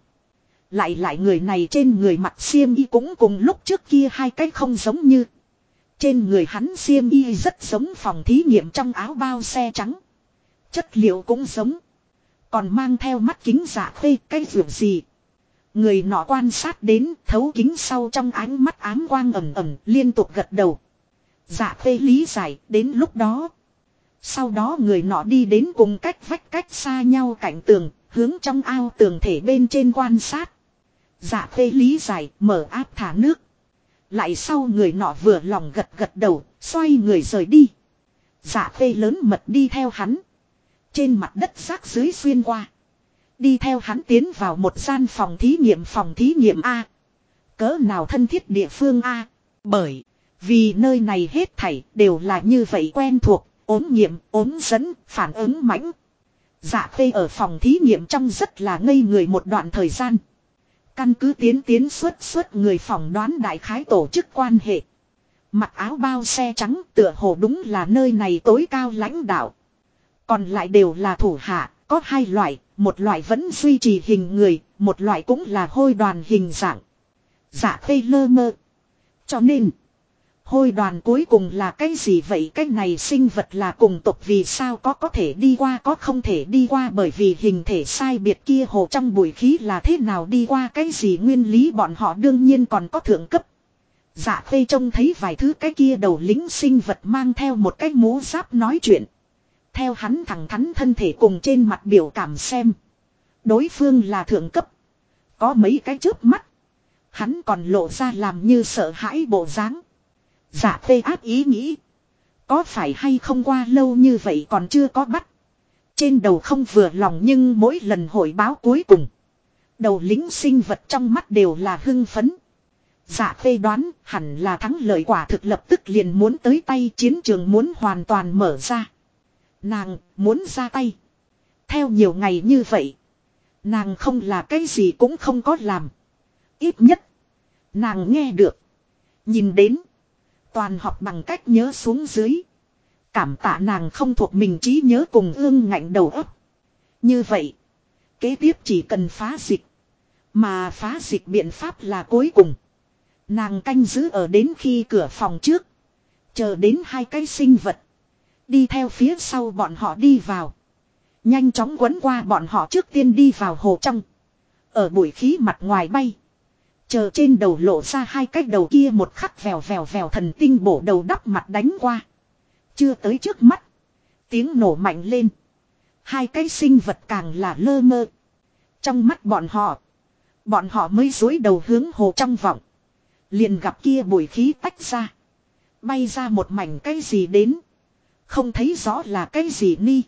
Lại người này trên người mặc xiêm y cũng cùng lúc trước kia hai cái không giống như. Trên người hắn xiêm y rất giống phòng thí nghiệm trong áo bao xe trắng. Chất liệu cũng giống. Còn mang theo mắt kính. Dạ Khê, cái việc gì? Người nọ quan sát đến, thấu kính sau trong ánh mắt ám quang ẩm ẩm, liên tục gật đầu. Dạ Khê lý giải, đến lúc đó. Sau đó người nọ đi đến cùng cách vách cách xa nhau cạnh tường, hướng trong ao tường thể bên trên quan sát. Dạ phê lý giải, mở áp thả nước. Lại sau người nọ vừa lòng gật gật đầu, xoay người rời đi. Dạ phê lớn mật đi theo hắn. Trên mặt đất rác dưới xuyên qua. Đi theo hắn tiến vào một gian phòng thí nghiệm A. Cỡ nào thân thiết địa phương A. Bởi vì nơi này hết thảy đều là như vậy quen thuộc, ốm nghiệm, ốm dẫn, phản ứng mãnh. Dạ phê ở phòng thí nghiệm trong rất là ngây người một đoạn thời gian. Căn cứ tiến xuất người phỏng đoán đại khái tổ chức quan hệ. Mặc áo bao xe trắng tựa hồ đúng là nơi này tối cao lãnh đạo. Còn lại đều là thủ hạ, có hai loại, một loại vẫn duy trì hình người, một loại cũng là hôi đoàn hình dạng. Dạ phê lơ mơ. Cho nên, hôi đoàn cuối cùng là cái gì vậy? Cái này sinh vật là cùng tộc vì sao có thể đi qua có không thể đi qua bởi vì hình thể sai biệt kia hồ trong bụi khí là thế nào đi qua cái gì nguyên lý bọn họ đương nhiên còn có thượng cấp. Dạ phê trông thấy vài thứ cái kia đầu lính sinh vật mang theo một cái mũ giáp nói chuyện. Theo hắn thẳng thắn thân thể cùng trên mặt biểu cảm xem. Đối phương là thượng cấp. Có mấy cái chớp mắt. Hắn còn lộ ra làm như sợ hãi bộ dáng. Dạ phê áp ý nghĩ. Có phải hay không qua lâu như vậy còn chưa có bắt. Trên đầu không vừa lòng nhưng mỗi lần hội báo cuối cùng. Đầu lính sinh vật trong mắt đều là hưng phấn. Dạ phê đoán hẳn là thắng lợi quả thực lập tức liền muốn tới tay chiến trường muốn hoàn toàn mở ra. Nàng muốn ra tay. Theo nhiều ngày như vậy. Nàng không là cái gì cũng không có làm. Ít nhất. Nàng nghe được. Nhìn đến. Toàn học bằng cách nhớ xuống dưới. Cảm tạ nàng không thuộc mình trí nhớ cùng ương ngạnh đầu óc. Như vậy. Kế tiếp chỉ cần phá dịch. Mà phá dịch biện pháp là cuối cùng. Nàng canh giữ ở đến khi cửa phòng trước. Chờ đến hai cái sinh vật. Đi theo phía sau bọn họ đi vào. Nhanh chóng quấn qua bọn họ trước tiên đi vào hồ trong. Ở bụi khí mặt ngoài bay. Chờ trên đầu lộ ra hai cái đầu kia một khắc vèo thần tinh bổ đầu đắp mặt đánh qua. Chưa tới trước mắt. Tiếng nổ mạnh lên. Hai cái sinh vật càng là lơ mơ. Trong mắt bọn họ. Bọn họ mới dối đầu hướng hồ trong vọng. Liền gặp kia bụi khí tách ra. Bay ra một mảnh cái gì đến. Không thấy rõ là cái gì ni.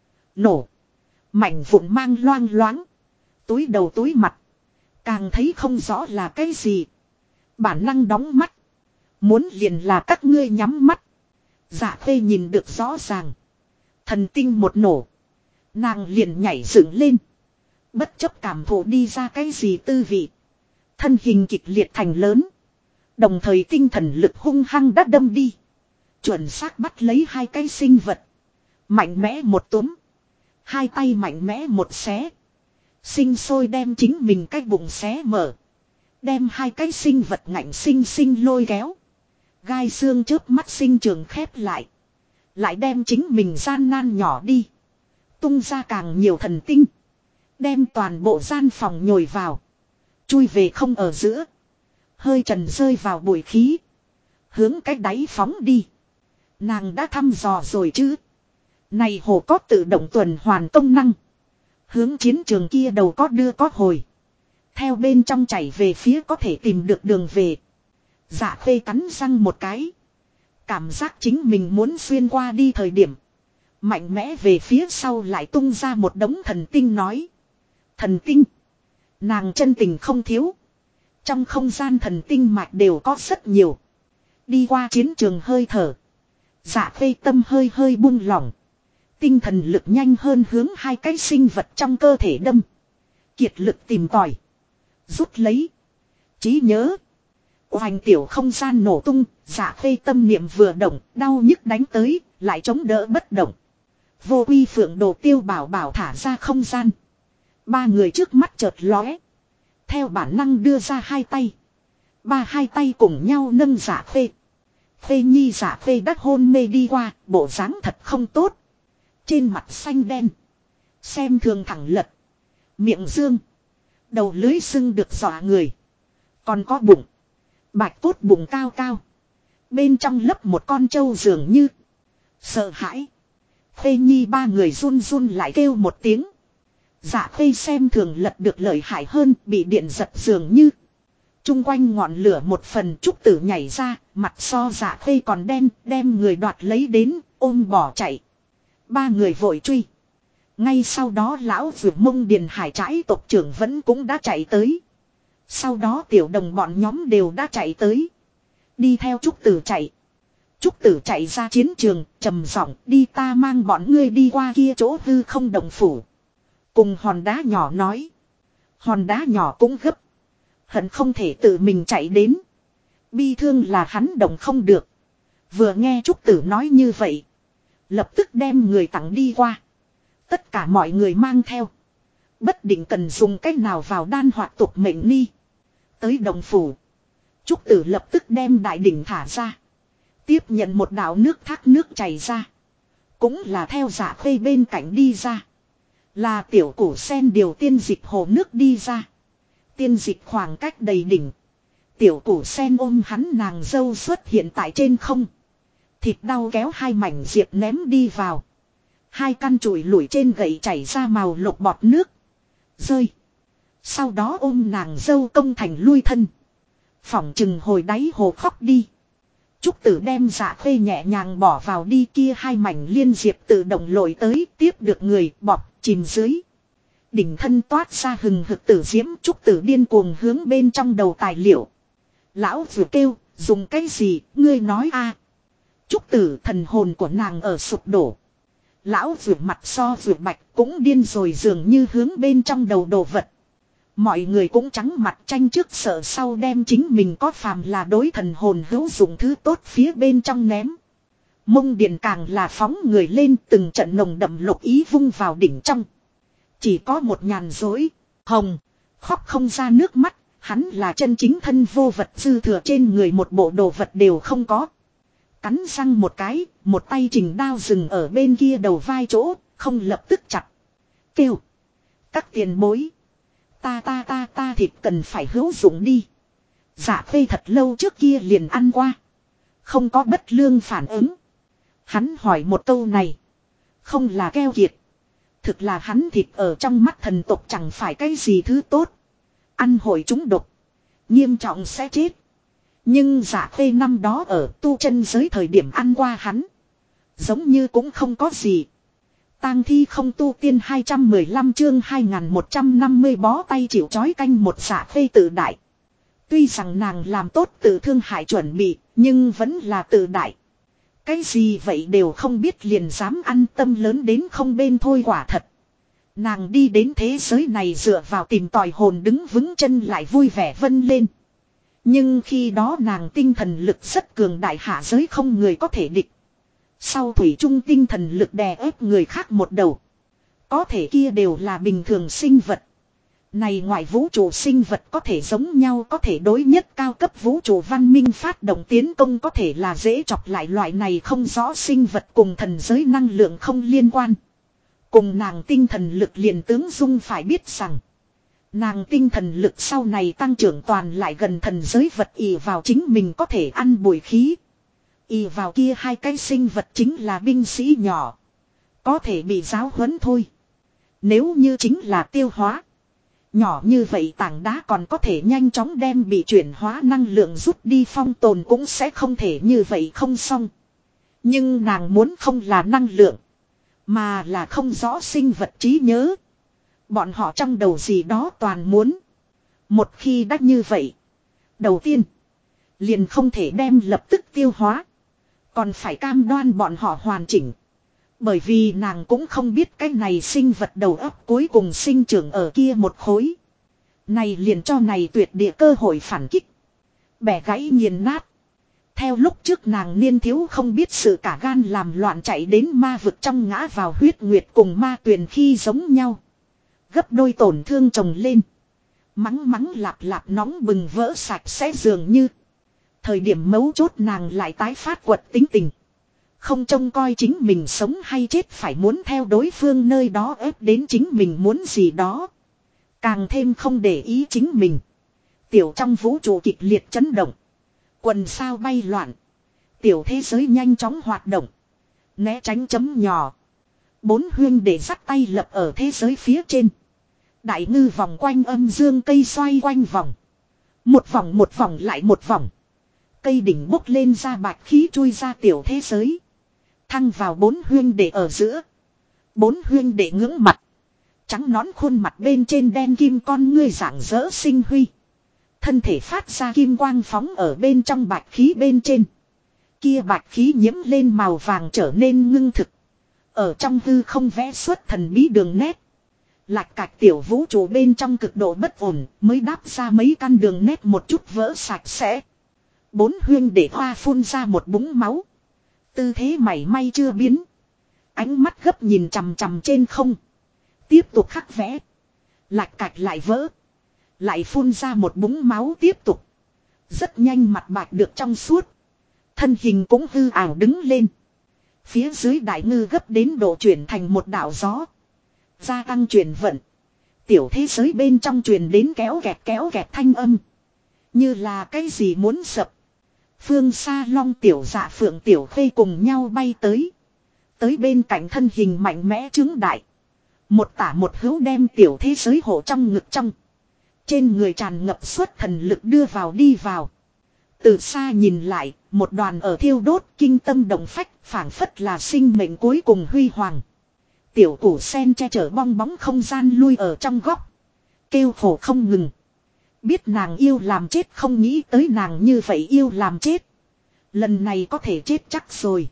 Nổ. Mảnh vụn mang loang loáng. Túi đầu túi mặt. Càng thấy không rõ là cái gì. Bản năng đóng mắt. Muốn liền là các ngươi nhắm mắt. Dạ phê nhìn được rõ ràng. Thần tinh một nổ. Nàng liền nhảy dựng lên. Bất chấp cảm thụ đi ra cái gì tư vị. Thân hình kịch liệt thành lớn. Đồng thời tinh thần lực hung hăng đắt đâm đi. Chuẩn xác bắt lấy hai cái sinh vật. Mạnh mẽ một túm. Hai tay mạnh mẽ một xé. Sinh sôi đem chính mình cái bụng xé mở. Đem hai cái sinh vật ngạnh sinh lôi kéo. Gai xương chớp mắt sinh trường khép lại. Lại đem chính mình gian nan nhỏ đi. Tung ra càng nhiều thần tinh. Đem toàn bộ gian phòng nhồi vào. Chui về không ở giữa. Hơi trần rơi vào bụi khí. Hướng cái đáy phóng đi. Nàng đã thăm dò rồi chứ. Này hồ có tự động tuần hoàn công năng. Hướng chiến trường kia đầu có đưa có hồi. Theo bên trong chảy về phía có thể tìm được đường về. Dạ phê cắn răng một cái. Cảm giác chính mình muốn xuyên qua đi thời điểm. Mạnh mẽ về phía sau lại tung ra một đống thần tinh nói. Thần tinh. Nàng chân tình không thiếu. Trong không gian thần tinh mạch đều có rất nhiều. Đi qua chiến trường hơi thở. Dạ phê tâm hơi buông lỏng. Tinh thần lực nhanh hơn hướng hai cái sinh vật trong cơ thể đâm. Kiệt lực tìm tòi. Rút lấy. Trí nhớ. Hoành tiểu không gian nổ tung. Dạ phê tâm niệm vừa động. Đau nhức đánh tới. Lại chống đỡ bất động. Vô quy phượng đồ tiêu bảo thả ra không gian. Ba người trước mắt chợt lóe. Theo bản năng đưa ra hai tay. Hai tay cùng nhau nâng dạ phê. Phê nhi dạ phê đắc hôn mê đi qua. Bộ dáng thật không tốt. Trên mặt xanh đen. Xem thường thẳng lật. Miệng dương. Đầu lưới sưng được dọa người. Còn có bụng. Bạch cốt bụng cao cao. Bên trong lấp một con trâu dường như. Sợ hãi. Phê nhi ba người run run lại kêu một tiếng. Dạ Khê xem thường lật được lợi hại hơn, bị điện giật dường như. Trung quanh ngọn lửa một phần, Trúc Tử nhảy ra, mặt so Dạ Khê còn đen, đem người đoạt lấy đến, ôm bỏ chạy. Ba người vội truy. Ngay sau đó lão vượt Mông Điền Hải Trãi tộc trưởng vẫn cũng đã chạy tới. Sau đó tiểu đồng bọn nhóm đều đã chạy tới. Đi theo Trúc Tử chạy. Trúc Tử chạy ra chiến trường, trầm giọng đi, ta mang bọn ngươi đi qua kia chỗ hư không động phủ. Cùng hòn đá nhỏ nói. Hòn đá nhỏ cũng gấp. Hận không thể tự mình chạy đến. Bi thương là hắn động không được. Vừa nghe Trúc Tử nói như vậy. Lập tức đem người tặng đi qua. Tất cả mọi người mang theo. Bất định cần dùng cách nào vào đan hoạt tục mệnh ni. Tới đồng phủ. Trúc Tử lập tức đem đại đỉnh thả ra. Tiếp nhận một đạo nước thác nước chảy ra. Cũng là theo Dạ Khê bên cạnh đi ra. Là tiểu củ sen điều tiên dịch hồ nước đi ra. Tiên dịch khoảng cách đầy đỉnh. Tiểu củ sen ôm hắn nàng dâu xuất hiện tại trên không. Thịt đau kéo hai mảnh diệp ném đi vào. Hai căn chùi lủi trên gậy chảy ra màu lục bọt nước. Rơi. Sau đó ôm nàng dâu công thành lui thân. Phỏng chừng hồi đáy hồ khóc đi. Trúc Tử đem Dạ Khê nhẹ nhàng bỏ vào đi, kia hai mảnh liên diệp tự động lội tới, tiếp được người bọt chìm dưới. Đỉnh thân toát ra hừng hực tử diễm, Trúc Tử điên cuồng hướng bên trong đầu tài liệu. Lão vừa kêu, dùng cái gì, ngươi nói a? Trúc Tử thần hồn của nàng ở sụp đổ. Lão vừa mặt so vừa bạch cũng điên rồi, dường như hướng bên trong đầu đồ vật. Mọi người cũng trắng mặt tranh trước sợ sau, đem chính mình có phàm là đối thần hồn hữu dụng thứ tốt phía bên trong ném. Mông Điền càng là phóng người lên, từng trận nồng đậm lục ý vung vào đỉnh trong. Chỉ có một nhàn dối, hồng, khóc không ra nước mắt, hắn là chân chính thân vô vật, dư thừa trên người một bộ đồ vật đều không có. Cắn răng một cái, một tay trình đao dừng ở bên kia đầu vai chỗ, không lập tức chặt. Kêu. Các tiền bối. Ta thịt cần phải hữu dụng đi. Dạ Khê thật lâu trước kia liền ăn qua. Không có bất lương phản ứng. Hắn hỏi một câu này. Không là keo kiệt. Thực là hắn thịt ở trong mắt thần tộc chẳng phải cái gì thứ tốt. Ăn hội chúng độc. Nghiêm trọng sẽ chết. Nhưng Dạ Khê năm đó ở tu chân giới thời điểm ăn qua hắn. Giống như cũng không có gì. Tang thi không tu tiên 215 chương 2150 bó tay chịu chói canh một. Dạ Khê tự đại. Tuy rằng nàng làm tốt tự thương hại chuẩn bị, nhưng vẫn là tự đại. Cái gì vậy đều không biết liền dám ăn, tâm lớn đến không bên thôi. Quả thật. Nàng đi đến thế giới này dựa vào tìm tòi hồn đứng vững chân lại vui vẻ vân lên. Nhưng khi đó nàng tinh thần lực rất cường đại, hạ giới không người có thể địch. Sau thủy chung tinh thần lực đè ép người khác một đầu. Có thể kia đều là bình thường sinh vật. Này ngoài vũ trụ sinh vật có thể giống nhau, có thể đối nhất cao cấp vũ trụ văn minh phát động tiến công, có thể là dễ chọc lại loại này không rõ sinh vật cùng thần giới năng lượng không liên quan. Cùng nàng tinh thần lực liền tướng dung phải biết rằng. Nàng tinh thần lực sau này tăng trưởng toàn lại gần thần giới vật, ỷ vào chính mình có thể ăn bụi khí. Ỷ vào kia hai cái sinh vật chính là binh sĩ nhỏ. Có thể bị giáo huấn thôi. Nếu như chính là tiêu hóa. Nhỏ như vậy tảng đá còn có thể nhanh chóng đem bị chuyển hóa năng lượng rút đi, phong tồn cũng sẽ không thể như vậy không xong. Nhưng nàng muốn không là năng lượng. Mà là không rõ sinh vật trí nhớ. Bọn họ trong đầu gì đó toàn muốn. Một khi đã như vậy. Đầu tiên. Liền không thể đem lập tức tiêu hóa. Còn phải cam đoan bọn họ hoàn chỉnh. Bởi vì nàng cũng không biết cái này sinh vật đầu óc cuối cùng sinh trưởng ở kia một khối. Này liền cho này tuyệt địa cơ hội phản kích. Bẻ gãy nghiền nát. Theo lúc trước nàng niên thiếu không biết sự cả gan làm loạn chạy đến ma vực trong ngã vào huyết nguyệt cùng ma tuyền khi giống nhau. Gấp đôi tổn thương chồng lên. Mắng mắng lạp lạp nóng bừng vỡ sạch sẽ dường như. Thời điểm mấu chốt nàng lại tái phát quật tính tình. Không trông coi chính mình sống hay chết, phải muốn theo đối phương nơi đó ép đến chính mình muốn gì đó. Càng thêm không để ý chính mình. Tiểu trong vũ trụ kịch liệt chấn động. Quần sao bay loạn. Tiểu thế giới nhanh chóng hoạt động. Né tránh chấm nhỏ. Bốn huyên để dắt tay lập ở thế giới phía trên. Đại ngư vòng quanh âm dương cây xoay quanh vòng. Một vòng lại một vòng. Cây đỉnh bốc lên ra bạch khí chui ra tiểu thế giới. Thăng vào bốn huyên đệ ở giữa. Bốn huyên đệ ngưỡng mặt. Trắng nón khuôn mặt bên trên đen kim con ngươi rạng rỡ sinh huy. Thân thể phát ra kim quang phóng ở bên trong bạch khí bên trên. Kia bạch khí nhiễm lên màu vàng trở nên ngưng thực. Ở trong hư không vẽ xuất thần bí đường nét. Lạch cạch tiểu vũ trụ bên trong cực độ bất ổn mới đáp ra mấy căn đường nét một chút vỡ sạch sẽ. Bốn huyên để hoa phun ra một búng máu. Tư thế mảy may chưa biến. Ánh mắt gấp nhìn chằm chằm trên không. Tiếp tục khắc vẽ. Lạch cạch lại vỡ. Lại phun ra một búng máu tiếp tục. Rất nhanh mặt bạch được trong suốt. Thân hình cũng hư ảo đứng lên. Phía dưới đại ngư gấp đến độ chuyển thành một đảo gió. Gia tăng chuyển vận. Tiểu thế giới bên trong truyền đến kéo kẹt thanh âm. Như là cái gì muốn sập. Phương xa long tiểu dạ phượng tiểu khê cùng nhau bay tới. Tới bên cạnh thân hình mạnh mẽ chứng đại. Một tả một hữu đem tiểu thế giới hộ trong ngực trong. Trên người tràn ngập suốt thần lực đưa vào đi vào. Từ xa nhìn lại, một đoàn ở thiêu đốt kinh tâm động phách, phảng phất là sinh mệnh cuối cùng huy hoàng. Tiểu củ sen che chở bong bóng không gian lui ở trong góc. Kêu khổ không ngừng. Biết nàng yêu làm chết không nghĩ tới nàng như vậy yêu làm chết. Lần này có thể chết chắc rồi.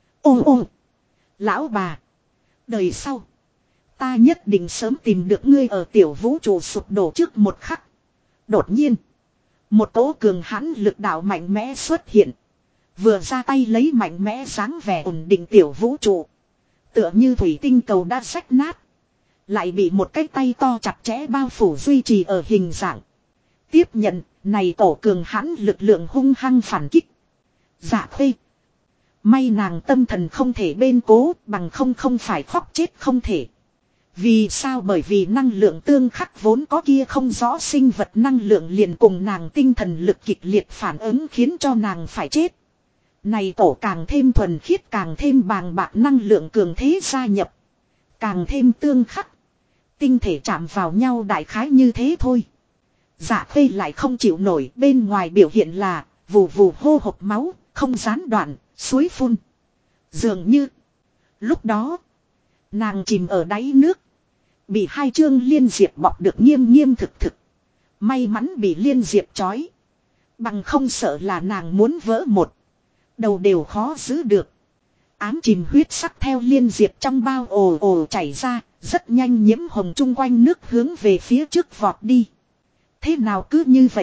Ô lão bà. Đời sau. Ta nhất định sớm tìm được ngươi ở tiểu vũ trụ sụp đổ trước một khắc. Đột nhiên. Một cỗ cường hãn lực đạo mạnh mẽ xuất hiện. Vừa ra tay lấy mạnh mẽ dáng vẻ ổn định tiểu vũ trụ. Tựa như thủy tinh cầu đã rách nát. Lại bị một cái tay to chặt chẽ bao phủ duy trì ở hình dạng. Tiếp nhận, này cổ cường hãn lực lượng hung hăng phản kích. Dạ khê. May nàng tâm thần không thể bên cố, bằng không phải khóc chết không thể. Vì sao? Bởi vì năng lượng tương khắc vốn có kia không rõ sinh vật năng lượng liền cùng nàng tinh thần lực kịch liệt phản ứng khiến cho nàng phải chết. Này cổ càng thêm thuần khiết càng thêm bàng bạc năng lượng cường thế gia nhập. Càng thêm tương khắc. Tinh thể chạm vào nhau đại khái như thế thôi. Dạ khê lại không chịu nổi, bên ngoài biểu hiện là vù vù hô hộc máu, không gián đoạn, suối phun. Dường như lúc đó nàng chìm ở đáy nước. Bị hai chương liên diệp bọc được nghiêm nghiêm thực. May mắn bị liên diệp trói. Bằng không sợ là nàng muốn vỡ một. Đầu đều khó giữ được. Ám chìm huyết sắc theo liên diệp trong bao ồ ồ chảy ra. Rất nhanh nhiễm hồng chung quanh nước hướng về phía trước vọt đi. Thế nào cứ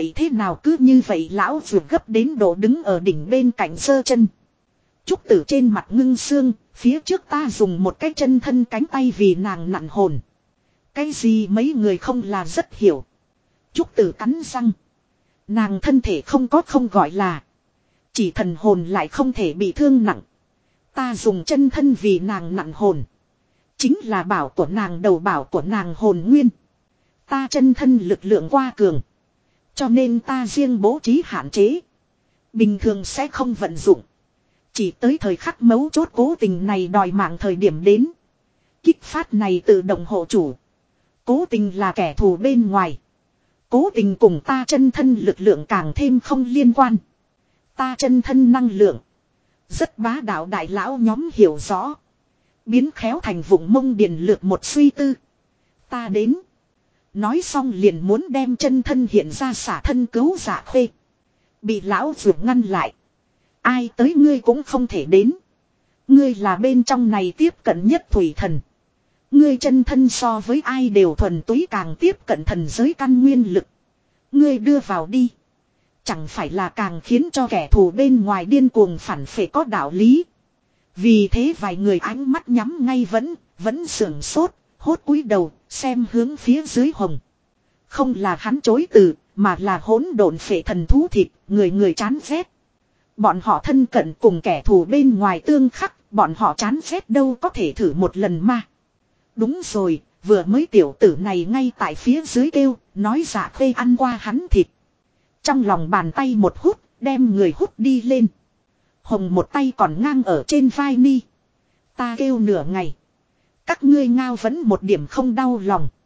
như vậy lão vượt gấp đến độ đứng ở đỉnh bên cạnh giơ chân. Trúc tử trên mặt ngưng xương. Phía trước ta dùng một cái chân thân cánh tay vì nàng nặn hồn. Cái gì mấy người không là rất hiểu. Trúc tử cắn răng. Nàng thân thể không gọi là. Chỉ thần hồn lại không thể bị thương nặng. Ta dùng chân thân vì nàng nặn hồn. Chính là bảo của nàng đầu bảo của nàng hồn nguyên. Ta chân thân lực lượng qua cường. Cho nên ta riêng bố trí hạn chế. Bình thường sẽ không vận dụng. Chỉ tới thời khắc mấu chốt cố tình này đòi mạng thời điểm đến. Kích phát này tự động hộ chủ. Cố tình là kẻ thù bên ngoài. Cố tình cùng ta chân thân lực lượng càng thêm không liên quan. Ta chân thân năng lượng. Rất bá đạo đại lão nhóm hiểu rõ. Biến khéo thành vùng mông điền lược một suy tư. Ta đến. Nói xong liền muốn đem chân thân hiện ra xả thân cứu Dạ khê. Bị lão vượt ngăn lại. Ai tới ngươi cũng không thể đến. Ngươi là bên trong này tiếp cận nhất thủy thần. Ngươi chân thân so với ai đều thuần túy càng tiếp cận thần giới căn nguyên lực. Ngươi đưa vào đi. Chẳng phải là càng khiến cho kẻ thù bên ngoài điên cuồng phản phệ có đạo lý. Vì thế vài người ánh mắt nhắm ngay vẫn sưởng sốt, hốt cúi đầu, xem hướng phía dưới hồng. Không là hắn chối từ, mà là hỗn độn phệ thần thú thịt, người chán ghét. Bọn họ thân cận cùng kẻ thù bên ngoài tương khắc, bọn họ chán ghét đâu có thể thử một lần mà. Đúng rồi, vừa mới tiểu tử này ngay tại phía dưới kêu, nói Dạ khê ăn qua hắn thịt. Trong lòng bàn tay một hút, đem người hút đi lên. Hồng một tay còn ngang ở trên vai ni. Ta kêu nửa ngày. Các ngươi ngao vẫn một điểm không đau lòng.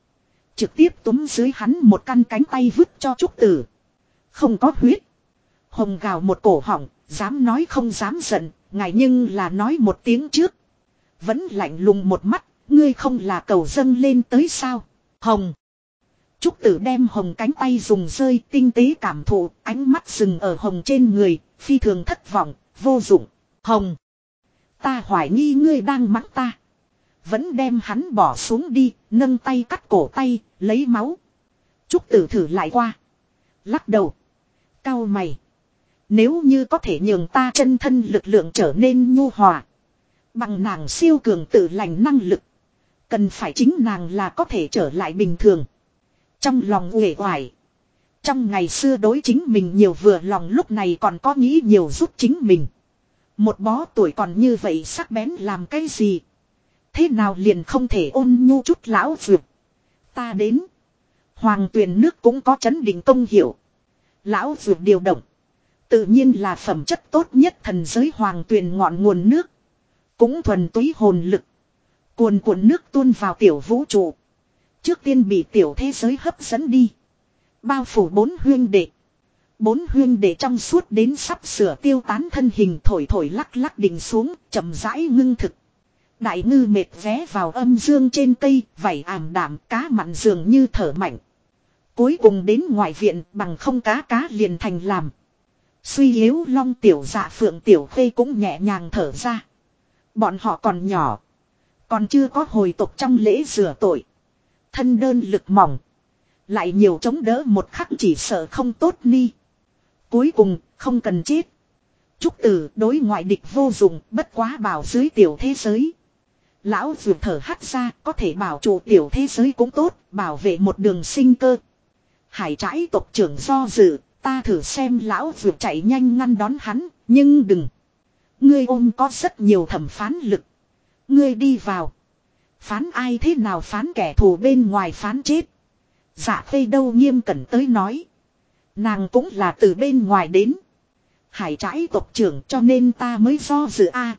Trực tiếp túm dưới hắn một căn cánh tay vứt cho Trúc Tử. Không có huyết. Hồng gào một cổ họng, dám nói không dám giận, ngài nhưng là nói một tiếng trước. Vẫn lạnh lùng một mắt, ngươi không là cầu dâng lên tới sao? Hồng. Trúc Tử đem Hồng cánh tay dùng rơi tinh tế cảm thụ, ánh mắt dừng ở Hồng trên người, phi thường thất vọng, vô dụng. Hồng. Ta hoài nghi ngươi đang mắng ta. Vẫn đem hắn bỏ xuống đi, nâng tay cắt cổ tay, lấy máu. Trúc Tử thử lại qua. Lắc đầu. Cau mày. Nếu như có thể nhường ta chân thân lực lượng trở nên nhu hòa. Bằng nàng siêu cường tự lành năng lực. Cần phải chính nàng là có thể trở lại bình thường. Trong lòng uể oải. Trong ngày xưa đối chính mình nhiều vừa lòng lúc này còn có nghĩ nhiều giúp chính mình. Một bó tuổi còn như vậy sắc bén làm cái gì? Thế nào liền không thể ôn nhu chút lão dược. Ta đến. Hoàng tuyền nước cũng có chấn định công hiệu. Lão dược điều động. Tự nhiên là phẩm chất tốt nhất thần giới hoàng tuyền ngọn nguồn nước. Cũng thuần túy hồn lực. Cuồn cuộn nước tuôn vào tiểu vũ trụ. Trước tiên bị tiểu thế giới hấp dẫn đi. Bao phủ bốn huyên đệ. Bốn huyên đệ trong suốt đến sắp sửa tiêu tán thân hình thổi thổi lắc lắc đỉnh xuống, chậm rãi ngưng thực. Đại ngư mệt vé vào âm dương trên cây, vảy ảm đạm cá mặn dường như thở mạnh. Cuối cùng đến ngoại viện bằng không cá liền thành làm. Suy yếu long tiểu dạ phượng tiểu khê cũng nhẹ nhàng thở ra. Bọn họ còn nhỏ. Còn chưa có hồi tục trong lễ rửa tội. Thân đơn lực mỏng. Lại nhiều chống đỡ một khắc chỉ sợ không tốt ni. Cuối cùng không cần chết. Trúc Tử đối ngoại địch vô dụng bất quá bảo dưới tiểu thế giới. Lão vượt thở hắt ra có thể bảo trụ tiểu thế giới cũng tốt. Bảo vệ một đường sinh cơ. Hải trãi tộc trưởng do dự. Ta thử xem lão vượt chạy nhanh ngăn đón hắn. Nhưng đừng. Ngươi ôm có rất nhiều thẩm phán lực. Ngươi đi vào. Phán ai thế nào phán kẻ thù bên ngoài phán chết. Dạ Khê đâu nghiêm cẩn tới nói. Nàng cũng là từ bên ngoài đến. Hải trãi tộc trưởng cho nên ta mới do dự a.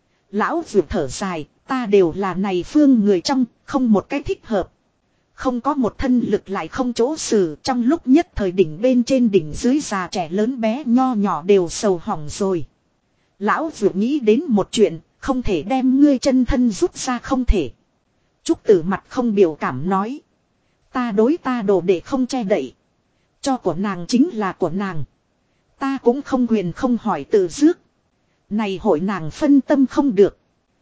Lão vượt thở dài. Ta đều là này phương người trong. Không một cái thích hợp. Không có một thân lực lại không chỗ xử. Trong lúc nhất thời đỉnh bên trên đỉnh dưới già trẻ lớn bé nho nhỏ đều sầu hỏng rồi. Lão vượt nghĩ đến một chuyện. Không thể đem ngươi chân thân rút ra không thể. Trúc Tử mặt không biểu cảm nói. Ta đối ta đồ để không che đậy. Cho của nàng chính là của nàng. Ta cũng không quyền không hỏi tự dước. Này hội nàng phân tâm không được.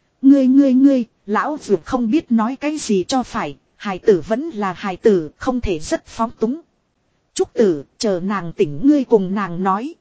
Ngươi, lão vượt không biết nói cái gì cho phải. Hài tử vẫn là hài tử, không thể rất phóng túng. Trúc Tử, chờ nàng tỉnh ngươi cùng nàng nói.